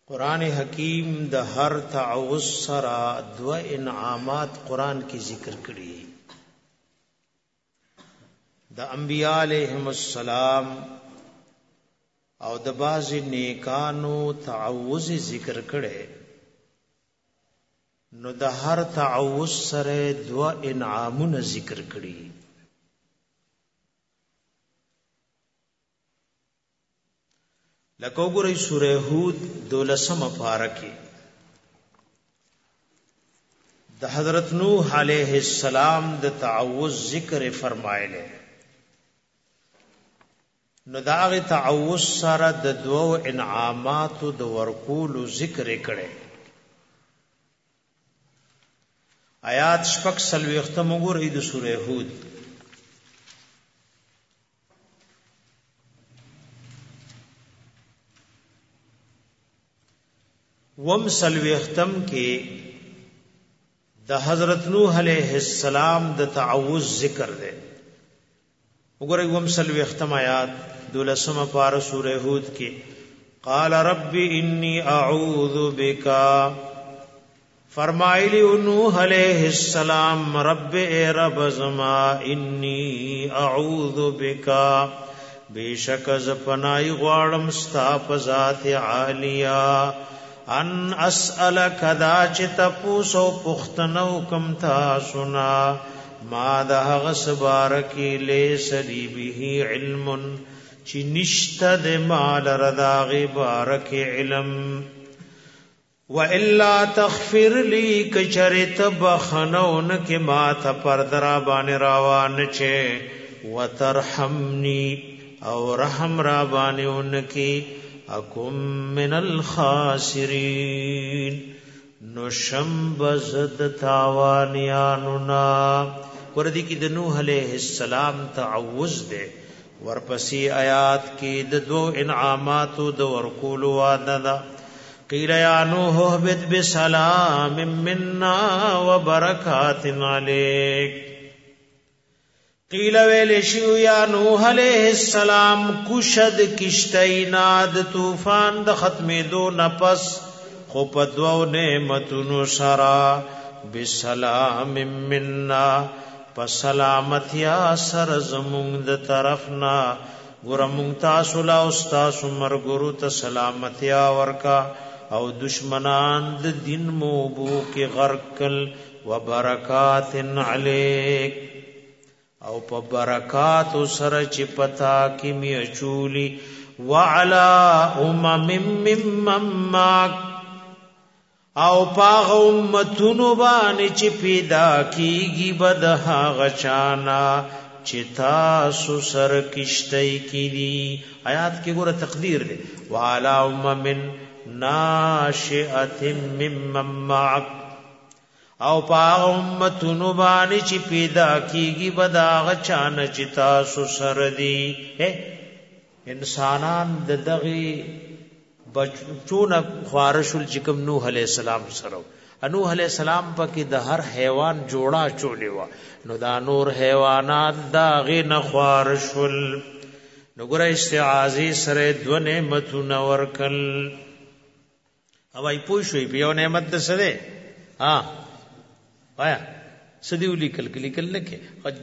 قرآن حکیم د هر تعوذ سره دو انعامات قرآن کی ذکر کړي د انبیاء علیهم السلام او د باز نیکانو تعوذ ذکر کړي نو د هر تعوذ سره دو انعامونه ذکر کړي لکه وګورئ سورہ ہود 12 پارکه د حضرت نوح علیہ السلام د تعوذ ذکر فرمایله نو داغه تعوذ سره د دوو انعامات د ورکول ذکر کړي آیات شپږ سلويختم وګورئ د سورہ ہود وم سلويختم کې د حضرت نوح علیہ السلام د تعوذ ذکر ده وګورئ وم سلويختم آیات 12 پارہ سورہ ہود کې قال رب انی اعوذ بک فرمایلی نوح علیہ السلام رب اے رب زما انی اعوذ بک بیشک ز پنای غواړم ستا په ذات عالیه ان اسالک دا چې تاسو پختنو کم تاسو نا ما ده غسبارکی لیسری به علم چې نشته د مال رضا غبارک علم والا تغفر لی کچرت بخنون کې ما ته پردرا باندې روان چې وترحمنی او رحم را باندې انکی اکم من الخاسرین نشم بزد تاوانیانونا وردی کی د نوح علیہ السلام تعوذ دے ورپسی آیات کی د دو انعامات د ورکول وعدہ قیل یا نوح اهبط بسلام منا وبرکات علیک قیل ویلشیو یا نوح علیہ السلام کشد کشتیناد طوفان د ختمی دو نپس خوپدو نعمتنو سرا بسلام مننا پسلامت یا سر زمونگ د طرفنا گرمونگ تاسو لا استاسو مرگرو تا سلامت یا ورکا او دشمنان د دین موبو کی غرکل و برکات علیک او په برکات سره چې پتا کې می چولی وعلى ممن معك او پاغ امتونو باندې چې پیدا کیږي بدها غچانا چې تاسو سره کشتای کیږي آیات کې ګوره تقدیر دی وعلى ممن ناشئه ممن معك او پاغ امتونو باندې چې پیدا کیږي بداغ چان چې تاسو سره دی انسانان د دغه بچون خوارشل چکم نوح علیہ السلام سره نوح علیہ السلام پکې د هر حیوان جوړا چولې و نو دا نور حیوانات دا غي نه خوارشل نو ګره استعاذی سره دو نعمتونه ورکل اوای پوښوي په یو نعمت د سره ها وایا سدیو لیکل لکه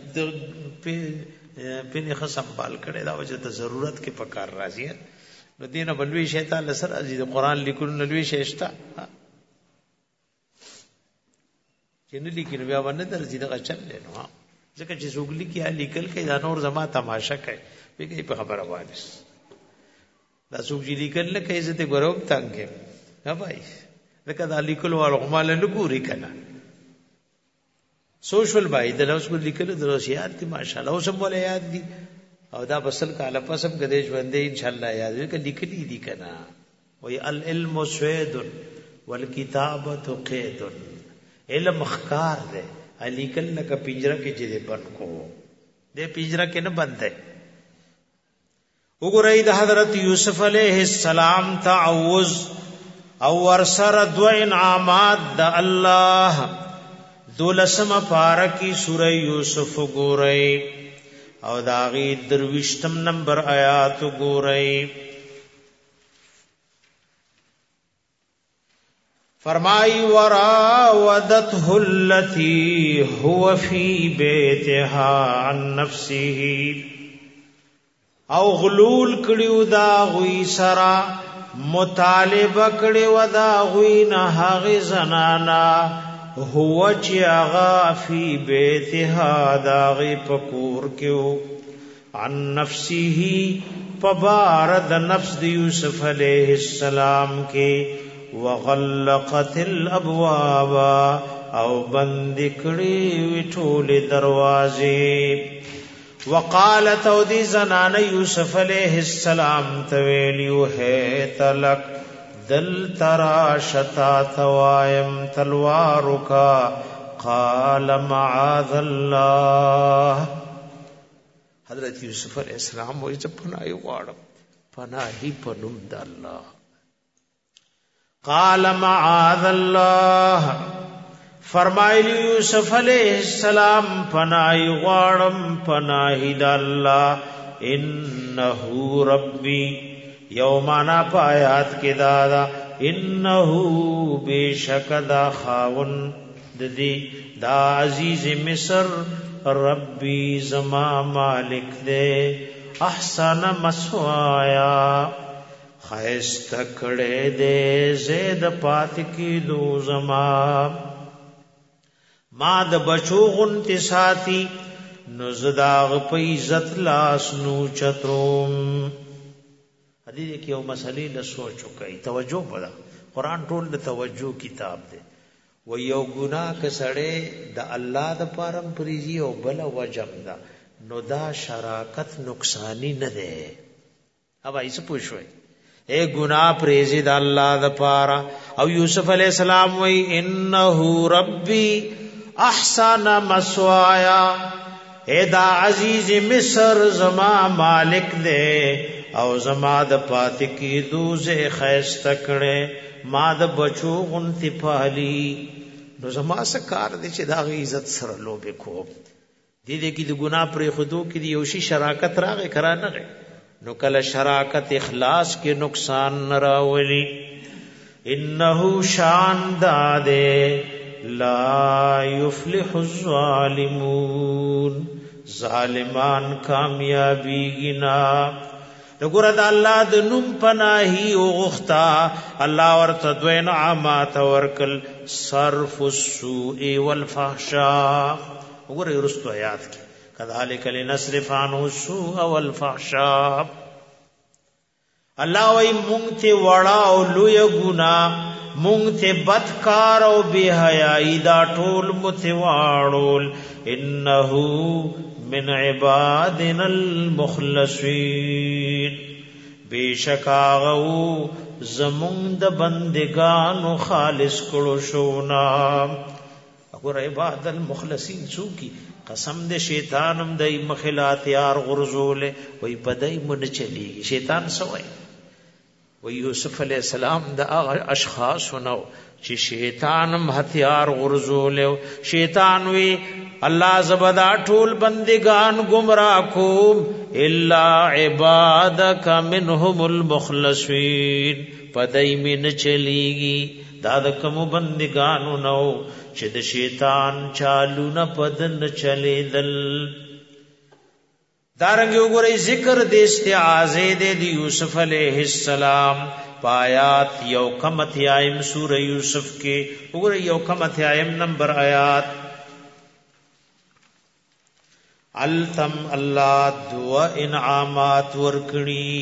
په نه خصم بال کړي دا وجه ته ضرورت کې پکار راځي نو دینه بلوي شیطان لسر عزیز قرآن لیکل نلوي شیشتا چې نه لیکل بیا باندې درځي دا چل لنو ځکه چې زوګلی کې لیکل کې دا نور زما تماشا کوي به کې په خبره وایي دا زوګلی لیکل نه کوي زته ګروب تانګه ها بھائی ځکه دا لیکل والو غمال نه ګوري کنه سوشل بای د اوس کو لیکل دروس یاد دي ماشاءالله اوس هم ولې یاد دي او دا بسل کاله پسم کده ژوندې ان شاء الله یاد وکړه لیکلي دي کنه وی العلم سوید والکتابه قید علم مخکار ده لیکل نه ک پنجره کې چې بند کو دې پنجره کې نه بند ده وګورئ د حضرت یوسف علیہ السلام تعوذ او ورسره دو انعامات د الله دولسم پارکی سورہ یوسف گورئی او داغی دروشتم نمبر آیات گورئی فرمائی وراودته التي هو في بيتها عن نفسه او غلول کړیو دا غوی سرا مطالبه کړیو دا غوی نه هغه زنانا هو چې هغه فی بیتها دا غی پکور کېو عن نفسه فبارد نفس دی یوسف علیہ السلام کے وغلقت الابواب او بند کړي وټول دروازې وقالت او دی زنان یوسف علیہ السلام تویلیو ہے تلک دل ترا شتا توایم تلوارکا قال معاذ اللہ حضرت یوسف علیہ السلام وہی جب پناہی غارم پناہی پنم دا اللہ قال معاذ اللہ فرمائلی یوسف علیہ السلام پناہی غارم پناہی دا اللہ انہو ربی یومانا پایات کے دادا انہو بے شک دا خاون ددی دا عزیز مصر ربی زما مالک دے احسن مسوایا خیست کڑے دے زید پات کی دو زما ما د بچو غنتی ساتی نزداغ پیزت لاس نو چتروم حدیث کی یو مسئلے لسوچو کئی توجہ بدا قرآن ټول د توجہ کتاب دے و یو گناہ کسڑے دا اللہ دا پارم پریزی او بلا وجب دا نو دا شراکت نقصانی ندے اب ایسا پوچھوئی اے گناہ پریزی دا اللہ دا پارا او یوسف علیہ السلام وی انہو ربی احسن مسوایا اے دا عزیز مصر زما مالک دے او زما د پات کی دوزه خیست کړي ما د بچو غنتی پالی نو زما سکار دي چې دا غي عزت سره لوبه کو دي دې کې د ګناه پر خودو کې دی یوشي شراکت راغې کرا نه غي نو کله شراکت اخلاص کې نقصان نه راولي انه شان داده لا یفلح الظالمون ظالمان کامیابی گنا نګور د الله د نوم پناهي او غختا الله ورته دوه نعمت ورکل صرف السوء والفحشاء وګور ورستو آیات کې کذالک لنصرف عنه السوء والفحشاء الله وای مونږ ته وړا او لوی ګنا مونږ ته بدکار او بے حیاي دا ټول متواړول انه من عبادنا المخلصين بیشکاغو زمون د بندگانو خالص کړو شو نا وګور عباد المخلصین څوکي قسم دې شیطانم دای مخلات یار غرزول وای پدای من چلی شیطان سوای و یوسف علیہ السلام دا اشخاص نو چې شیطانم هتیار غرزول شیطان وی الله زبدا ټول بندگان گمراه کوم الا عبادک منهم المخلصین پدای من چلیږي دا د کوم بندگانو نو چې د شیطان چالو نه پدن چلیدل دارنګ وګورئ ذکر د استعاذې د یوسف علیہ السلام پایات یو کم اتیایم سورہ یوسف کې وګورئ یو کم اتیایم نمبر آیات التم الله دو انعامات ورکړي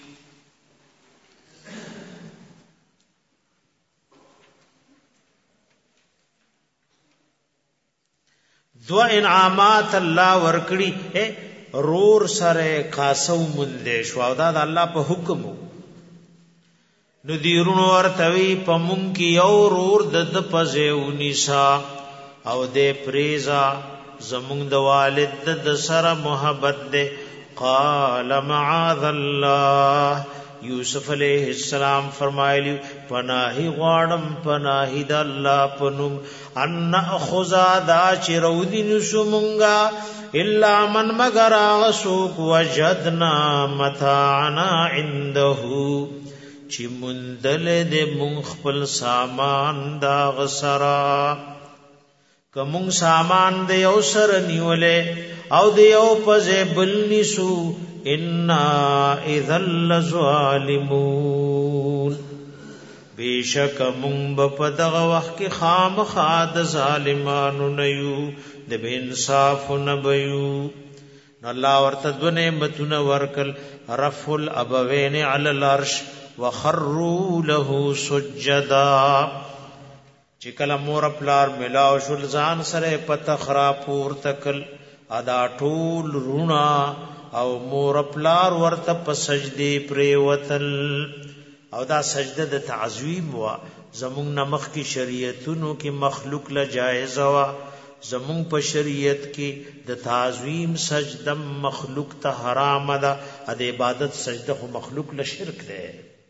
دو انعامات الله ورکړي رور سره قاسو مندې شو او دا د الله په حکم نو دیرونو ورتوي په مونږ کې یو رور د پځه ونیسا او د پریزا زمونږ د والد د سره محبت ده قال معاذ الله یوسف علیہ السلام فرمایلی پناہی غواړم پناہی د الله پنوم ان اخذا دا چرودی نسمونگا الا من مگر غسوک وجدنا متاعنا عنده چې مندل دې مونږ خپل سامان دا غسرا کوم سامان دې یو سر نیولې او دې یو پځه بل نسو ان اذا لظالمون بیشک مونږ په دغه وخت کې خامخا د ظالمانو نه یو د بے انصاف نه بيو. الله ورته د نعمتونه ورکل رفع الابوین علی العرش وخروا له سجدا چې کله مور پلار ملاو شول ځان سره پتخرا پور تکل ادا ټول رونا او مور پلار ورته په سجدي پریوتل او دا سجده د تعظیم وا زمون نمخ کی شریعتونو کې مخلوق لا جایز وا زمون په شریعت کې د تعظیم سجده مخلوق ته حرام ده د عبادت سجده خو مخلوق له شرک ده.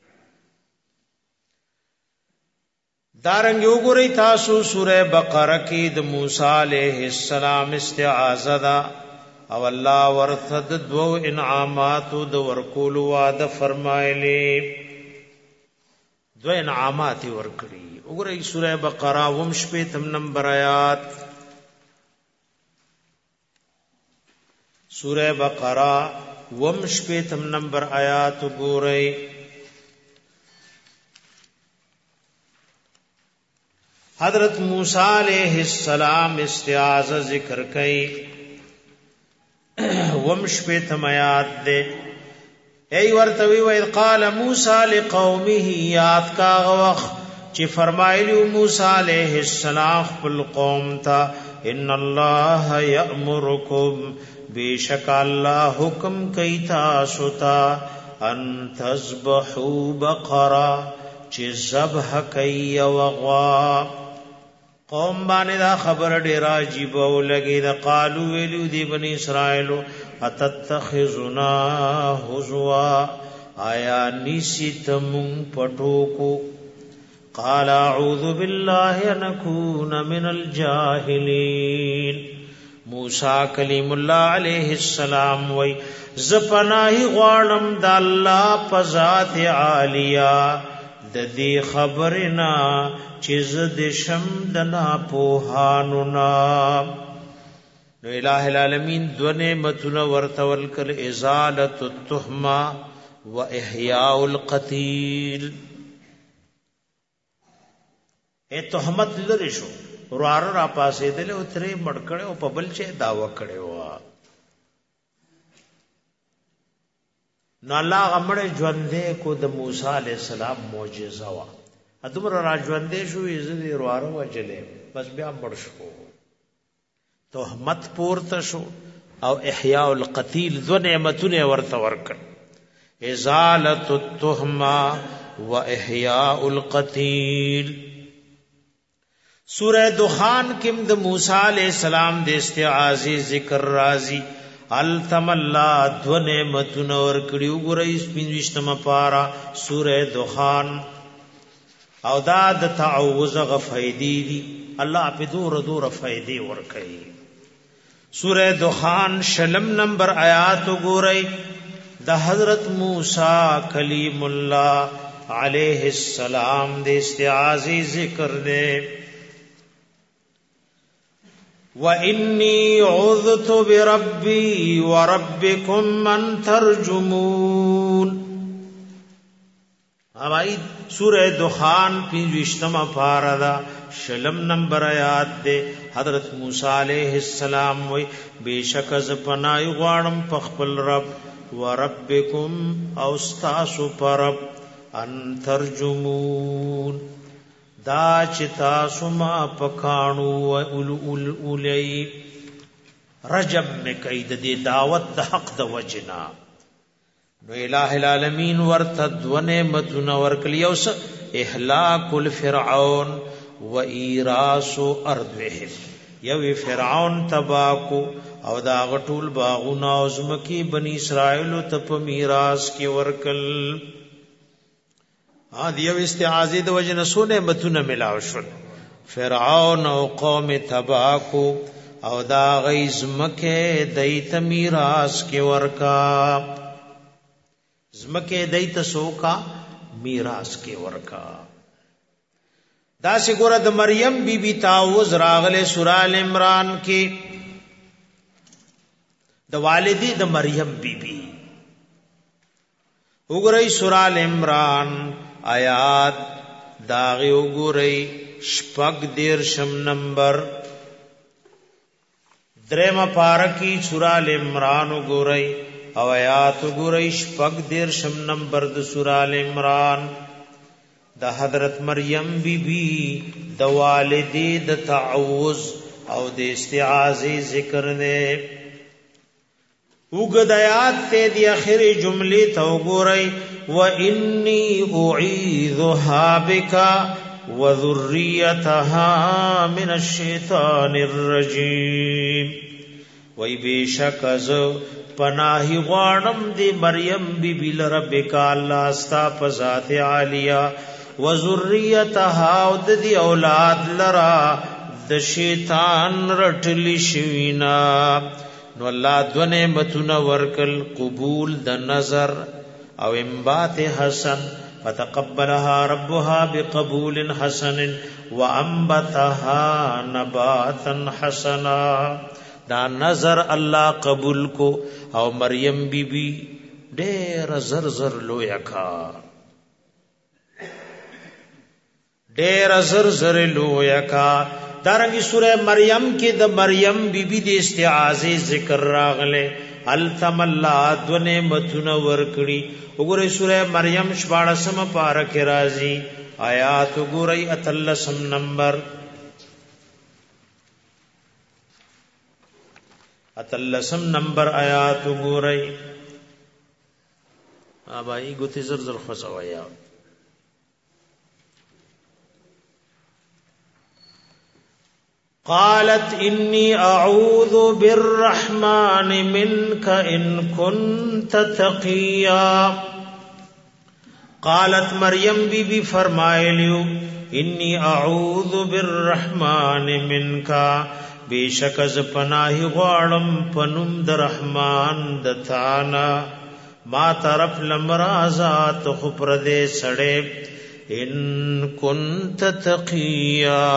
دارنګ وګورئ تاسو سوره بقره کې د موسی علیه السلام استعاذہ ده او الله ورته د دوه انعامات د ورکول وعده فرمایلی دو انعامات ورکړي. وګورئ سوره بقره 28 نمبر آیات سورہ بقرہ 28 نمبر آیات وګورئ. حضرت موسی علیہ السلام استعاذہ ذکر کئ 28 آیات دے ای ورتوی و اذ قال موسی لقومه یاد کا وقت چې فرمایلی موسی علیہ السلام خپل قوم ته ان الله یأمرکم بیشک اللہ حکم کئی تاسو تا ان تذبحوا بقرہ چی ذبح کئی وغوا. قوم باندې دا خبر ډیر عجیب او لګی دا قالو ویلو دی بنی اسرائیل اتتخذنا هزوا آیا نسیتم پټوکو قال اعوذ بالله ان اكون من الجاهلین. موسی کلیم الله علیہ السلام وی زپناہی غوانم د الله په ذات عالیہ د دې خبرنا چې د شم د نا پوهانو نا. نو الہ العالمین دو نعمتونه ورتول کل ازالۃ التهمه و احیاء القتیل. اے تهمت لری شو روار را پاسې دل او ترې مړکړې او په بل چې داوا کړې و نو الله غمړې ژوندې کو د موسی عليه السلام معجزه وا ادمر را ژوندې شو یې روار وجلې بس بیا مړ شو تهمت پورته شو او احیاء القتیل ذو نعمتونه ورته ورکړ ازالۃ التهمه و احیاء القتیل. سورہ دخان کم د موسی علیہ السلام د استعاذی ذکر رازی التم اللہ دو نعمتون اور کڑی وګورئ 25 پارا سورہ دخان او دا د تعوذ غفیدی دی الله په دور فائدې ور کوي. سورہ دخان شلم نمبر آیات وګورئ د حضرت موسی کلیم اللہ علیہ السلام د استعاذی ذکر دے وَإِنِّي عُذْتُ بِرَبِّي وَرَبِّكُمْ أَن تَرْجُمُونَ. ہماری سورہ دخان 25 پارا شلم نمبر آیات دے حضرت موسی علیہ السلام وی بیشک از پناہی غوانم پخپل رب وربکم اوستاسو پرب ان ترجمون دا چتا سما پکانو اولی رجب میں قید دی دعوت دا حق دا وجنا نو الہ العالمین ورتد و نعمتنا ورکلیوس احلاک الفرعون و ایراس اردوهم یوی فرعون تباکو او دا غټول باغونا ازمکی بنی اسرائیل تپ میراث کی ورکل دیو استعاذی د وجنه سونه متونه ملاو شول فرعون او قوم تباکو او دا غیزمکه دیت میراث کی ورکا زمکه دیت سوکا میراث کې ورکا. دا څنګه د مریم بی بی تعوذ راغله سورہ ال عمران کې د والدی د مریم بی بی. وګورئ سورہ ال عمران آیات داغه وګورئ شپږ دیرشم نمبر درېمه پارکی سورہ ال عمران وګورئ او آیات وګورئ شپږ دیرشم نمبر د سورہ ال عمران. د حضرت مریم بی بی د والدی د تعوذ او د استعاذې ذکر نه. وګد آیات ته د اخري جملې ته وګورئ وَإِنِّي أُعِيذُهَا بِكَ وَذُرِّيَّتَهَا مِنَ الشَّيْطَانِ الرَّجِيمِ. وَإِ بِشَكَ ز پناہی غواړم دی مریم بی بی لربک الله استا په ذات عالیه وذریتها او د اولاد لرا د شیطان رټلی شوینا. نو الله دو نعمتونه ورکل قبول د نظر او انبات حسن فتقبلها ربها بقبول حسن وانبتها نباتا حسنا. دا نظر الله قبول کو او مریم بی بی ډېر زر زر لویا کا ډېر زر زر لویا کا. دارنګي سوره مریم کې د مریم بی بی د استعاذې ذکر راغله التم الله دو نعمتونه ورکړي. وګورئ سوره مریم 14 پارکه راځي آیات وګورئ اتلسم نمبر اتلسم نمبر آیات وګورئ. ابای ګوتی زر زر خصوایا. قالت انی اعوذ بالرحمن منك ان كنت تقیا. قالت مریم بی بی فرمایلیو انی اعوذ بالرحمن منك بیشک از پناہی غواړم پنوم د رحمان د تانا ما طرف لمرازات خبر دې سړې ان كنت تقیا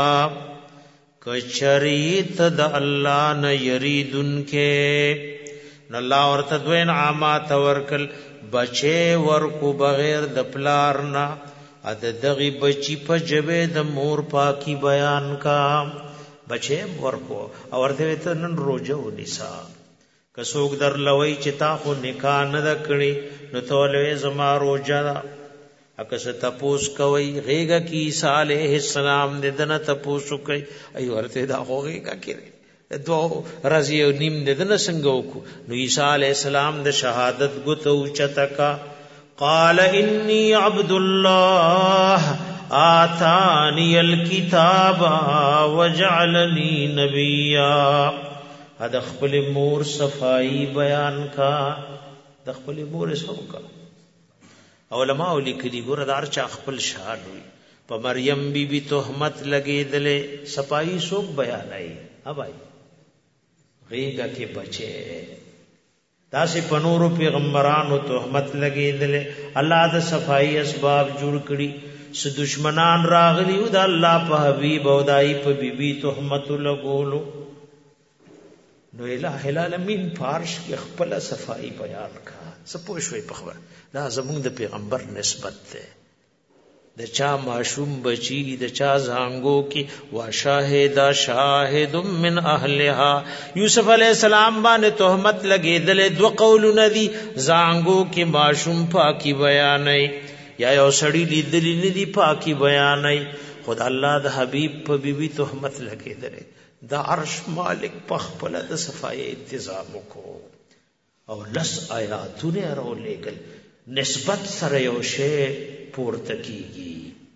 کچریت د الله نه یریدن کې. نو الله ورته دوه انعامات ورکل بچي ورکو بغیر د پلار نه اد دغه بچی په جبه د مور پاکي بیان کا بچه ورکو او ورته ته نن روزه ونیسا کڅوګ در لوي چې تا خو نکاح نه کړی نو تولې زما روزه اکه ست تپوس کوي غیګه کی عیسی علیہ السلام دې دنه تپوس کوي ای ورته دا خوږه کړي دو رضی نیم دې دنه څنګه وکړو. نو عیسی علیہ السلام د شهادت غوتو چتکا قال انی عبد الله آتانی الکتاب وجعلنی نبیا. د خپل مور صفائی بیان کا د خپل مور سو کا. علماء لیکلي ګور دار چا خپل شان وي په مریم بی بی تهمت لګېدلې صفائی سو بیانای ابای غیګه کې بچي داسې پنورو پیغمبرانو تهمت لګېدلې الله د صفائی اسباب جوړ کړي. س دشمنان راغلی او د الله په حبیب او دای په بیبي تهمت لګولو. نو الہ العالمین فارش کې خپل صفائی بیان کا سپو شوي په خبر دا زموږ د پیغمبر نسبت ده. د چا معشوم بچی د چا زانګو کې وا شاهد شاهد من اهلها. یوسف علیہ السلام باندې تهمت لګېدل دو قولونه دي زانګو کې معشوم پاکي بیانای یا یو سړی لیدلی نه دی پاکي بیانای. خدای الله د حبیب په بیبي تهمت لګېدل د عرش مالک په خپل د صفای انتظام کو او لس آیاتونه راولېګل نسبت سره یو شی پورته کیږي.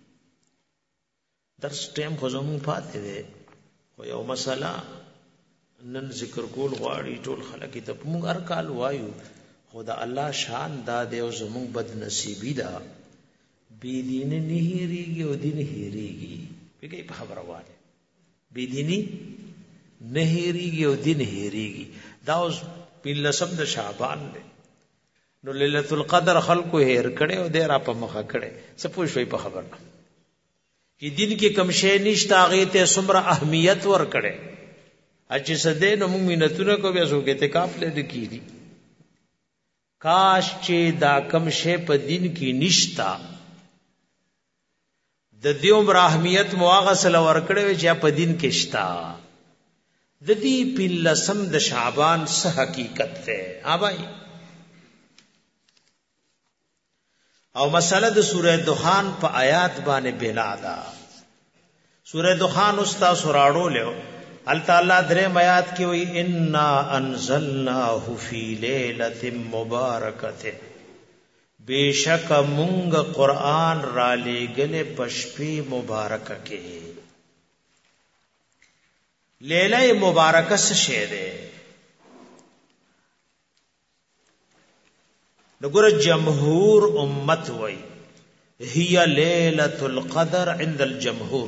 درس ټیم خو زموږ پاتې دی خو یو مسله نن ذکر کول غواړي ټول خلک ته موږ هر کال وایو خدا الله شان دا دی او زموږ بد نصیبی دا بی دین نه هریږي او دین هریږي پیګي په خبره وایي بی دینی نه هریږي او دین هریږي. دا اوس په لسم د شعبان دی نو ليله القدر خلکو هیر کړي او دې را په مخه کړي څه پوه شوي په خبر نه چې دین کې کم شی نشته هغه ته څومره اهمیت ور کړي اچې سده نو موږ مينتونه کو بیا سو کې اعتکاف لید کیږي کاش چې دا کم شی په دین کې نشتا د دې عمر اهمیت مواغسل ور کړي چې په دین کې شتا د دې په لسم د شعبان څه حقیقت ده اوبای او مسله د سوره دخان په آیات باندې بنا ده سوره دخان استا سراړو له ال تعالی درې آیات کې وی انا انزلناه فی لیلۃ مبارکۃ بیشک مونږ قران را لېګلې پشپې مبارکه کې لیلہ مبارکہ سے شے دے نگور جمہور امت وئی ہی لیلۃ القدر عند الجمہور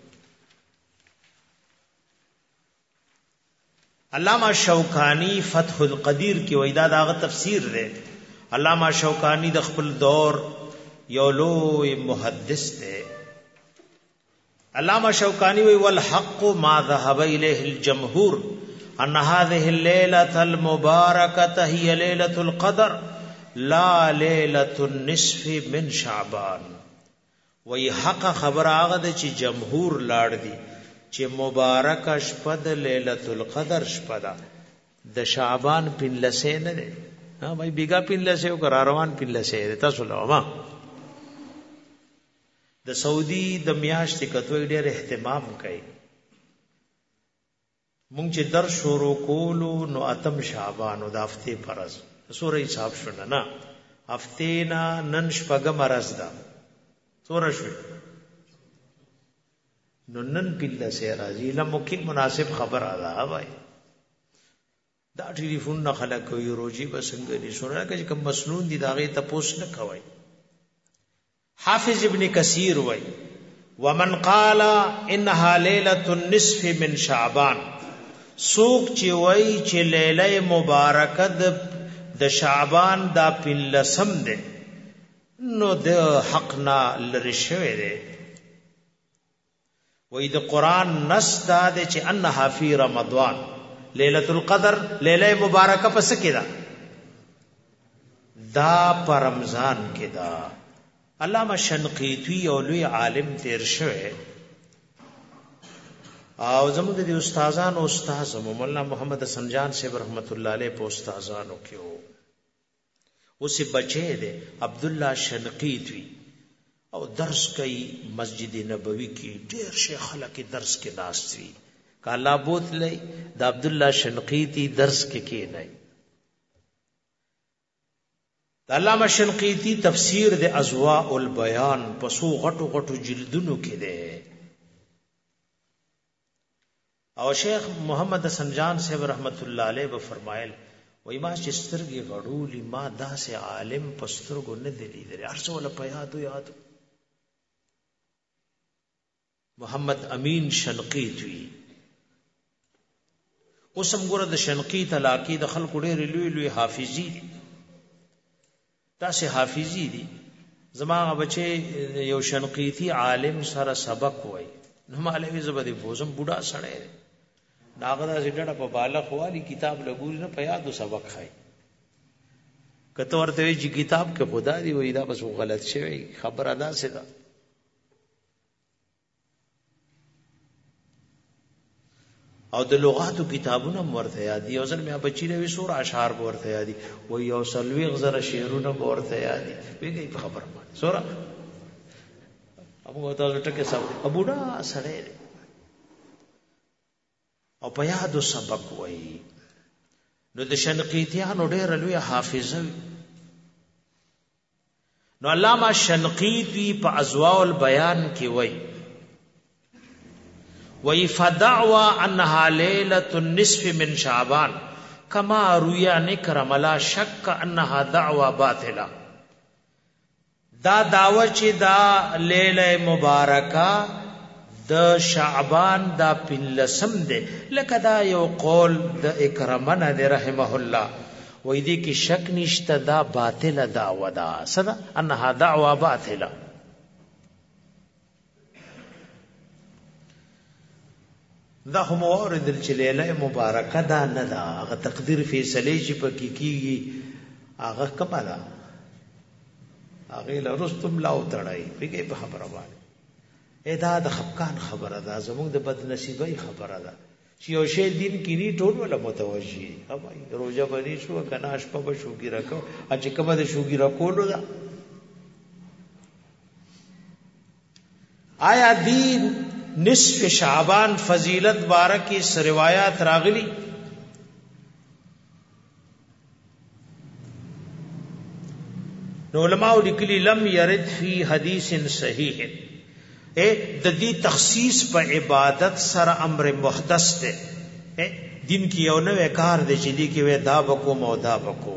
علامہ شوکانی فتح القدیر کی ویداد آغا تفسیر دے علامہ شوکانی د خپل دور یولو محدث دے علامہ شوکانی وی والحق ما ذهب الیہ الجمہور ان هذه الليلة المباركة هي ليلة القدر لا ليلة النصف من شعبان وی حق خبر آغا ده چی جمهور لاړ دی چی مبارک شپه د ليلة القدر شپه ده د شعبان پن لسه نه ده ها بھائی بیگا پن لسه او قرار روان پن لسه ده تاسو لوما د سعودي د میاشتې کتوې ډېر اهتمام کوي مونږ چې در شروع کولو نو اتم شعبان او د هفته فرض سورې حساب شونه نه هفته نه نن شپږم مرز ده سورې شو نو نن پیله سي راځي له ممکن مناسب خبر ادا وای دا ټلیفون نه خلک کوي روزي بسنګ دي سورې کې کوم مسنون دي داغه تپوس نه کوي حافظ ابن کثیر وی ومن قال انها ليله النصف من شعبان سوق چی وی چی لیله مبارکه د شعبان دا پلسم ده نو د حقنا لرشوه ده وی د قران نص دا ده چی انها فی رمضان ليله القدر لیله مبارکه پس کې ده دا پر رمضان کې ده علامہ شنقیطی او لوی عالم تیر شوه او زموږ د استادانو استاد مولانا محمد حسن جان صاحب رحمت الله علیه په استادانو کې وو اوسې بچی دی عبد الله شنقیطی او درس کوي مسجد نبوي کې ډیر شیخ خلک درس کې ناشري کالا بوتلې د عبد الله شنقیطی درس کې نه علامہ شنقیطی تفسیر د اضواء البیان پسو غټو غټو جلدونو کې ده او شیخ محمد حسن جان صاحب رحمت الله علیه و فرمایل وای ما چې سترګې غړولې ما داسې عالم پسترګو نه دی لیدل هر څه ولا په یاد محمد امین شنقیطی اوسم ګره د شنقیط علاقې د خلکو ډېر لوی لوی حافظي تاسو حافظي دي زماغه بچي یو شنقیطی عالم سره سبق وای نو مالوی زبدي بوزم بوډا سړی داغه د ډډه په بالغ والی کتاب لګوري نه په یادو سبق خای کته ورته چې کتاب کې خدا دی وای دا بس غلط شوی خبر ادا سره او د لغاتو کتابونه ورته یادي او ځل مې بچی له سور اشعار ورته یادي و یو سلوي غزر شعرونه ورته یادي ویږي په خبر باندې سورا ابو تاسو ټکه سب ابوډا سره او په یادو سبق وای نو د شنقیطیانو ډېر لوی حافظ نو علامہ شنقیطی په اضواء البیان کې وای وَيَفَدَعْوَا أَنَّهَا لَيْلَةُ النِّصْفِ مِنْ شَعْبَانَ كَمَا رُوِيَ نِكْرَمَ لَا شَكَّ أَنَّهَا دَعْوَى بَاطِلَةٌ دا دعوه چې دا لیله مبارکه د شعبان دا پنلسم ده لکه دا یو قول د اکرمنه ده رحمه الله وای دې کې شک نشته دا باطل دعوه ده صدا انها دعوه باطله. دا هم اوردل چې لیله مبارکه دا نه ده، هغه تقدیر فیصله چې پکې کیږي هغه کومه ده، هغه لرستم لاو تړای پیږي په خبره باندې. دا د خفقان خبره ده، زموږ د بد نصیبۍ خبره ده چې یو شی دین کې ني ټول ولا متوجي اوبای روزه باندې شو کناش په شوګی راکو چې کومه د شوګی راکولو ده. آیا دین نصف شعبان فضیلت بارکی روایات راغلی؟ نو علماء لیکلی لم یرد فی حدیث صحیح، د دې تخصیص په عبادت سره امر محدث ده. دین کې یو نوې کار دی چې دی کې وې دا بکو مودا بکو.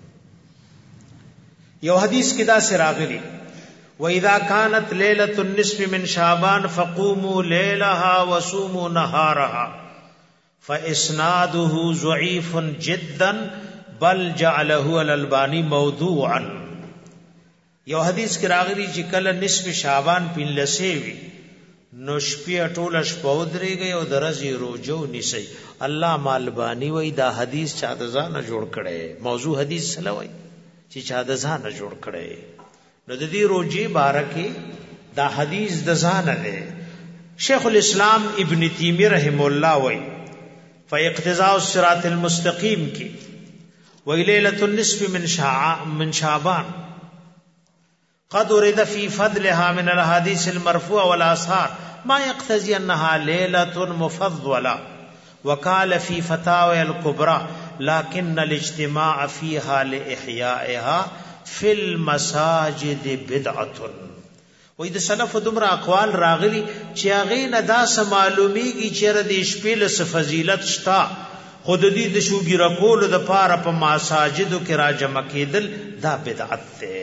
یو حدیث کې دا سراغلی وَإِذَا كَانَتْ لَيْلَةُ النِّصْفِ مِنْ شَعْبَانَ فَقُومُوا لَيْلَهَا وَصُومُوا نَهَارَهَا فَإِسْنَادُهُ ضَعِيفٌ جِدًّا بَلْ جَعَلَهُ الْأَلْبَانِي مَوْضُوعًا. یو حدیث کې راغلی چې کله نصف شعبان پنځه وي نو شپې ټوله شپه ودرېږي او درځي روزو نیسي. علامه الباني وایي دا حدیث چا د ځانه جوړ کړي، موضوع حدیث سره وایي چې چا د ځانه جوړ کړي. نو د دې روزي بارکه دا حدیث د ځانه ده. شیخ الاسلام ابن تیمیہ رحم الله وایي فاقتضاء الصراط المستقیم کی وی لیلۃ النصف من شعبان قد ورد في فضلها من الاحاديث المرفوعه والاثار ما يقتضي انها ليله مفضله وقال في فتاوى الكبرى لكن الاجتماع فيها لاحيائها في المساجد بدعه. وې د سلف دمر اقوال راغلي چې هغه نه دا معلومیږي چې د شپې له فضیلت شتا خود دې د شوګي رکول د پاره په مساجدو کې راجمع کېدل دا بدعت ده.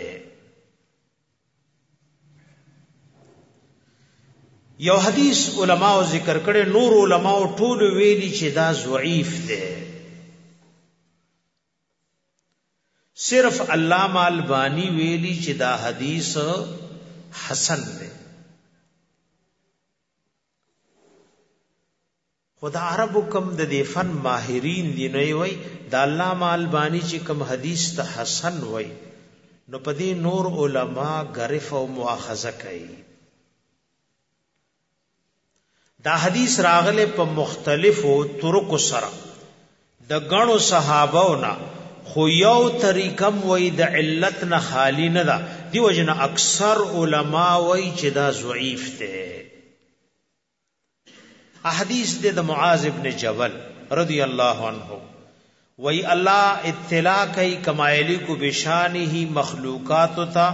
یو حدیث علماء ذکر کړي، نور علماء ټول ویلي چې دا ضعیف ده. صرف علامہ البانی ویلی چې دا حدیث حسن ده. خدا عربو کم د دې فن ماهرین دی نه وي دا علامہ البانی چې کم حدیث ته حسن وي نو پدې نور علما غرف او مؤاخذه کوي. دا حدیث راغله په مختلفو طرق سره د غنو صحابهونو، خو یو طریقم وای د علت نه خالی نه ده، دی وجنه اکثر علما وای چې دا ضعیف ده. احادیث د معاذ ابن جبل رضی الله عنه وای الله اطلاع کوي کمایلی کو بشانه مخلوقات تا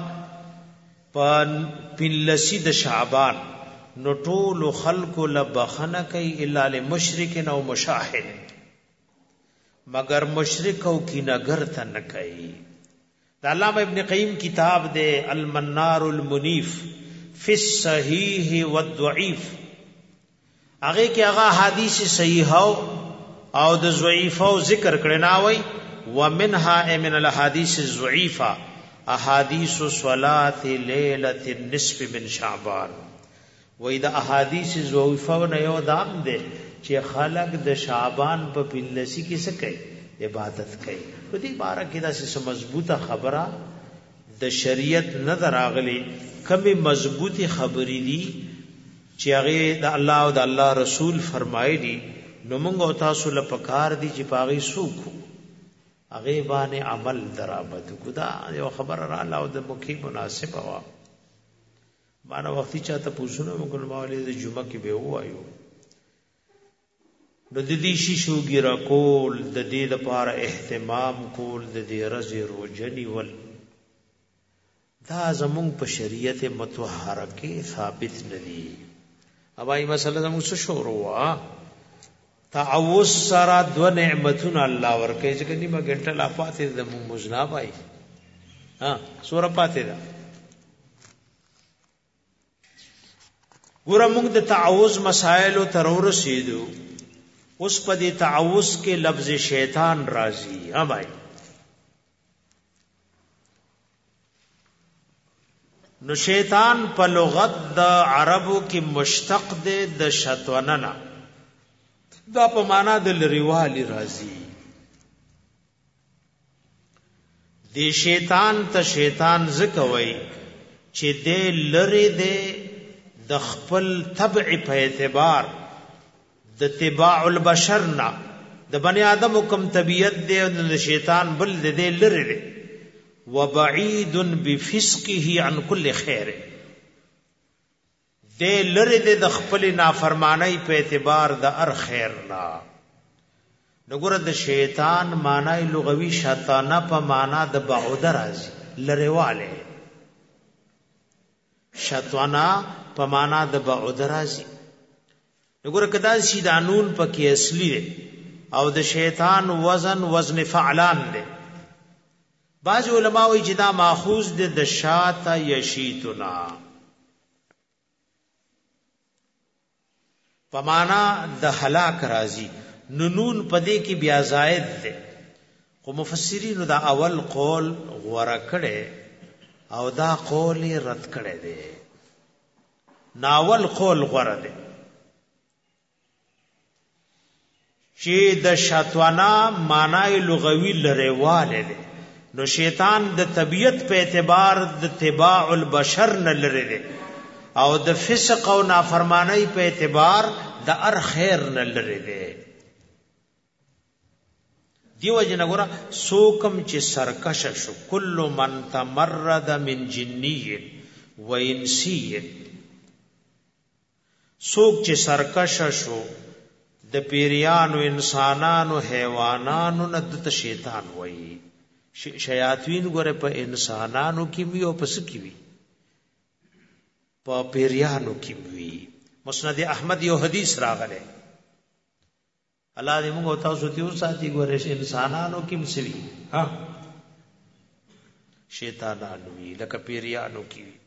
پنلسی د شعبان نو ټول خلق لبخنه کوي الا لمشرک او مشاهد، مگر مشرک او کینگر ته نه کوي. د علامه ابن قیم کتاب دے المنار المنیف فی الصحیح والضعیف، هغه کې هغه حدیث صحیح او د ضعیفو ذکر کړي ناوي ومنها من الاحاديث الضعيفه احاديث صلاه ليله النصف من شعبان. وې د احادیث ضعیفه نه یو دام دي چې خلق د شعبان په پنځه کې څه کوي، عبادت کوي. په دې باره کې دا څه مضبوطه خبره د شریعت نظر اغلي، کمه مضبوطی خبرې دي چې هغه د الله او د الله رسول فرمایي نو موږ او تاسو له پکار دي چې پاغي سوکو هغه باندې عمل درآمد کو. دا یو خبر را الله او د مخې مناسب وا باندې وختي چاته پوښتنه وکړم مولوی د جمعه کې به وایو نو د دې شی شوګی را کول د دې لپاره اهتمام کول د دې رزي روزنی ول دا زمون په شریعت متطهره کې ثابت ندي. اوبای مسله زمون څه شروع وا تعوذ سره دو نعمتونه الله ورکه چې نیمه ګنټه لا پاتې د مزنا پای سوره پاتې ده. ګور موږ د تعوذ مسائل تر ورسېدو، اوس په دې تعوذ کې لفظ شیطان راځي. اوبای نو شیطان په لغت د عربو کې مشتق دی د شطوننا، دا په معنا د لریوالی راځي. دی شیطان ته شیطان زکوي چې دې لری دې د خپل طبع په اعتبار د تباع البشر نه، د بنی آدم کوم طبیعت دې د شیطان بل دې لری دې وبعید بفسقه عن كل خیر، دې لری دې د خپل نافرمانی په اعتبار د هر خیر نه. نګور د شیطان معنی لغوي شیطانه په معنا د بعود راځي، لریواله. شیطانا په معنا د بعود راځي. نګور کدا شي د قانون پکې اصلي دی او د شیطان وزن فعلان دی. بعض علما وایي چې دا ماخوذ دی د شات یشیتنا په معنا د هلاک راځي. نون پدې کې بیا زائد ده، خو مفسرین دا اول قول غوړه کړي او دا قول رد کړي دي. ناول قول غوړه ده چې د شاتوانا معنی لغوي لریواله ده. نو شیطان د طبیعت په اعتبار د تباع البشر نه لری ده او د فسق او نافرمانی په اعتبار د هر خیر نه لری ده. دیو جن ګورا سوکم چې سرکش شو، کل من تمرد من جنی و انسی، سوک چې سرکش شو د پیریانو انسانانو حیوانانو نه د شیطان وایي. شیاطین ګوره په انسانانو کې وی او پس کې وی، په پیریانو کې وی. مسند احمد یو حدیث راغله، الله دې موږ تاسو ته ساتي. ګوره انسانانو کې مسوي ها شیطانانو وی لکه پیریانو کې وی.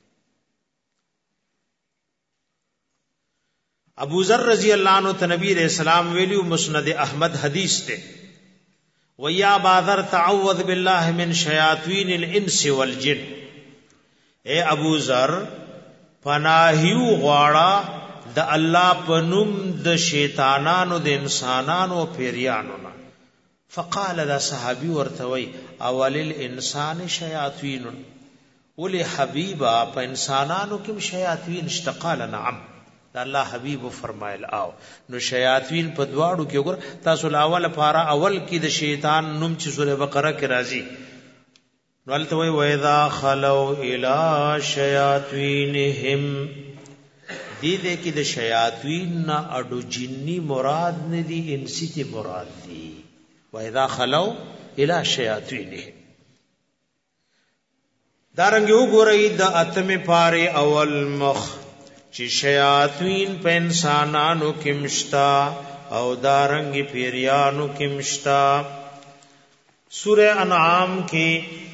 ابو ذر رضی اللہ عنہ ته نبی علیہ السلام ویلو، مسند احمد حدیث ته، وَيَا بَادَرْ تَعَوَّذْ بِاللَّهِ مِنْ شَيَاطِينِ الْإِنْسِ وَالْجِنِّ، اے ابو ذر پناهیو غواړه د الله پنوم د شیطانانو د انسانانو او پیریانو نه. فقال دا صحابي ورته وی اول الانسان شیاطین، ولي حبیبا په انسانانو کې شیاطین شته؟ قال نعم، دا الله حبیب فرمایل آو. نو شیاطین په دواړو کې وګور تاسو لاول پارا اول کې د شیطان نوم چې سوره بقره کې راځي، نو الته وی واذا خلوا الى شیاطینهم، دې دې کې د شیاطین نه اډو جنی مراد نه دي، انسی ته مراد دي. واذا خلوا الى شیاطینهم دارنګ وګورئ د اتمه پاره اول مخ چې شیاطین په انسانانو کې مشتا او دارنګ پیریانو کې مشتا. سورہ انعام کې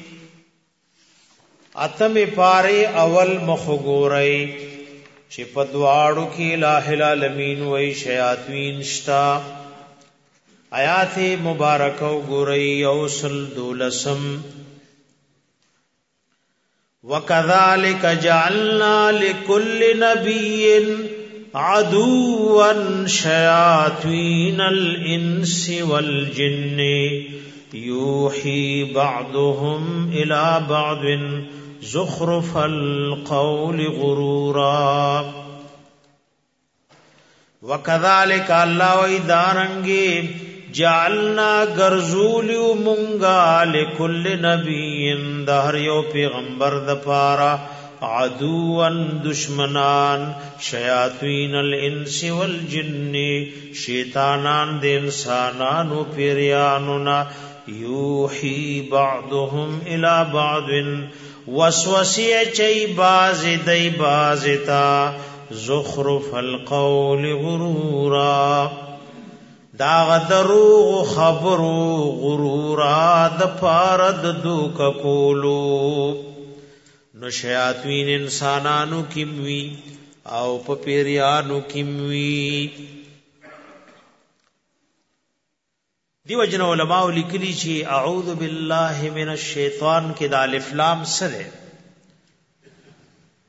اتمه پاره اول مخ وګورئ چې په دواړو کې الٰه العالمین وای شیاطین شتا. آیات مبارکه وګورئ اوصل دولسم، وَكَذَلِكَ جَعَلْنَا لِكُلِّ نَبِيٍّ عَدُوًّا شَيَاطِينَ الْإِنسِ وَالْجِنِّ يُوحِي بَعْضُهُمْ إِلَى بَعْضٍ زُخْرُفَ الْقَوْلِ غُرُورًا. وَكَذَلِكَ اللَّهُ وَإِدَارَنْگِ جعلنا گرزولیو منگا لکل نبی دہر یو پیغمبر دپارا عدوان دشمنان شیاطین الانس والجن شیطانان د انسانانو پیریانونا یوحی بعضهم الى بعض وسوسی چی باز دی بازتا زخرف القول غرورا داغ دروغ خبرو غرورا د پارد دوک کولو. نو شیاطین انسانانو کیموی او پپیریانو کیموی. دیو جن علماء لکلی چی اعوذ باللہ من الشیطان کی دا الف لام سره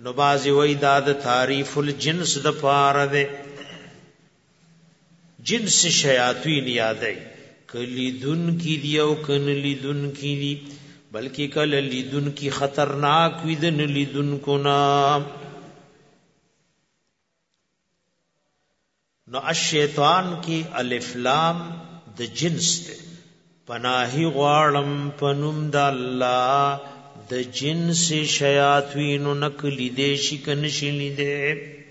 نو بازی وی دا د تعریف الجنس د پاره ده جنس شیاطین یادای کلی دن کی دی او کن لیدن کی دی بلکہ کل لیدن کی خطرناک ویدن لیدن کو نام نو الشیطان کی الف لام د جنس ده پناهی غواړم پنوم د الله د جنس شیاطین نکلی دې شي کنشي لیدې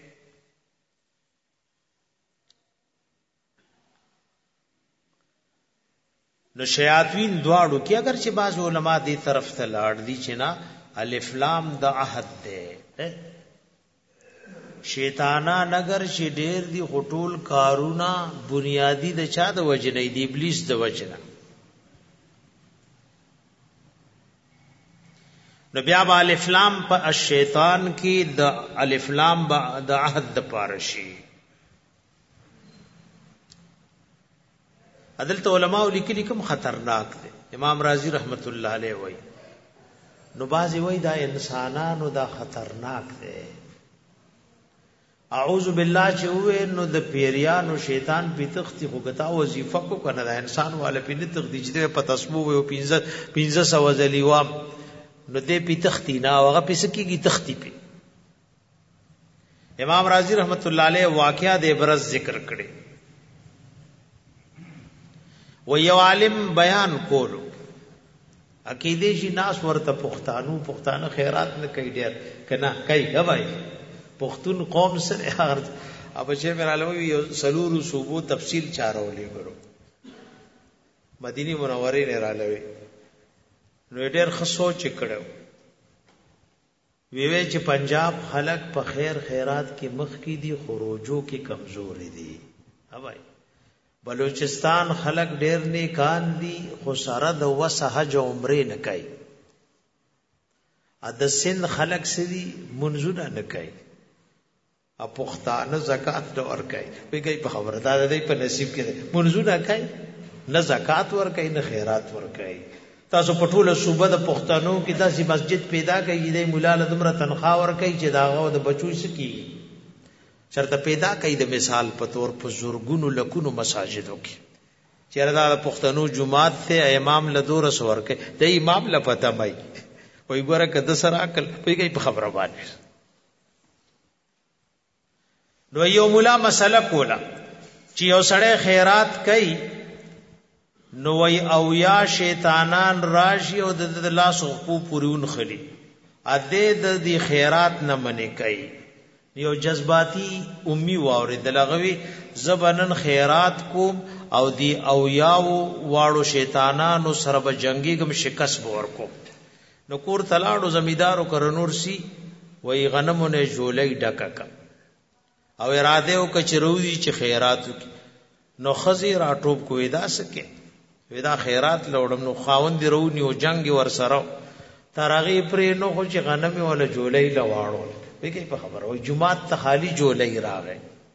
نو شیاطین دواړو کې اگر چې بعض علما دې طرف ته لاړ دي چې نا الف لام د عهد ده شیطانان اگر چې ډېر دي غټول کارونه بنیادی د چا د وجنې دی ابلیس د وجنه نو بیا با الف لام په الشیطان کې د الف لام د عهد د پارشي عدالت علماء لیکلي کوم خطرناک دي امام رازی رحمت الله علیه وای نو بازي وای دا انسانانو دا خطرناک دي اعوذ بالله چې وې نو د پیریانو شیطان په تختی خوګتا وظیفه کو کنه دا انسان والا په تختی چې په تسبو و 1500 ځلی و نو دې په تختی نا هغه په سکیږي تختی په امام رازی رحمت الله علیه واقعا د برز ذکر کړي و یو عالم بیان کولو عقیده شي ناس ورته پښتانه خیرات نه کوي ډیر کنه کوي غوای پښتون قوم سره هر ابچه مراله یو سلورو صوبو تفصیل چارولې ګرو مدینی منورې نه رالوي نو ډېر خصو چې کړو وی چې پنجاب خلق په خیرات کې مخ کې دي خروجو کې کمزوري دي اوبای بلوچستان خلق ډېر نیکان دي خو سره د وسه حج عمره نه کوي ا د سند خلق سړي منځونه نه کوي ا پښتانه زکات د ور کوي ویږي په خبره دا د په نصیب کې منځونه کوي نه زکات ور کوي نه خیرات ور کوي تاسو په ټوله صوبه د پښتنو کې داسې مسجد پیدا کړي د مولا له دمره تنخواه ور کوي چې داغه د بچو سکی شرط پیدا کړي د مثال په تور په زورګونو لکونو مساجدو کې چیرې دا پښتنو جمعات ته امام له دور سور کوي د امام له پته مای وای ګوره کده سره عقل پیږي په خبره باندې نو یو مولا مسله کولا چې یو سړی خیرات کوي نو وی او یا شیطانان راشي او د لاس خو پورون خلی ا دې د خیرات نه منې کوي یو جذباتی امی واوري دلغوي زبنن خیرات کوم او دی او یاو واړو شیطانانو سره به جنگي گم شکست ورکو نو کور تلاړو زمیدارو کرنور سی وی غنمونه جولای ډکک او اراده او کچرودي چې خیرات نو خزي راټوب کوی دا سکه ودا خیرات لوړم نو خاوند دی رونی او جنگ ور سره ترغی پرې نو خو چې غنم ولا جولای لواړو وګي په خبر وای جمعه ته خالی جولای راغی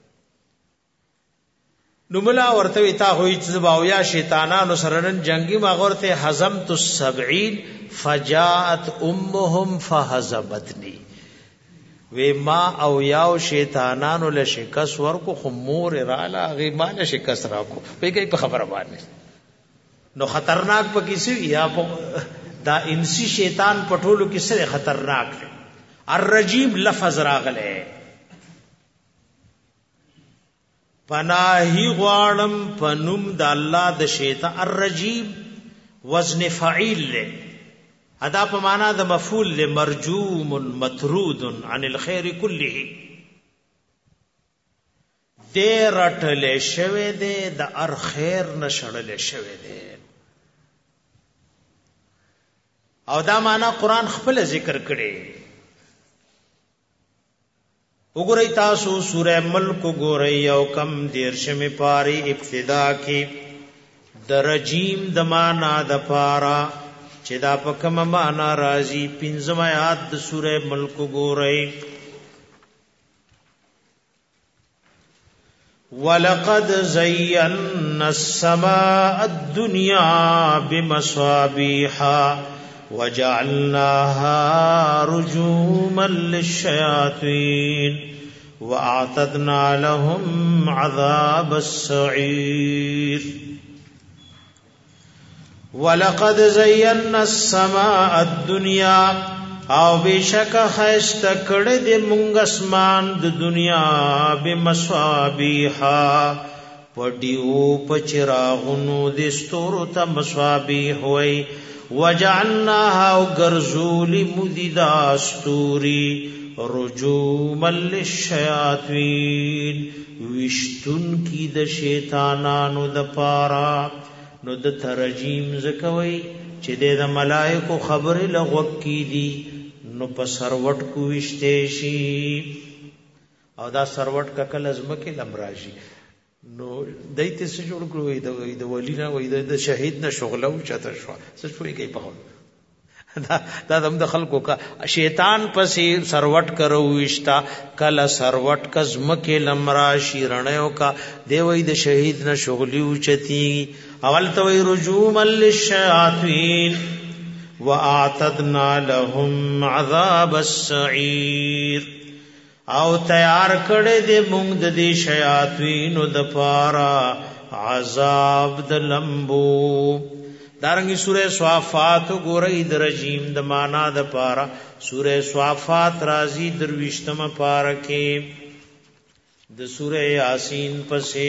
نو ملا ورته تا هوی چې باویا شیطانانو سرنن جنگي ماغورته حزمت السبعين فجاءت امهم فهزمتني وی ما او یاو شیطانانو له شکست ورکو خمور رااله غي مال شکست راکو وګي په خبره باندې نو خطرناک پکې سی یا دا انسی شیطان پټولو کې سره خطرناک دی الرجیم لفظ راغله پناهی غواړم پنوم د الله د شیطان الرجیم وزن فعیل له ادا په معنا د مفعول له مرجوم مطرود عن الخير كله دې رټلې شوه دې د ار خیر نشړلې شوه دې او دا معنا قران خپل ذکر کړي وګورئ تاسو سوره ملک وګورئ او کم دیرشمه پاری ابتدا کې درجیم د معنا د پارا چې دا په کوم معنا راځي پنځم آیات د سوره ملک وګورئ ولقد زينا السماء الدنيا بمصابيح وجعلناها رجوما للشياطين واعتدنا لهم عذاب السعير ولقد زينا السماء الدنيا او بشک خست کړه د مونږ اسمان د دنیا بمصابيح پډیو پچراغونو د ستورو ته مصابيح وای وجعلناها غرزول مددا استوري رجوما للشياطين وشتن کی د شیطانانو د پارا نو د ترجیم زکوي چې د ملائکو خبره لغوک کی دي نو په سروټ کو وشته شي او دا سروټ ککل ازمکه لمراشي نو دایته څه جوړ کړو د ولینا وې د شهید نه شغله او چته شو څه شوي کوي په دا د خلکو کا شیطان پسې سروټ کرو وشتا کله سروټ کزمکه لمراشي رڼیو کا دی وې د شهید نه شغلی او چتی اول تو رجوما للشياطين واعتدنا لهم عذاب السعير او تیار کړه دې مونږ د دې شیاطین د پارا عذاب د لمبو دارنګي سوره صافات ګورې د رجیم د معنا د پارا سوره صافات راځي درويشتمه پارا کې د سوره یاسین پسې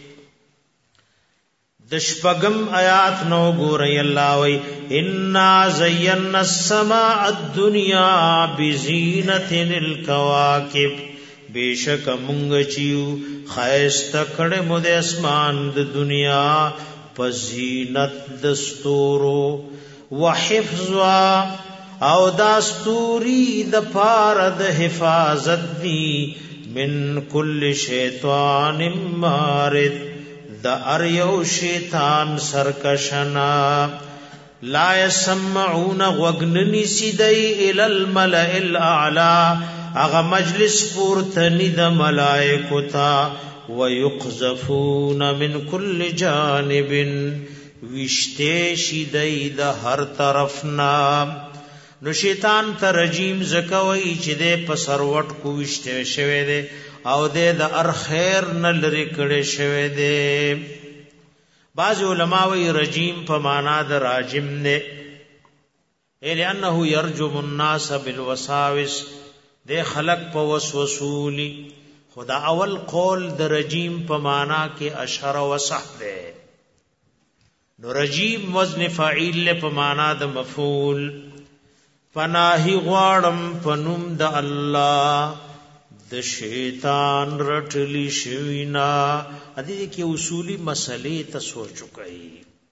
د شپږم آیات نو ګورې الله وای ان زینا السماء الدنيا بزینت الکواکب بیشک مونږ چیو خیست کړه مو د اسمان د دنیا پزینت دستورو وحفظا او داستوری د پار د حفاظت دی من کل شیطان مارد د اریو شیطان سرکشنا لا يسمعون وغننی سیدی ال الملأ الاعلى اغه مجلس پورتنی د ملائکو تا ويقذفون من كل جانب وشته شیدی د هر طرفنا نو شیطان ته رجیم زکوي چې د پسروټ کو وشته شوی دی او د ار خیر نه لري کړي شوی دی بعض علماء وی رجیم په معنا د راجم نه لانه يرجم الناس بالوساوس د خلق په وسوسولي خدا اول قول د رجیم په معنا کې اشهر وصح ده نو رجیم وزن فاعل په معنا د مفعول پناهي غواړم پنوم د الله د شیطان رټلی شوینا ادي کې اصولي مسلې ته سوچ کوي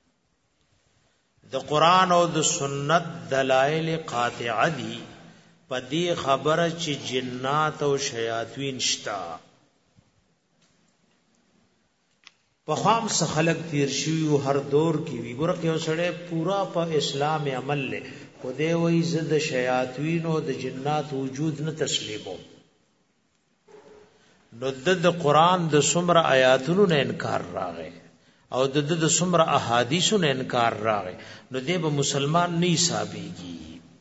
د قران او د سنت دلایل قاطعه دي پدې خبره چې جنات او شیاطین شتا په خام څخه خلق تیر شي هر دور کې وی ګره کې وسړې پورا په اسلام عمل له خدای وې زد شیاطین او د جنات وجود نه تسلیمو نو د قران د سمره آیاتونو نه انکار راغی او د سمره احادیثو نه انکار راغی نو دی به مسلمان نه حسابيږي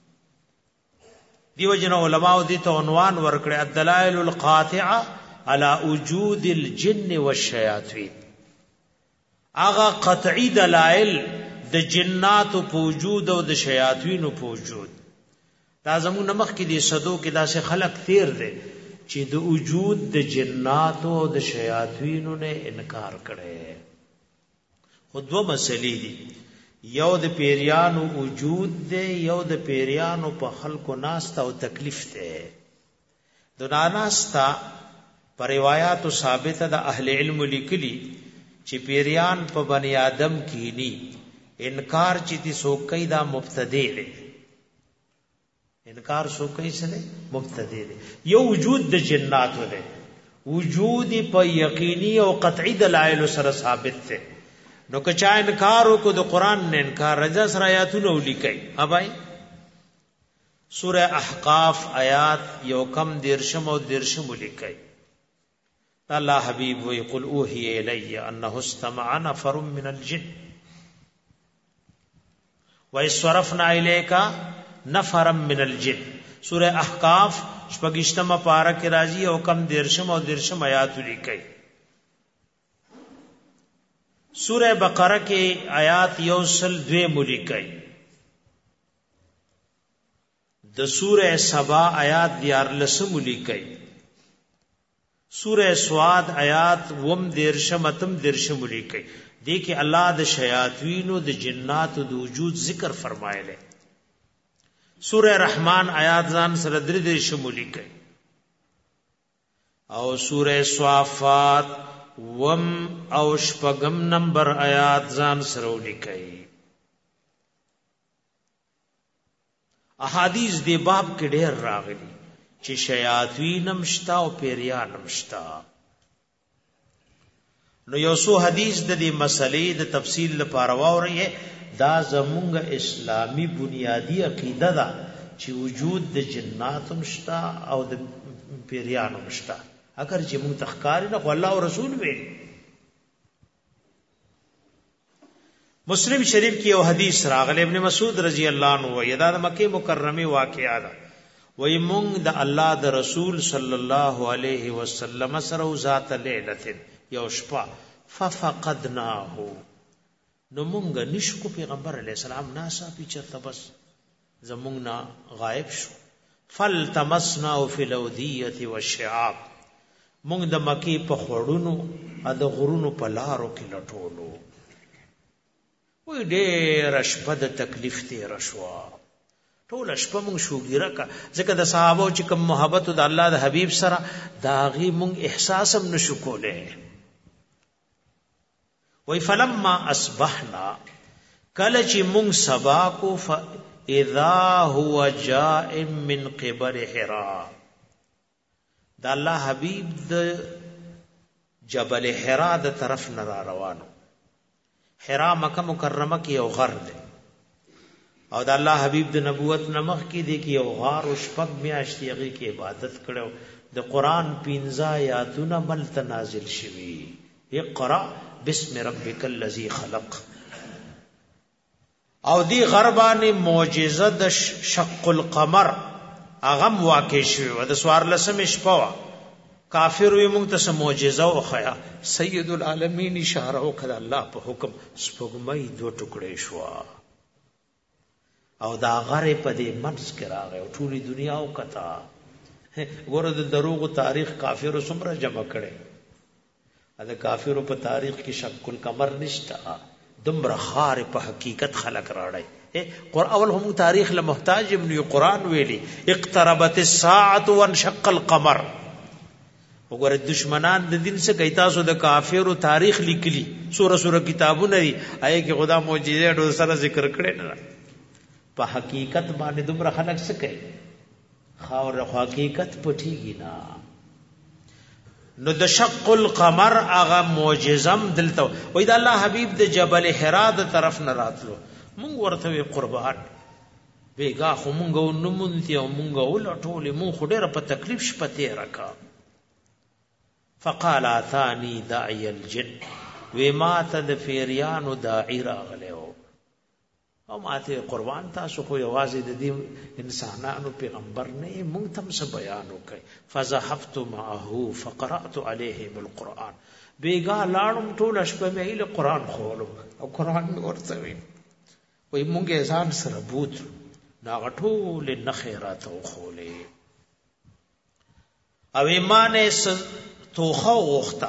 دیو جن علماء دي ته عنوان ورکړي الدلائل القاطعه على وجود الجن والشياطين اغه قطعی دلائل د جنات په وجود او د شیاطین په وجود دا زموږ نمخ کې دي صدو کې داسې خلق تیر دي چې د وجود د جنات او د شیاطین نه انکار کړي خود دو مسلې دي یو د پیریانو وجود دی یو د پیریانو په خلقو ناستا او تکلیف دی د ناستا پر روایت ثابت ده اهل علم لیکلي چې پیریان په بنی آدم کینی انکار چې دي سوکې دا مبتدی دی انکار سوکې سره مبتدی دی یو وجود د جناتو دی وجود په یقیني او قطعی دلایل سره ثابت دی نو که چا انکار کو د قران نه انکار رجا سره آیاتونه ولیکي ابای سوره احقاف آیات یو کم دیرشم او دیرشم ولیکي الله حبیب وی قل اوحی الی انه استمع نفر من الجن وَإِصْرَفْنَا إِلَيْكَ نَفَرًا مِنَ الْجِنِّ سورہ احقاف شپږشتمه پارہ کې راځي او کم دیرشم او دیرشم آیات لیکي. سورہ بقرہ کې آیات 102 ملیکي. د سورہ سبا آیات 14 ملیکي. سورہ سواد آیات 13 ملیکي. دې کې الله د شیاطین او د جنات د وجود ذکر فرمایله. سورہ رحمان آیات ځان سره درې شمولي کوي او سورہ صافات وم او شپږم نمبر آیات ځان سره ولیکي. احادیث دی باب کې ډېر راغلي چې شیاطین مشتا او پیریان مشتا. نو یو څو حدیث د دې مسلې د تفصیل لپاره واورئ. دا زمونږ اسلامی بنیادی عقیده ده چې وجود د جنات مشتا او د پیریانو مشتا. اگر چې موږ تخکار نه الله او رسول وي. مسلم شریف کې یو حدیث راغلی ابن مسعود رضی الله عنه وایي دا د مکه مکرمه واقعا ده. وایي موږ د الله د رسول صلی الله علیه وسلم سره ذات لیلۃ یو شپه ففقدناه نو مونږ نشکو پیغمبر علیہ السلام ناسا پیچرته بس زمونږ نا غائب شو. فالتمسنا فی الاودیه والشعاب مونږ د مکی په خړونو د غرونو په لارو کې لټولو. وې ډېر شپه د تکلیف تیر شو. ټول شپه مونږ شوګیره کا ځکه د صحابه چې کوم محبت د الله د حبیب سره داغي مونږ احساس هم نشو کوله. وی فلما اصبحنا کله چې مونږ سبا کو اذا هو جاء من قبل حرا دا الله حبیب د جبل حرا د طرف نه روانو. حرا مکه مکرمه کې یو غر دی او د الله حبیب د نبوت نمخ کې دی کې یو غار او شپږ میاشتې هغه کې عبادت کړو. د قران 15 آیاتونه ملت نازل شوي. اقرا بسم ربک الذی خلق او دی غربانی معجزه د شق القمر اغم واقع شوی و د سوار لسم شپوا کافر وی مونږ ته معجزه او خیا سید العالمین اشاره وکړه الله په حکم سپوږمۍ دو ټوکړې شو او دا غره په دې منځ کې راغی او ټولي دنیا او کتا ګوره د دروغ تاریخ کافر سمره جمع کړي. دا کافرو په تاریخ کې شق القمر نشتا. دمر خار په حقیقت خلق راړی. اول هم تاریخ له محتاج ابن قرآن ویلي اقتربت الساعه وانشق القمر. وګوره دشمنان د دین څخه کوي تاسو د کافرو تاریخ لیکلي سوره کتابونه دي آی کې خدا معجزې ډول سره ذکر کړي نه. په حقیقت باندې دمر خلق څه کوي خاور حقیقت پټیږي نه. نو د شق القمر اغه معجزم دلته وای د الله حبیب د جبل حرا د طرف نه راتلو. مونږ ورته قربان بیگا خو مونږ نو مونږ ته مونږ ولټول مونږ خډره په تکلیف شپته راکا. فقال اتانی داعی الجن و ما تد فیریان داعی راغلو او ماته قربان تاسو خو یوازې د دې انسانانو پیغمبر نه مونږ تم څه بیان وکي. فذهبت معه فقرات عليهم القران بیگا لاړم ټول شپه مې له قران خولم او قران ورته وی وای مونږه ځان سره بوت ناغټول نه خیرات او خولې او ایمانه توخه وخته.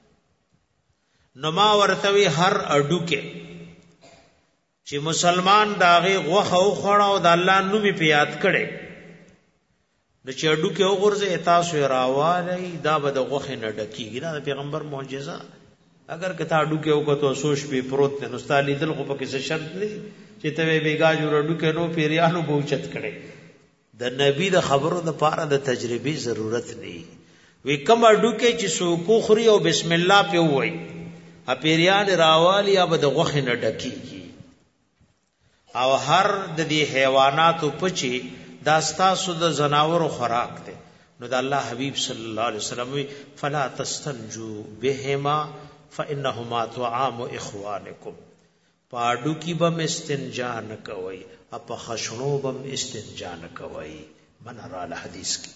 نو ما ورته وی هر اډو کې چې مسلمان داغه غوخه او خړه او د الله نوم په یاد کړي نو چې اډو کې وګورځي تاسو راواله دا به د غوخه نه ډکیږي. دا پیغمبر معجزه. اگر کته اډو کې وکړو سوچ په پروت نه نو ستالي دل خو پکې څه شرط نه چې ته بیګا جوړ اډو کې نو پیریانو بوچت کړي. د نبی د خبرو د پاره د تجربې ضرورت نه وی کوم اډو کې چې سوکو خوري او بسم الله په وای ا پیریان راوالی یا به د غوخه نه ډکیږي. او هر د دې حیواناتو پچی داستا سود زناور خوراک ده. نو د الله حبیب صلی الله علیه وسلم فلا تستنجوا بهما فانهما طعام اخوانکم پاډو کی بم استنجا نه کوي اپ خشنو بم استنجا نه کوي من را حدیث کی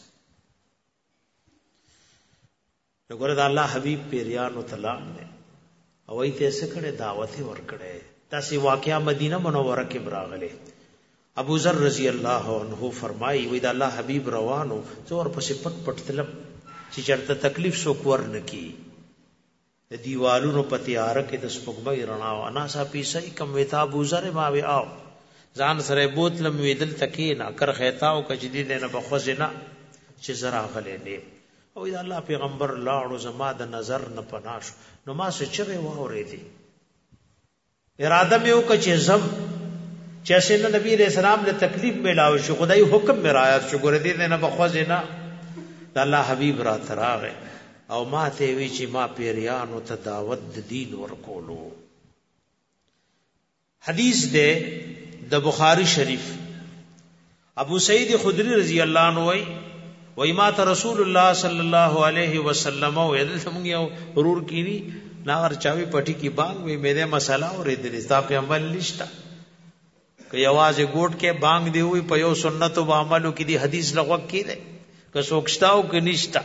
وګوره د الله حبیب پیریانو تلام نه او ایته سکړه دعوت ورکړي تاسو واقعا مدینه منوره کې براغله ابو ذر رضی الله عنه فرمایي وې د الله حبیب روانو څور پسې پټ پټ تلم چې چرته تکلیف سو کور نکی د دیوالونو په تیار کې د سپګمې رڼا او انا سا پیسې کم وتا ابو ذر ما وی آو ځان سره بوتلم ویدل تکې نه کر خیتاو کجدي نه بخوزنا چې زرا غلې نه او د الله پیغمبر لاړو زما د نظر نه پناش نو ما څه چغه وورې دي اراده مې وکړه زم چې اسنه نبی رسول الله له تکلیف ملاوي شو خدای حکم مې رايات شو ګور دې نه بخوزنا د الله حبيب را تراغه او ما ته وی چې ما پیریانو ته دعوت د دین ورکولو حدیث ده د بخاری شریف ابو سعید خدری رضی الله عنه وای ما ته رسول الله صلی الله علیه وسلم او یل سمږ یو ورور کینی ناغر چاوي پټی کی بانګ وی مې مساله اورې دې ستا په عمل نشتا که आवाज ګوټ کې بانګ دی وی په یو سنت او عملو کې دی حدیث لغوه کې ده که سوکشتاو کې نشتا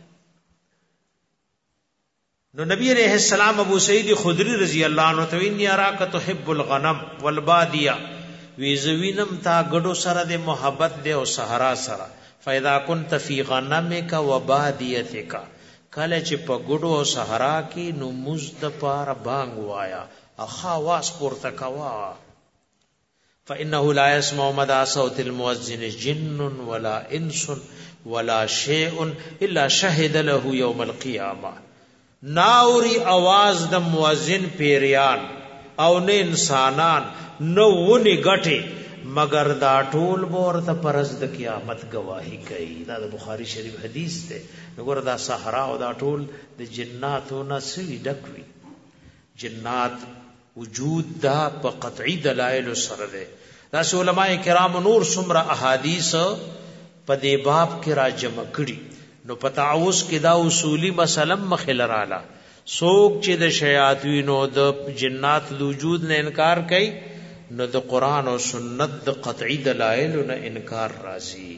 نو نبی علیہ السلام ابو سعید خدری رضی اللہ عنہ تو انی اراک تحب الغنم والبادیہ وی زوینم تا گڑو سره د محبت د او صحرا سره فاذا كنت فی غنمک وبادیتک کله چې په گڑو او صحرا کې نو مزد پار بانګ وایا اخا واس پورته کوا فانه لا يسمع مدى صوت المؤذن جن ولا انس ولا شيء الا شهد له يوم القيامه ناوری आवाज د مؤذن پیریان او نه انسانان نو ونی غټي مگر دا ټول ورته پرز د قیامت گواہی کوي دا د بخاری شریف حدیث ده وګوره دا صحرا او دا ټول د جناتو نه سوي ډکوي جنات وجود دا په قطعی دلایل سره ده دا علماء کرام نور سمره احادیث په دې باب کې را جمع کړي نو پتاوس کې دا اصولی مسله مخل رااله سوک چې د شیاطینو د جنات د وجود نه انکار کوي نو د قران او سنت د قطعی دلایل نه انکار راځي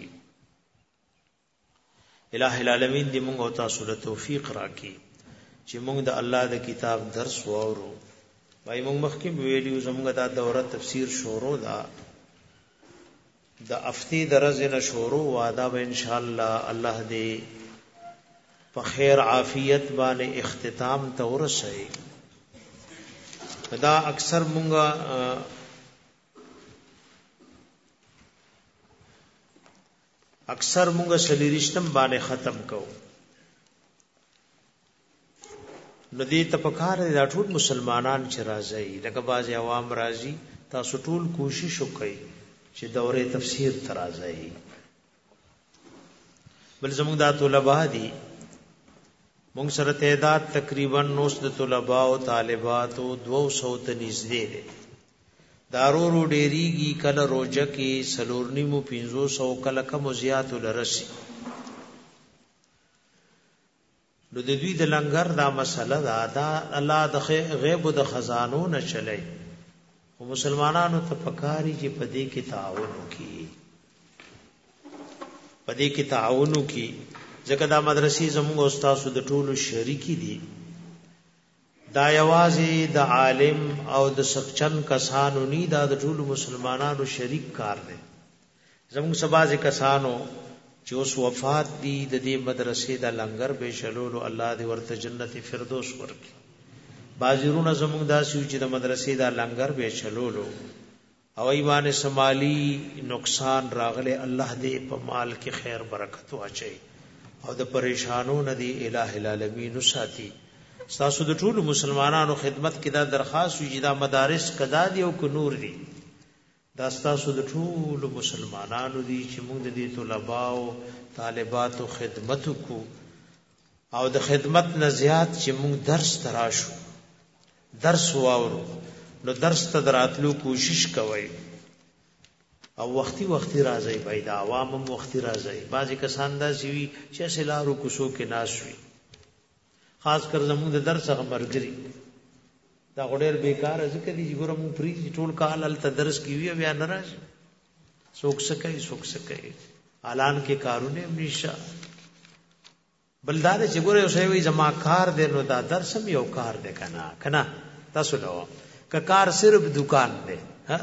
الہ العالمین دې موږ او تاسو له توفیق راکړي چې موږ د الله د کتاب درس واورو وای موږ مخکې ویډیو زموږ د دوره تفسیر شروع ده د افتی درزنه شروع واده به ان شاء الله الله دې په خیر عافیت باندې اختتام ته ورسوي دا اکثر مونږه سلیریشتم باندې ختم کو ندی تپکار دا ټول مسلمانان چې راځي لکه باز عوام راځي تاسو ټول کوشش وکړئ چې دوره تفسیر ترازی بل زموږ د طلبه دي موږ سره تعداد تقریبا 900 طلبه او طالبات او 200 ته نږدې دي دارو ډیریږي کله روزه کې سلورنی مو 500 کله کم زیات لرسي نو د دوی د لنګر دا مسله دا الله د غیب او د خزانو نه چلای او مسلمانانو ته پکاري چې پدې کې تعاون وکړي ځکه دا مدرسې زموږ استادو د ټولو شریکی دي دا یوازې د عالم او د سخچن کسانو نه دا د ټولو مسلمانانو شریک کار دی زموږ سبازي کسانو چې اوس وفات دي د دې مدرسې د لنګر به شلولو الله دې ورته جنت فردوس ورکړي بازیرونه زموږ داسې چې د مدرسې د لنګر به چلولو او ایمان سمالی نقصان راغله الله دې په مال کې خیر برکت واچي او د پریشانو ندي الٰه العالمین ساتي تاسو د ټول مسلمانانو خدمت کې دا درخواست وي چې دا مدارس کدا دي او کو نور دي دا تاسو د ټول مسلمانانو دي چې موږ د دې طلبه او طالباتو خدمت کو او د خدمت نه زیات چې موږ درس تراشو درس واورو نو درس ته دراتلو کوشش کوئ او وختي راځي پیدا عوام هم وختي راځي بعضی کسان دا سوي چې سلارو کوسو کې ناشوي خاص کر زموږ د درس غمرګري دا غډیر بیکار ځکه دي ګورم پری ټول کال ال تدرس کیوي بیا ناراض سوک سکے اعلان کې کارونه نشه بلدار چې ګوره اوسې وي زما کار دی نو دا درس هم یو کار دی کنه تاسو نو کار صرف دکان دی ها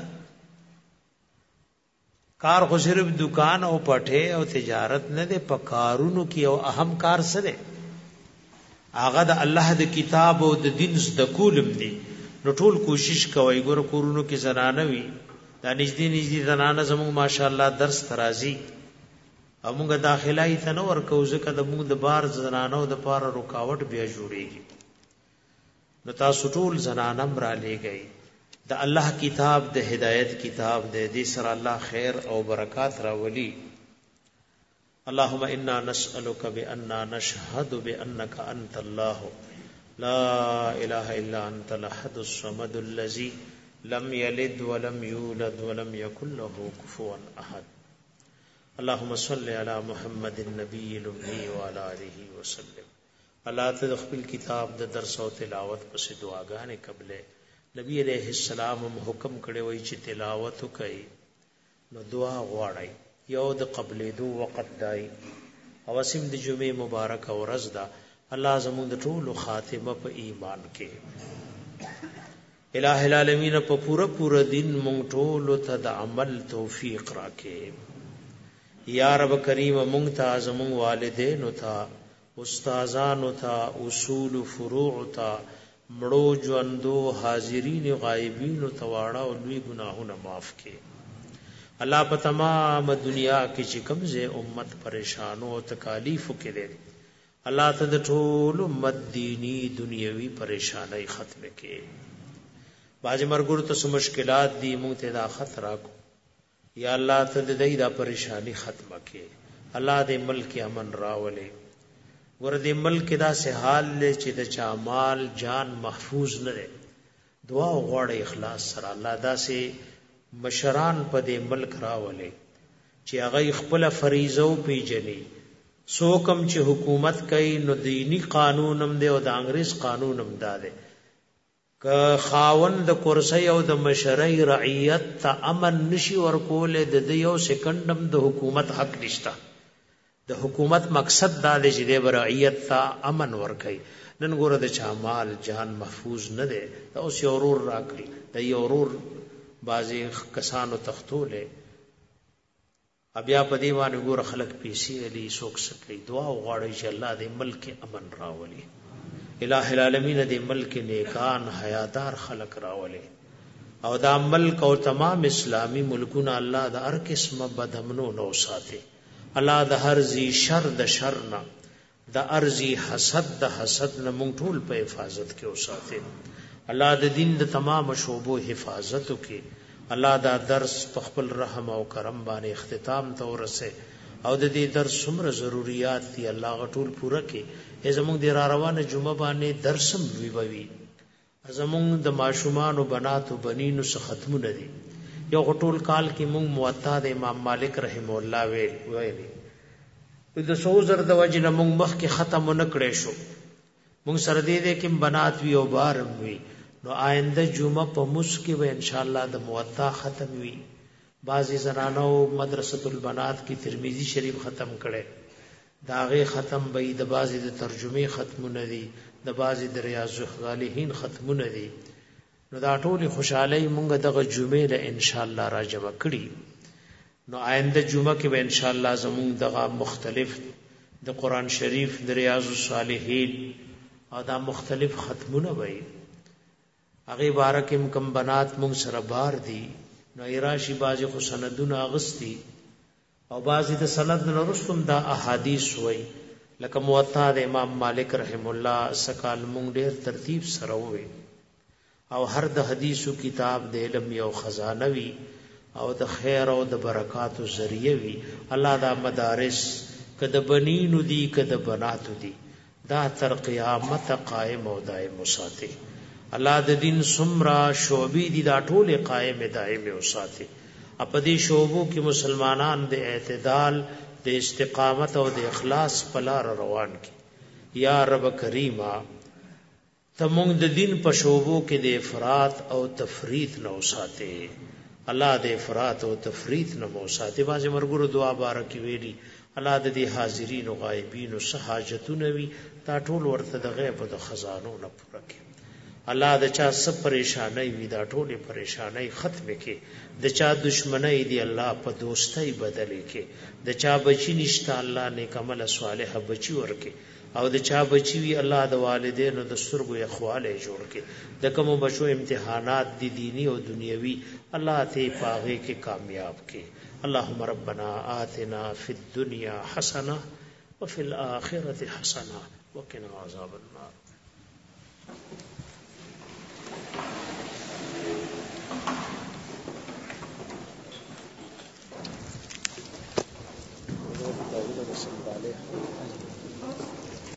کار خو صرف دکان او پټه او تجارت نه دی په کارونو کې او اهم کار سره هغه د الله د کتاب او د دین د کولم دی نو ټول کوشش کوي ګوره کورونو کې زنانه وي دا نږدې زنانه زموږ ماشاءالله درس ترازی امونږه داخلای ته نو ورکو ځکه د موږ د بار زنانو د پاره رکاوټ بیا جوړیږي نو تاسو ټول زنانم را لېږئ د الله کتاب د هدایت کتاب دې سره الله خیر او برکات راولي اللهم انا نسألك بأننا نشهد بأنك انت الله لا اله الا انت الاحد الصمد الذي لم يلد ولم يولد ولم يكن له كفوا احد اللهم صل على محمد النبي الامي وعلى اله وسلم الله تدخل کتاب د درس او تلاوت پس دعاګانې قبل نبی علیہ السلام حکم کړی وای چې تلاوت کوي نو دعا غواړي یو د قبلې دو وخت دی او سیم د جمعې مبارک او ورځ دا الله زموږ د ټولو خاتمه په ایمان کې الٰه العالمین په پورا دین مونږ ټولو ته د عمل توفیق راکې یا رب کریم مونږ ته زموږ والدین او ته استادان او ته اصول فروع ته مړو ژوندو حاضرین غایبین او تواړه او لوی ګناهونه معاف کړي الله په تمام دنیا کې چې کمزه امت پریشانو او تکالیف کړي الله ته د ټول امت دینی دنیوي پریشانای ختم کړي باج مرګور ته مشکلات دي مونږ ته دا خطر راکو یا الله ته د دې دا پریشانی ختم کړي الله دې ملک امن راولي ور دې ملک دا سه حال له چې د چا مال جان محفوظ نه ده دعا غواړي اخلاص سره الله دا سه مشران په دې ملک راولي چې هغه خپل فریضه او پیجنې سوکم چې حکومت کوي نو دینی قانونم دی او د انګریز قانونم ده که خاوند د کرسی او د مشرۍ رعیت ته امن نشي ورکول د یو سکندم د حکومت حق نشته د حکومت مقصد دا دی چې د رعیت ته امن ورکړي نن ګوره د چا مال جان محفوظ نه دی دا اوس یو ورور راکړي د یو ورور بعضې کسانو تختولې بیا په دې باندې ګوره خلک پیسې علي څوک څه کوي دعا وغواړئ چې الله دې ملک امن راولي الٰه العالمین دې ملک نیکان حیادار خلق راولي او دا ملک او تمام اسلامی ملکونه الله د هر قسمه بدامنو نو ساتي الله د هر زی شر د شر نه د ارزي حسد د حسد نه مونږ ټول په حفاظت کې اوساته الله د دین د تمام شعبو حفاظت وکي الله دا درس په خپل رحم او کرم باندې اختتام ته ورسه او د دې درس څومره ضرورت دي الله غټول پوره کړي زموږ د را روانه جمعه باندې درسم وی زموږ د ماشومان او بنات او بنینو څخه ختمونه دي یو غټول کال کې موږ موطا د امام مالک رحم الله ویلي د سوزر د وجنه موږ مخ کې ختم نه کړې شو موږ سره دې کې بنات وی او بار وی نو آینده جمعه په مسکه به ان شاء الله د موطا ختم وی بعضی زنانو مدرسۃ البنات کی ترمذی شریف ختم کړي داغه ختم به د بعضی د ترجمه ختمونه دي د بعضی د ریاض الصالحین ختمونه دي نو دا ټول خوشاله مونږ دغه جمعه له ان شاء الله را جمع کړي نو آینده جمعه کې به ان شاء الله زموږ دغه مختلف د قران شریف د ریاض الصالحین او دا مختلف ختمونه وي هغه بارکم کم بنات مونږ سره بار دي نو ایراشی بازی خو سندونه اغستی او بازی د سند نورستم دا احادیث وای لکه موطا د امام مالک رحم الله سکال مونږ ډیر ترتیب سره وای او هر د حدیثو کتاب د علم یو خزانه وی او د خیر او د برکاتو ذریعہ وی الله دا مدارس کده بنینو دی کده بناتو دی دا تر قیامت قائم او دائم وساتي الله د دین سمرا شعبې دي دا ټول قائم دائم وساتي اپدې شعبو کې مسلمانان د اعتدال د استقامت او د اخلاص په لار روان کی یا رب کریما تمونږ د دین په شوبو کې د افراط او تفریط نه وساته الله د افراط او تفریط نه وساته باز مرګرو دعا بارک ویلي الله د دې حاضرین او غایبین او حاجتونه وي تا ټول ورته د غیب او د خزانو نه پوره کړي الله د چا سب پریشانای وي دا ټوله پریشانای ختم کړي د چا دشمنی دی الله په دوستۍ بدلې کړي د چا بچی نشته الله نیک عمل صالح بچی ورکړي او د چا بچی وی الله د والدینو د سترګو اخواله جوړ کړي د کوم بچو امتحانات دي دینی او دنیوي الله ته پاغه کې کامیاب کړي اللهم ربنا آتنا فی الدنيا حسنه وفي الاخره حسنه وقنا عذاب النار داود رسول الله